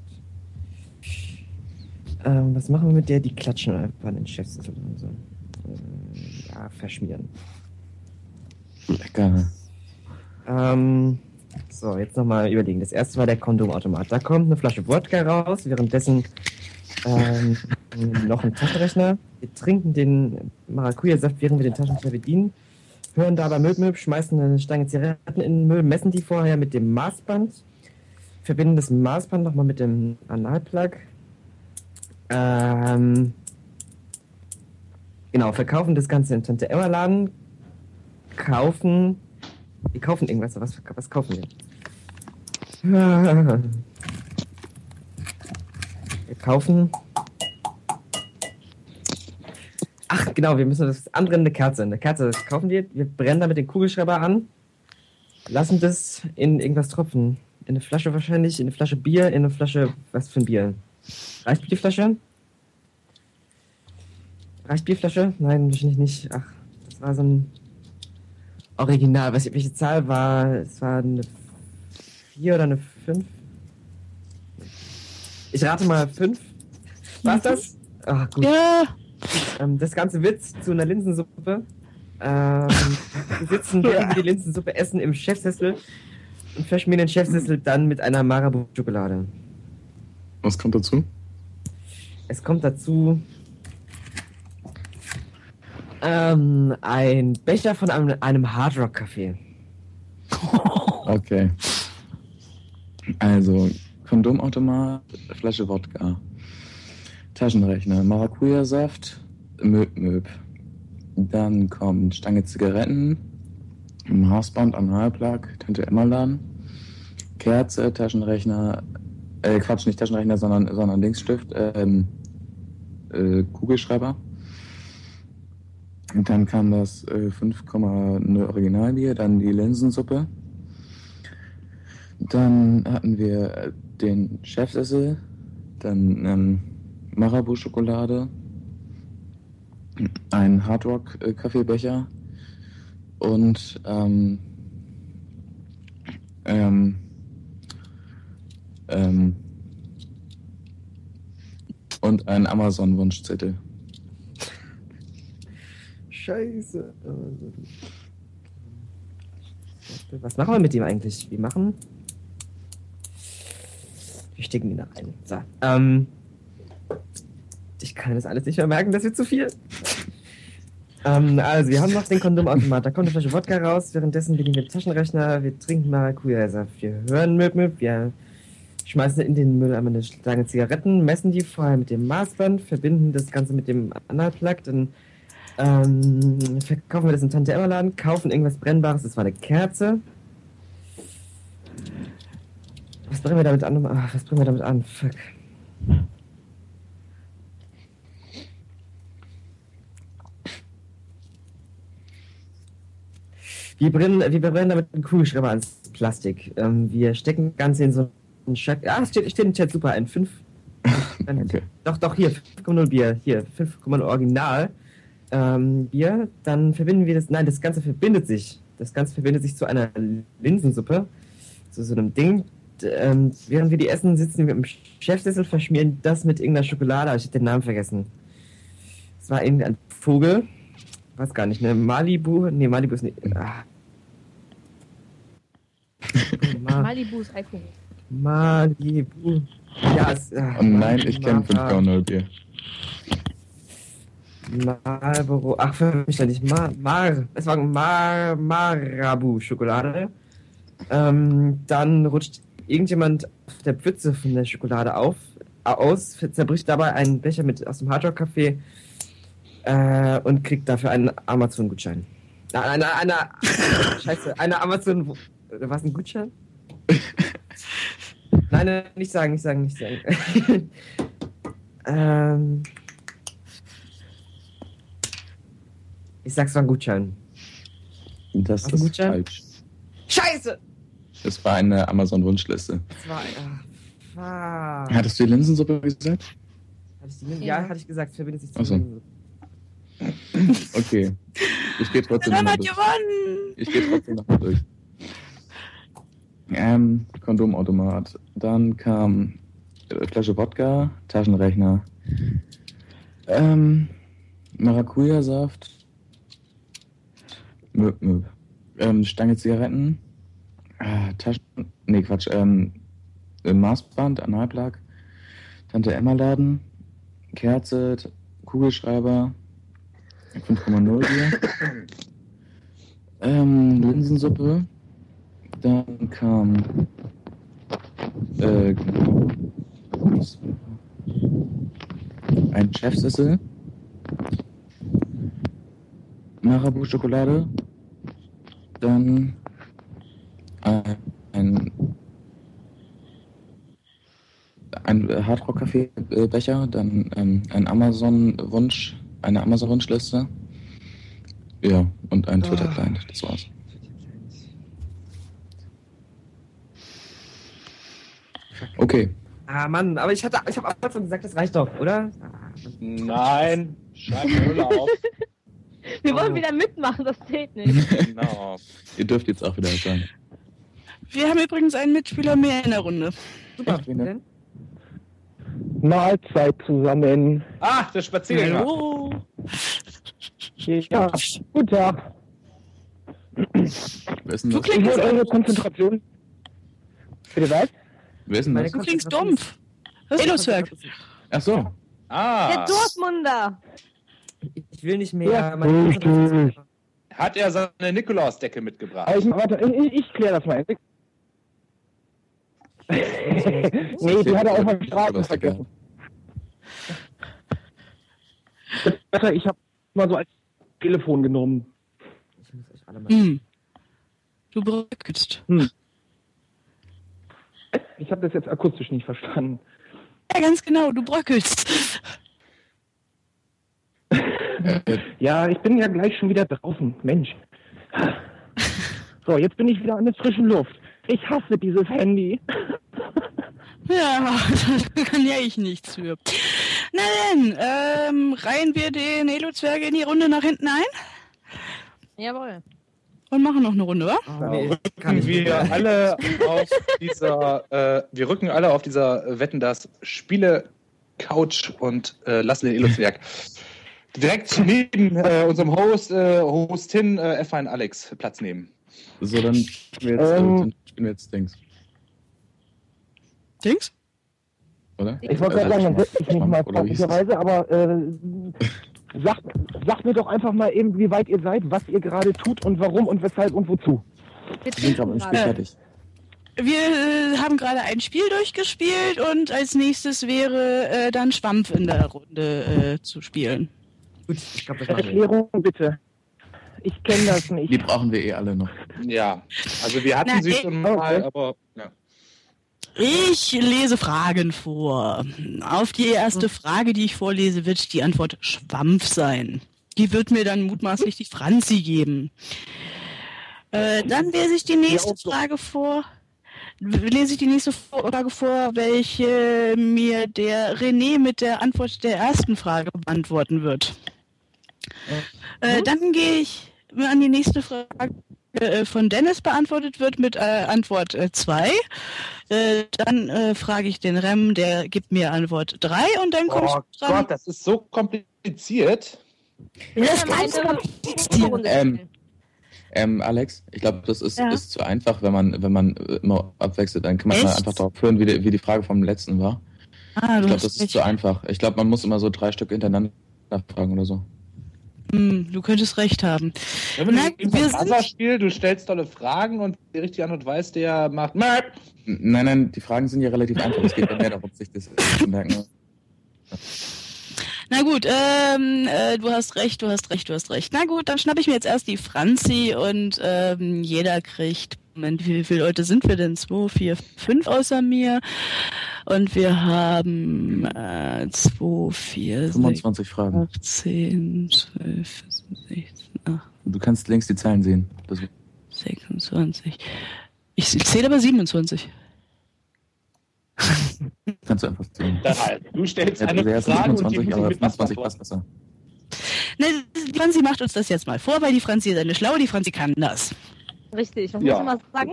Ähm, was machen wir mit der? Die klatschen einfach an den Chefsessel und so. Ähm, ja, verschmieren. Lecker. Ähm, so, jetzt nochmal überlegen. Das erste war der Kondomautomat. Da kommt eine Flasche Wodka raus, währenddessen ähm, noch ein Taschenrechner. Wir trinken den Maracuja-Saft, während wir den Taschenrechner bedienen. Hören dabei Möb Möb, schmeißen eine Stange Zigaretten in den Müll, messen die vorher mit dem Maßband, verbinden das Maßband nochmal mit dem Analplug. Ähm, genau, verkaufen das Ganze im Tante-Emma-Laden, kaufen, wir kaufen irgendwas, was, was kaufen wir? Wir kaufen, ach genau, wir müssen das andere eine Kerze, eine Kerze, das kaufen wir, wir brennen damit den Kugelschreiber an, lassen das in irgendwas tropfen, in eine Flasche wahrscheinlich, in eine Flasche Bier, in eine Flasche, was für ein Bier? Reicht Bierflasche? Reicht Bierflasche? Nein, wahrscheinlich nicht. Ach, das war so ein Original. Was, welche Zahl war? Es war eine vier oder eine fünf? Ich rate mal fünf. War's das? Ach, gut. Ja. Ähm, das Ganze wird zu einer Linsensuppe. Ähm, wir sitzen, während wir die Linsensuppe essen, im Chefsessel und verschmieren den Chefsessel dann mit einer Marabou-Schokolade. Was kommt dazu? Es kommt dazu ähm, ein Becher von einem, einem Hardrock-Café. Okay. Also, Kondomautomat, Flasche Wodka, Taschenrechner, Maracuja-Saft, Möb Möb. Dann kommt Stange Zigaretten, Maßband, Analplug, Tante-Emma-Laden, Kerze, Taschenrechner, äh, Quatsch, nicht Taschenrechner, sondern, sondern Linksstift, ähm, äh, Kugelschreiber. Und dann kam das äh, fünf Komma null Originalbier, dann die Linsensuppe. Dann hatten wir den Chefsessel, dann ähm, Marabou-Schokolade, einen Hardrock-Kaffeebecher und ähm, ähm, ähm, und einen Amazon-Wunschzettel. Scheiße. Was machen wir mit dem eigentlich? Wir machen... Wir stecken ihn da rein. So, ähm... Ich kann das alles nicht mehr merken, das wird zu viel. ähm, also, wir haben noch den Kondomautomat. Da kommt eine Flasche Wodka raus. Währenddessen bedienen wir den Taschenrechner. Wir trinken Maracuja-Saft. Wir hören Möb Möb. Wir schmeißen in den Müll einmal eine Stange Zigaretten, messen die vorher mit dem Maßband, verbinden das Ganze mit dem Analplug, dann ähm, verkaufen wir das im Tante-Emma-Laden, kaufen irgendwas Brennbares. Das war eine Kerze. Was bringen wir damit an? Ach, was bringen wir damit an? Fuck. Wir brennen, wir brennen damit einen Kugelschreiber ans Plastik. Ähm, wir stecken das Ganze in so einen Schack. Ah, steht, steht im Chat super ein. fünf. Okay. Doch, doch, hier, fünf Komma null Bier. Hier, fünf Komma null Original. Ähm, Bier. Dann verbinden wir das. Nein, das Ganze verbindet sich. Das Ganze verbindet sich zu einer Linsensuppe. Zu so einem Ding. Ähm, während wir die essen, sitzen wir im Chefsessel, verschmieren das mit irgendeiner Schokolade. Aber ich habe den Namen vergessen. Es war irgendein Vogel. Weiß gar nicht, ne? Malibu? Ne, Malibu ist nicht. Ah. Ma- Malibu ist iPhone. Malibu. Ja, es, ach, Oh nein, ich kenne fünf Komma null Bier. Marlboro. Ach, für mich nicht. Mar, Mar. Es war Mar, Marabu-Schokolade. Ähm, dann rutscht irgendjemand auf der Pfütze von der Schokolade auf, aus, zerbricht dabei einen Becher mit aus dem Hardrock-Café äh, und kriegt dafür einen Amazon-Gutschein. Nein, eine, eine, eine, scheiße, eine Amazon, was, ein Gutschein? Nein, nein, nicht sagen, nicht sagen, nicht sagen. ähm, ich sag's, war ein Gutschein. Das Was, ist Gutschein? falsch. Scheiße! Das war eine Amazon-Wunschliste. Das war, ach, fuck. Hattest du die Linsensuppe gesagt? Hatte ich die Linsen? Ja. Ja, hatte ich gesagt, es verbindet sich zu Ach so. Linsen. Okay. Ich gehe trotzdem Dann nochmal hat durch. gewonnen! Ich gehe trotzdem nochmal durch. Ähm, Kondomautomat. Dann kam äh, Flasche Wodka, Taschenrechner, ähm, Maracuja-Saft, Möp, Möp. Ähm, Stange Zigaretten, äh, Taschen, nee Quatsch, ähm, Maßband, Analplug, Tante Emma Laden, Kerze, T- Kugelschreiber, fünf Komma null Bier, ähm, Linsensuppe, dann kam äh, genau, ein Chefsessel, Marabu-Schokolade, dann ein, ein, ein Hardrock-Café-Becher, dann ähm, ein Amazon-Wunsch, eine Amazon-Wunschliste, ja, und ein Twitter-Client, das war's. Okay. Ah, Mann, aber ich hatte, ich habe auch schon gesagt, das reicht doch, oder? Nein, schreib die Null auf. Wir wollen wieder mitmachen, das zählt nicht. Genau. Ihr dürft jetzt auch wieder sagen. Wir haben übrigens einen Mitspieler mehr in der Runde. Super, Echt, wen denn? denn? Mahlzeit zusammen. Ah, der Spaziergänger. Hallo. Ja, guten Tag. Wer ist denn Du das? Ich klingst, wollte eure Konzentration. Bitte was? Wer ist denn Meine das? du klingst dumpf. Das ist Eloswerk. Ach so. Ah, Der Dortmunder! Ich will nicht mehr. Ja, meine richtig. Konzentration- hat er seine Nikolausdecke mitgebracht? Aber ich, warte, ich, ich kläre das mal. Nee, die hat er auf der Straße vergessen. Warte, ich habe mal so als Telefon genommen. Ich muss euch alle mal. Hm. Du bröckelst. Ich habe das jetzt akustisch nicht verstanden. Ja, ganz genau, du bröckelst. Ja, ich bin ja gleich schon wieder draußen. Mensch. So, jetzt bin ich wieder an der frischen Luft. Ich hasse dieses Handy. Ja, da kann ja ich nichts für. Na denn, ähm, reihen wir den Elo-Zwerge in die Runde nach hinten ein Jawohl. und machen noch eine Runde, wa? Oh, nee, kann Rücken ich nicht wir mehr. alle auf dieser, äh, wir rücken alle auf dieser Wetten, das Spiele Couch und äh, lassen den Elo-Zwerg direkt neben äh, unserem Host, äh, Hostin äh, F eins Alex Platz nehmen. So, dann spielen wir jetzt, Ähm. äh, dann spielen wir jetzt Dings, Dings? oder? Ich wollte gerade sagen, dann setze ich mich mal Oder wie hieß es? praktischerweise, aber äh, sagt, sagt mir doch einfach mal eben, wie weit ihr seid, was ihr gerade tut und warum und weshalb und wozu. Wir Wir sind gerade trinken im Spiel gerade. fertig. Wir äh, haben gerade ein Spiel durchgespielt und als nächstes wäre äh, dann Schwampf in der Runde äh, zu spielen. Gut, ich glaube, das machen wir. Erklärung bitte. Ich kenne das Die nicht. brauchen wir eh alle noch. Ja, also wir hatten Na, sie ich- schon mal, okay. aber ja. Ich lese Fragen vor. Auf die erste Frage, die ich vorlese, wird die Antwort Schwampf sein. Die wird mir dann mutmaßlich die Franzi geben. Äh, dann lese ich die nächste Frage vor. Lese ich die nächste Frage vor, welche mir der René mit der Antwort der ersten Frage beantworten wird. Äh, dann gehe ich an die nächste Frage äh, von Dennis beantwortet wird mit äh, Antwort zwei. Äh, dann äh, frage ich den Rem, der gibt mir Antwort drei und dann komme Oh ich dran. Gott, das ist so kompliziert. Das Wir kannst du eine komplizieren. Runde Ähm, spielen. Ähm, Alex, ich glaube, das ist, Ja. ist zu einfach, wenn man, wenn man äh, immer abwechselt. Dann kann man Echt? mal einfach darauf hören, wie die, wie die Frage vom letzten war. Ah, Ich du glaube, hast das ist recht. zu einfach. Ich glaube, man muss immer so drei Stück hintereinander fragen oder so. Hm, du könntest recht haben. Wenn man Nein, im wir Wasser sind- spielt, du stellst tolle Fragen und die richtige Antwort weiß, der macht Möp. N- Nein, nein, die Fragen sind ja relativ einfach. Es geht ja mehr darum, sich das zu merken. Na gut, ähm, äh, du hast recht, du hast recht, du hast recht. Na gut, dann schnappe ich mir jetzt erst die Franzi und ähm, jeder kriegt, Moment, wie viele Leute sind wir denn? Zwei, vier, fünf außer mir. Und wir haben äh, zwei, vier, sechs, fünfundzwanzig Fragen. acht, zehn, zwölf, fünfzehn, sechzehn, acht, Du kannst links die Zahlen sehen. Das, sechsundzwanzig. Ich zähle aber siebenundzwanzig. kannst du einfach sehen. Dann halt. Du stellst Ja, eine der erste Frage und die fünfundzwanzig, muss ich aber mit was fünfundzwanzig beantworten. passt besser. Ne, die Franzi macht uns das jetzt mal vor, weil die Franzi ist eine Schlaue, die Franzi kann das. Richtig, was Ja. muss ich mal sagen?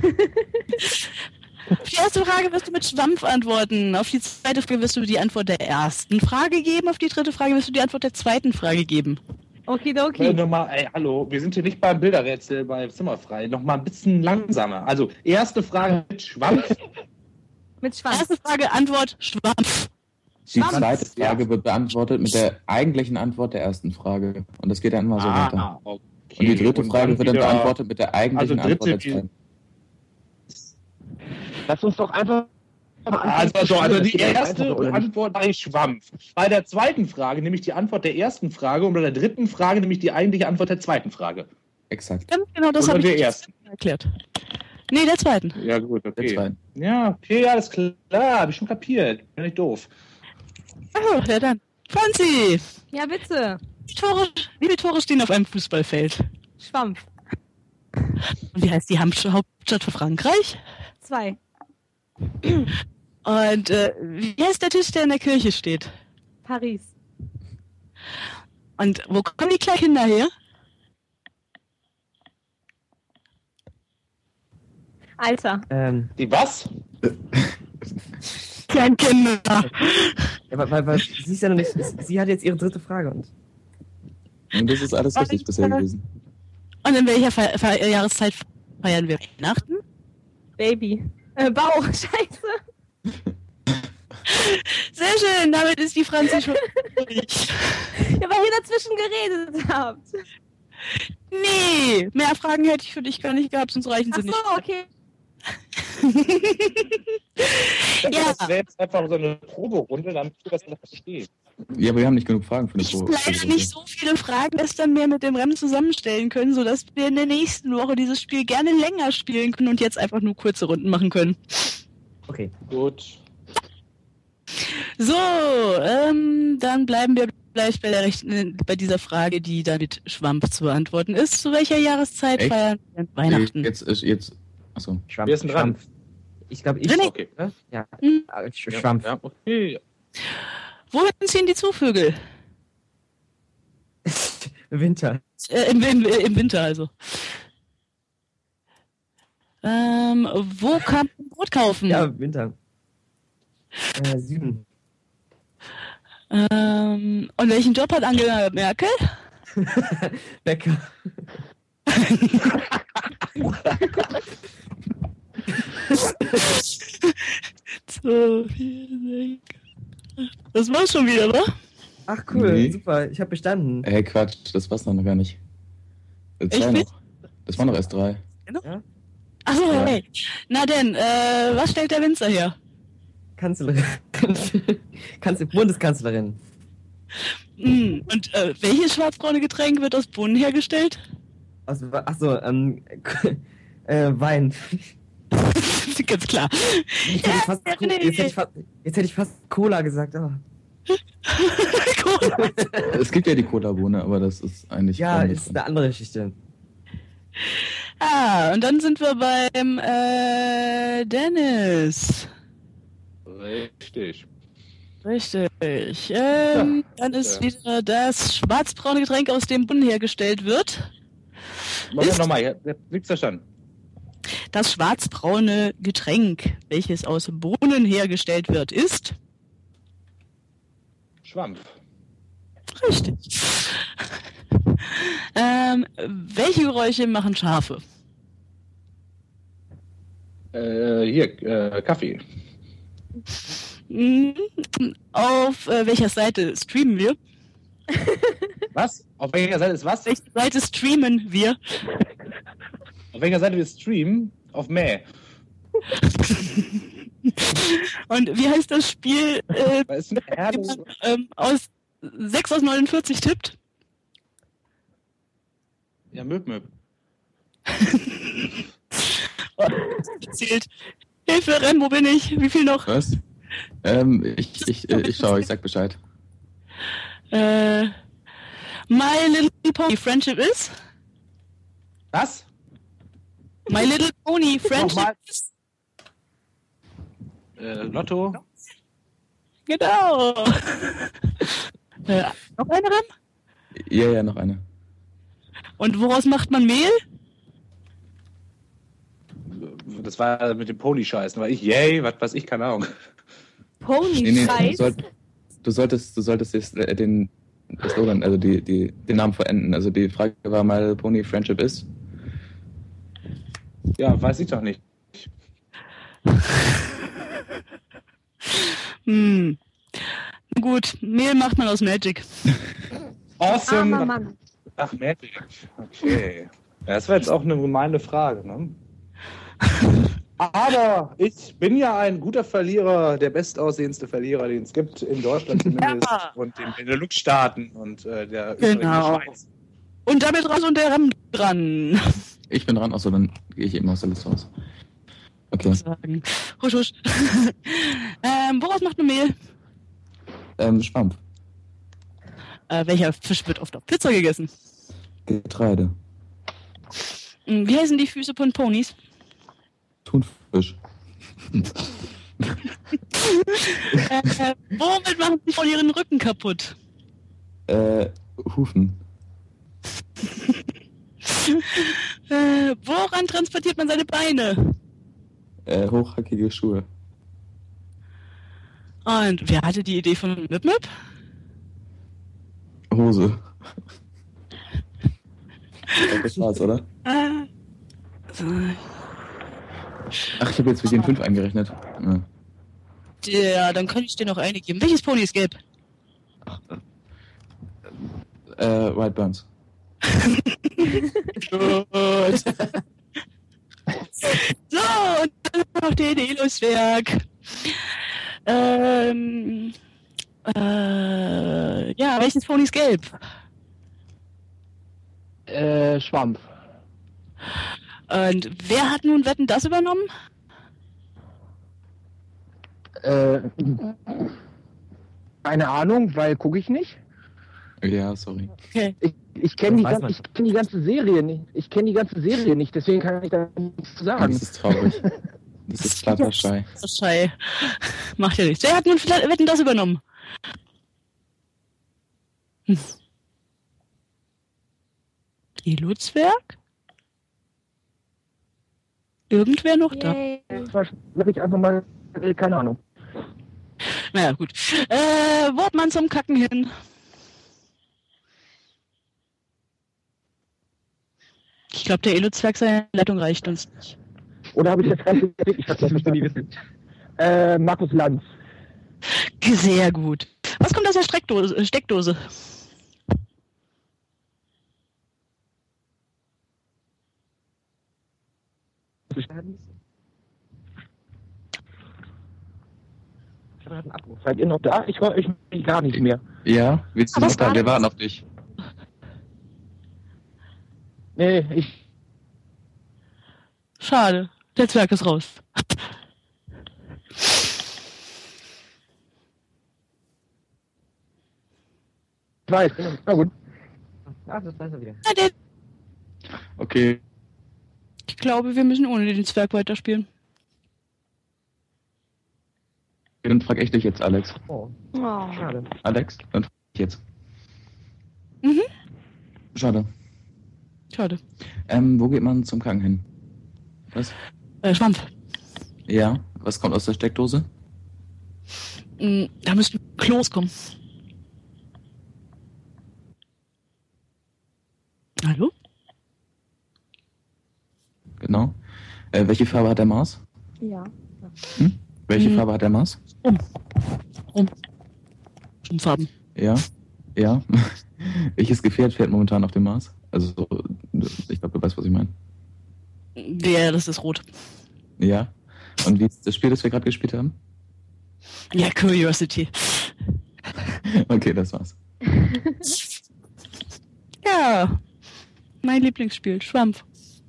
Auf die erste Frage wirst du mit Schwampf antworten. Auf die zweite Frage wirst du die Antwort der ersten Frage geben. Auf die dritte Frage wirst du die Antwort der zweiten Frage geben. Okidoki. Äh, nochmal, ey, hallo, wir sind hier nicht beim Bilderrätsel bei Zimmerfrei. Nochmal ein bisschen langsamer. Also, erste Frage mit Schwampf. Mit Schwanz. Erste Frage, Antwort, Schwampf. Die Schwamm. zweite Frage wird beantwortet mit der eigentlichen Antwort der ersten Frage. Und das geht dann immer so weiter. Ah, okay. Und die dritte Und Frage wird dann wieder- beantwortet mit der eigentlichen Also dritte- Antwort der zweiten. Lass uns doch einfach. Also, so, also die Das ist erste einfacher, oder nicht? Antwort war ich Schwampf. Bei der zweiten Frage nämlich die Antwort der ersten Frage und bei der dritten Frage nämlich die eigentliche Antwort der zweiten Frage. Exakt. Ganz genau, das Oder habe ich der jetzt ersten. erklärt. Nee, der zweiten. Ja, gut, Der okay. zweiten. Ja, okay, alles klar, hab ich schon kapiert. Bin nicht doof. Oh, ja dann. Franzi, Ja, bitte. wie viele Tore, wie viele Tore stehen auf einem Fußballfeld? Schwampf. Und wie heißt die Hauptstadt Hauptstadt von Frankreich? Zwei. Und äh, wie heißt der Tisch, der in der Kirche steht? Paris. Und wo kommen die kleinen Kinder her? Alter. Ähm, Die was? Kleinkinder. ja, weil, weil, weil sie ist ja noch nicht. Sie hat jetzt ihre dritte Frage und. Und das ist alles richtig bisher gewesen. Und in welcher Fe Fe Jahreszeit feiern wir Weihnachten? Baby. Äh, Bauch. Scheiße. Sehr schön, damit ist die Franzi schon durch. Ja, weil ihr dazwischen geredet habt. Nee, mehr Fragen hätte ich für dich gar nicht gehabt, sonst reichen Ach sie so, nicht. okay. Ja. Das wäre jetzt einfach so eine Proberunde, damit du das noch verstehst. Ja, aber wir haben nicht genug Fragen für eine Ich Pro. habe leider nicht so viele Fragen gestern mehr mit dem Rennen zusammenstellen können, sodass wir in der nächsten Woche dieses Spiel gerne länger spielen können und jetzt einfach nur kurze Runden machen können. Okay. Gut. So, ähm, dann bleiben wir gleich bei, der Rechten, bei dieser Frage, die da mit Schwampf zu beantworten ist. Zu welcher Jahreszeit Echt? feiern wir Weihnachten? Jetzt ist jetzt. Achso. Schwampf. Wir sind dran. Schwampf. Ich glaube, ich. René. Okay. Ne? Ja. Hm. Äh, Sch- Schwampf. Ja, okay. Wohin ziehen die Zuvögel? Winter. Äh, im, im, Im Winter also. Ähm, wo kann man Brot kaufen? Ja, Winter. Äh, Süden. Ähm, und welchen Job hat Angela Merkel? Bäcker. So, vier, sechs. Das war's schon wieder, wa? Ach cool, Nee. super. Ich habe bestanden. Hey, Quatsch, das war's noch gar nicht. Äh, Zwei Echt nicht? noch. Das waren noch erst drei. Achso, Ja. hey. Na denn, äh, was stellt der Winzer her? Kanzlerin. Kanzler, Bundeskanzlerin. Hm, und äh, welches schwarzbraune Getränk wird aus Bohnen hergestellt? Also, achso, ähm, äh, Wein. Ganz klar. Jetzt hätte, ich fast, Ja, Co- jetzt, hätte ich fast, jetzt hätte ich fast Cola gesagt. Oh. Cool. Es gibt ja die Cola-Bohne, aber das ist eigentlich. Ja, kaum ist drin. eine andere Geschichte. Ah, und dann sind wir beim äh, Dennis. Richtig. Richtig. Ähm, dann ist ja. wieder das schwarzbraune Getränk, aus dem Bohnen hergestellt wird. Moment Ist- nochmal, jetzt liegt's verstanden. Das schwarzbraune Getränk, welches aus Bohnen hergestellt wird, ist Schwampf. richtig. ähm, welche Geräusche machen Schafe? Äh, hier, äh, Kaffee. Hm, Auf äh, welcher Seite streamen wir? Was? Auf welcher Seite ist was? Auf welcher Seite streamen wir? Auf welcher Seite wir streamen? Auf Mäh. Und wie heißt das Spiel, äh, Da ist eine Erde. wenn man ähm, aus sechs aus neunundvierzig tippt? Ja, Möb, Möb. Zählt. Hilfe, Renn, wo bin ich? Wie viel noch? Was? Ähm, ich, ich, äh, ich schau, ich sag Bescheid. Äh, My Little Pony Friendship is? Was? My Little Pony Friendship Nochmal. is? Äh, Lotto. Genau. äh, noch eine Renn? Ja, ja, noch eine. Und woraus macht man Mehl? das war mit dem Pony-Scheißen, war ich, yay, was weiß ich, keine Ahnung. Pony-Scheiß? Nee, nee, du, soll, du solltest, du solltest das, äh, den, das Slogan, also die, die, den Namen vollenden. Also die Frage war mal, Pony Friendship ist? Ja, weiß ich doch nicht. Hm. Gut, Mehl macht man aus Magic. Awesome. Armer Mann. Ach, Magic. Okay. Ja, das war jetzt auch eine gemeine Frage, ne? Aber ich bin ja ein guter Verlierer, der bestaussehendste Verlierer, den es gibt, in Deutschland zumindest, Ja. und den Benelux-Staaten und äh, der Genau. Schweiz. Und damit raus und der Ram dran. Ich bin dran, achso, dann gehe ich eben aus der Liste raus. Okay. Sagen. Husch, husch. ähm, woraus macht man Mehl? Ähm, Schwampf. Äh, welcher Fisch wird oft auf Pizza gegessen? Getreide. Hm, Wie heißen die Füße von Ponys? Thunfisch. äh, womit machen sie voll ihren Rücken kaputt? Äh, Hufen. Äh, woran transportiert man seine Beine? Äh, hochhackige Schuhe. Und wer hatte die Idee von Mip Mip? Hose. Das war's, oder? Äh, so. Ach, ich habe jetzt für den fünf eingerechnet. Ja. Ja, dann kann ich dir noch eine geben. Welches Pony ist gelb? Äh, White Burns. Gut. So, und dann noch den Elo-Zwerg. Ähm, äh, ja, welches Pony ist gelb? Äh, Schwampf. Und wer hat nun Wetten das übernommen? Äh, keine Ahnung, weil gucke ich nicht. Ja, sorry. Okay. Ich, ich kenne die, Das weiß gan- man. ich kenn die ganze Serie nicht. Ich kenne die ganze Serie nicht, deswegen kann ich da nichts zu sagen. Das ist traurig. Das ist Fluttershy. Das ist schei. Macht ja nichts. Wer hat nun Wetten das übernommen? Hm. Elo-Zwerg? Irgendwer noch da? Yay. Sag ich einfach mal, äh, keine Ahnung. Naja, gut. Äh, Wortmann zum Kacken hin. Ich glaube, der Elo-Zwerg seine Leitung reicht uns nicht. Oder habe ich das Ganze ich hab's nicht nie wissen. Äh, Markus Lanz. Sehr gut. Was kommt aus der Steckdose? Steckdose? Ich habe einen Abruf. Seid ihr noch da? Ich höre euch gar nicht mehr. Ja, wir sind Aber noch da, wir warten auf dich. Nee, ich. Schade. Der Zwerg ist raus. weiß. Na gut. Ach, das weiß er wieder. Ja, der, Okay. ich glaube, wir müssen ohne den Zwerg weiterspielen. Dann frag ich dich jetzt, Alex. Oh, Oh. schade. Alex, dann frag ich jetzt. Mhm. Schade. Schade. Ähm, wo geht man zum Kacken hin? Was? Äh, Schwampf. Ja, was kommt aus der Steckdose? Mm, Da müssten Klos kommen. Hallo? Genau. Äh, welche Farbe hat der Mars? Ja. Hm? Welche Hm. Farbe hat der Mars? Rum. Rum. Farben. Ja. Ja. Welches Gefährt fährt momentan auf dem Mars? Also, so, ich glaube, du weißt, was ich meine. Ja, das ist rot. Ja. Und wie ist das Spiel, das wir gerade gespielt haben? Ja, Curiosity. Okay, das war's. Ja. Mein Lieblingsspiel, Schwampf.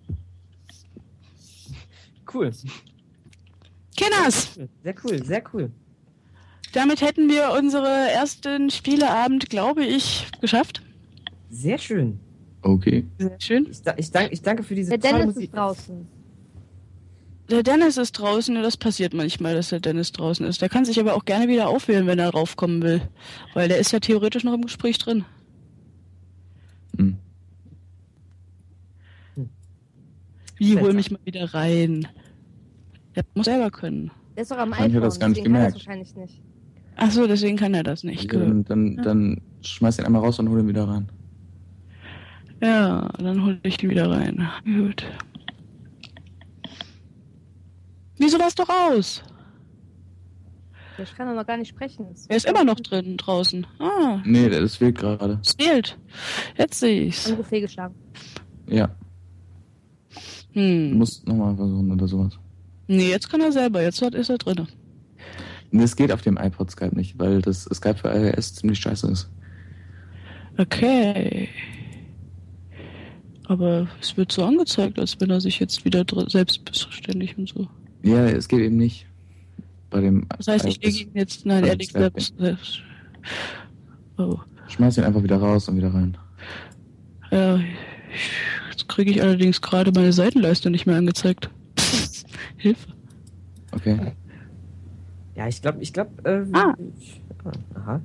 Cool. Kinders! Sehr cool, sehr cool. Damit hätten wir unsere ersten Spieleabend, glaube ich, geschafft. Sehr schön. Okay. Sehr schön. Ich, da, ich, dank, ich danke für diese Der tolle Dennis Musik. ist draußen. Der Dennis ist draußen, das passiert manchmal, dass der Dennis draußen ist. Der kann sich aber auch gerne wieder aufwählen, wenn er raufkommen will. Weil der ist ja theoretisch noch im Gespräch drin. Hm. Wie, hol Seltsam. mich mal wieder rein. Der muss selber können. Der ist doch am Ich hab iPhone, das gar nicht deswegen kann er das gemerkt. wahrscheinlich nicht. Ach so, deswegen kann er das nicht. Dann, dann, dann schmeiß ihn einmal raus und hol ihn wieder rein. Ja, dann hol ich ihn wieder rein. Gut. Wieso war's doch aus? Ich kann doch noch gar nicht sprechen. Das Er ist immer noch drin draußen. Ah, Nee, das fehlt gerade. es fehlt. Jetzt sehe ich's. Anruf fehlgeschlagen. Ja, du Hm. musst nochmal versuchen oder sowas. Nee, jetzt kann er selber. Jetzt hat- ist er drin. Nee, das geht auf dem iPod Skype nicht, weil das Skype für iOS ziemlich scheiße ist. Okay. Aber es wird so angezeigt, als wenn er sich jetzt wieder dr- selbstständig und so. Ja, es geht eben nicht. Bei dem Das heißt, ich iOS. lege ihn jetzt, nein, bei er dem legt Skype selbst, selbst. Oh. Schmeiß ihn einfach wieder raus und wieder rein. Ja, ich- jetzt kriege ich allerdings gerade meine Seitenleiste nicht mehr angezeigt. Hilfe. Okay. Ja, ich glaube, ich glaube, äh, Ah. ich- aha.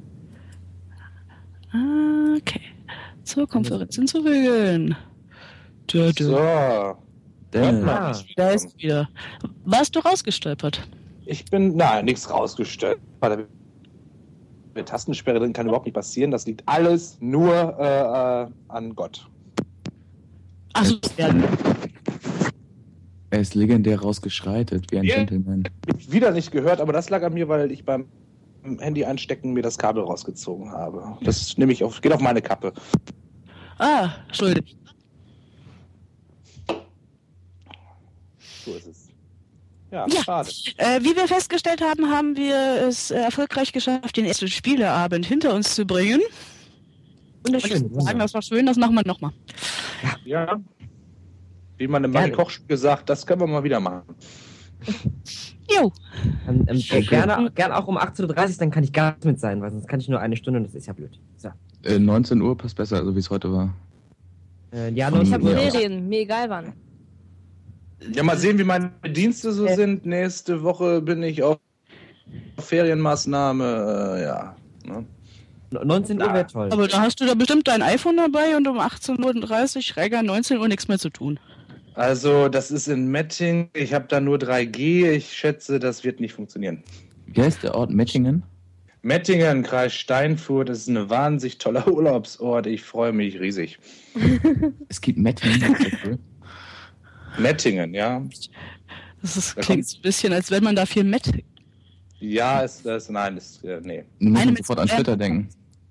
Okay. Zur Konferenz hinzufügen. Da, da. So. Dann, Ah, Da ist wieder. Warst du rausgestolpert? Ich bin, nein, nichts rausgestellt. Bei der der Tastensperre drin kann überhaupt nicht passieren. Das liegt alles nur äh, äh, an Gott. Achso, ja. er ist legendär rausgeschreitet, wie ein Ja. Gentleman. Hab ich wieder nicht gehört, aber das lag an mir, weil ich beim Handy einstecken mir das Kabel rausgezogen habe. Das nehme ich auf, geht auf meine Kappe. Ah, schuldig. So ist es. Ja, Ja. schade. Äh, wie wir festgestellt haben, haben wir es äh, erfolgreich geschafft, den ersten Spieleabend hinter uns zu bringen. Und ich Wunderschön. würde sagen, das war schön, das machen wir nochmal. Ja. Wie man im Gerne. Mathe-Kochspiel sagt, das können wir mal wieder machen. Jo. Ähm, ähm, Okay. gerne, gerne auch um achtzehn Uhr dreißig, dann kann ich gar nicht mit sein, weil sonst kann ich nur eine Stunde und das ist ja blöd. So. Äh, neunzehn Uhr passt besser, also wie es heute war. Äh, ja, Von noch Ich habe mir aus. Ferien, mir egal wann. Ja, mal sehen, wie meine Dienste so sind. Nächste Woche bin ich auf Ferienmaßnahme. Äh, ja. Ne? neunzehn Uhr wäre toll. Aber da hast du da bestimmt dein iPhone dabei und um achtzehn Uhr dreißig, Regger, neunzehn Uhr nichts mehr zu tun. Also, das ist in Mettingen. Ich habe da nur drei G. Ich schätze, das wird nicht funktionieren. Wie heißt der Ort? Mettingen? Mettingen, Kreis Steinfurt, das ist ein wahnsinnig toller Urlaubsort. Ich freue mich riesig. Es gibt Mettingen. Okay. Mettingen, ja. Das ist, Da klingt so ein bisschen, als wenn man da viel mit. Ja, ist das, nein, ist, äh, nee. Du musst Eine an sofort an mit- Twitter denken.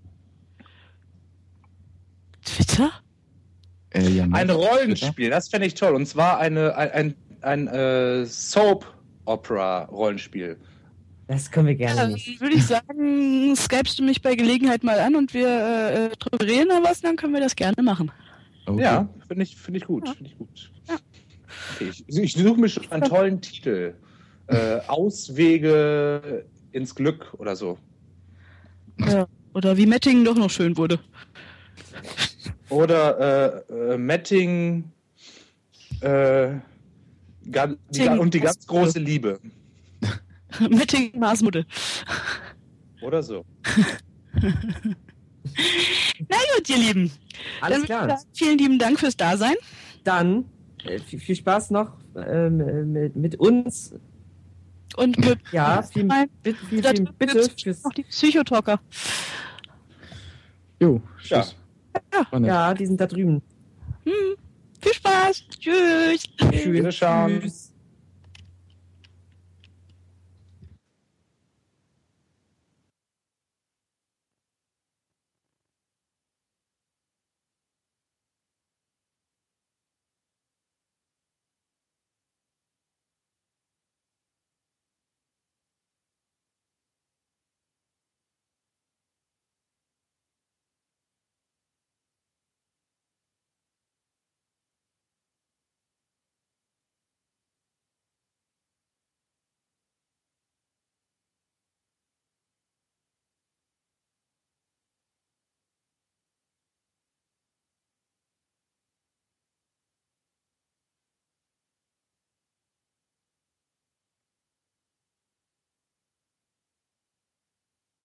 Twitter? Äh, ja, Ein Twitter? Rollenspiel, das fände ich toll. Und zwar eine, ein, ein, ein äh, Soap-Opera-Rollenspiel. Das können wir gerne Dann nicht. würde ich sagen, skypst du mich bei Gelegenheit mal an und wir äh, drüber reden oder was, dann können wir das gerne machen. Okay. Ja, finde ich, find ich gut. Find ich gut. Okay, ich, ich suche mir schon einen tollen Titel. Äh, Auswege ins Glück oder so. Ja. Oder wie Mettingen doch noch schön wurde. Oder äh, äh, Metting äh, gan, die, ga- und die ganz große Liebe. Mettingen Maßmutte. Oder so. Na gut, ihr Lieben. Alles Dann klar. würde ich sagen, vielen lieben Dank fürs Dasein. Dann äh, viel, viel Spaß noch ähm, mit, mit uns. Und mit Ja, viel, Nein. bitte, viel, da viel, drüben bitte gibt's fürs, noch die Psychotalker. Jo, tschüss. War nett. ja, die sind da drüben. Hm. Viel Spaß. Tschüss. Wiederschauen. Tschüss.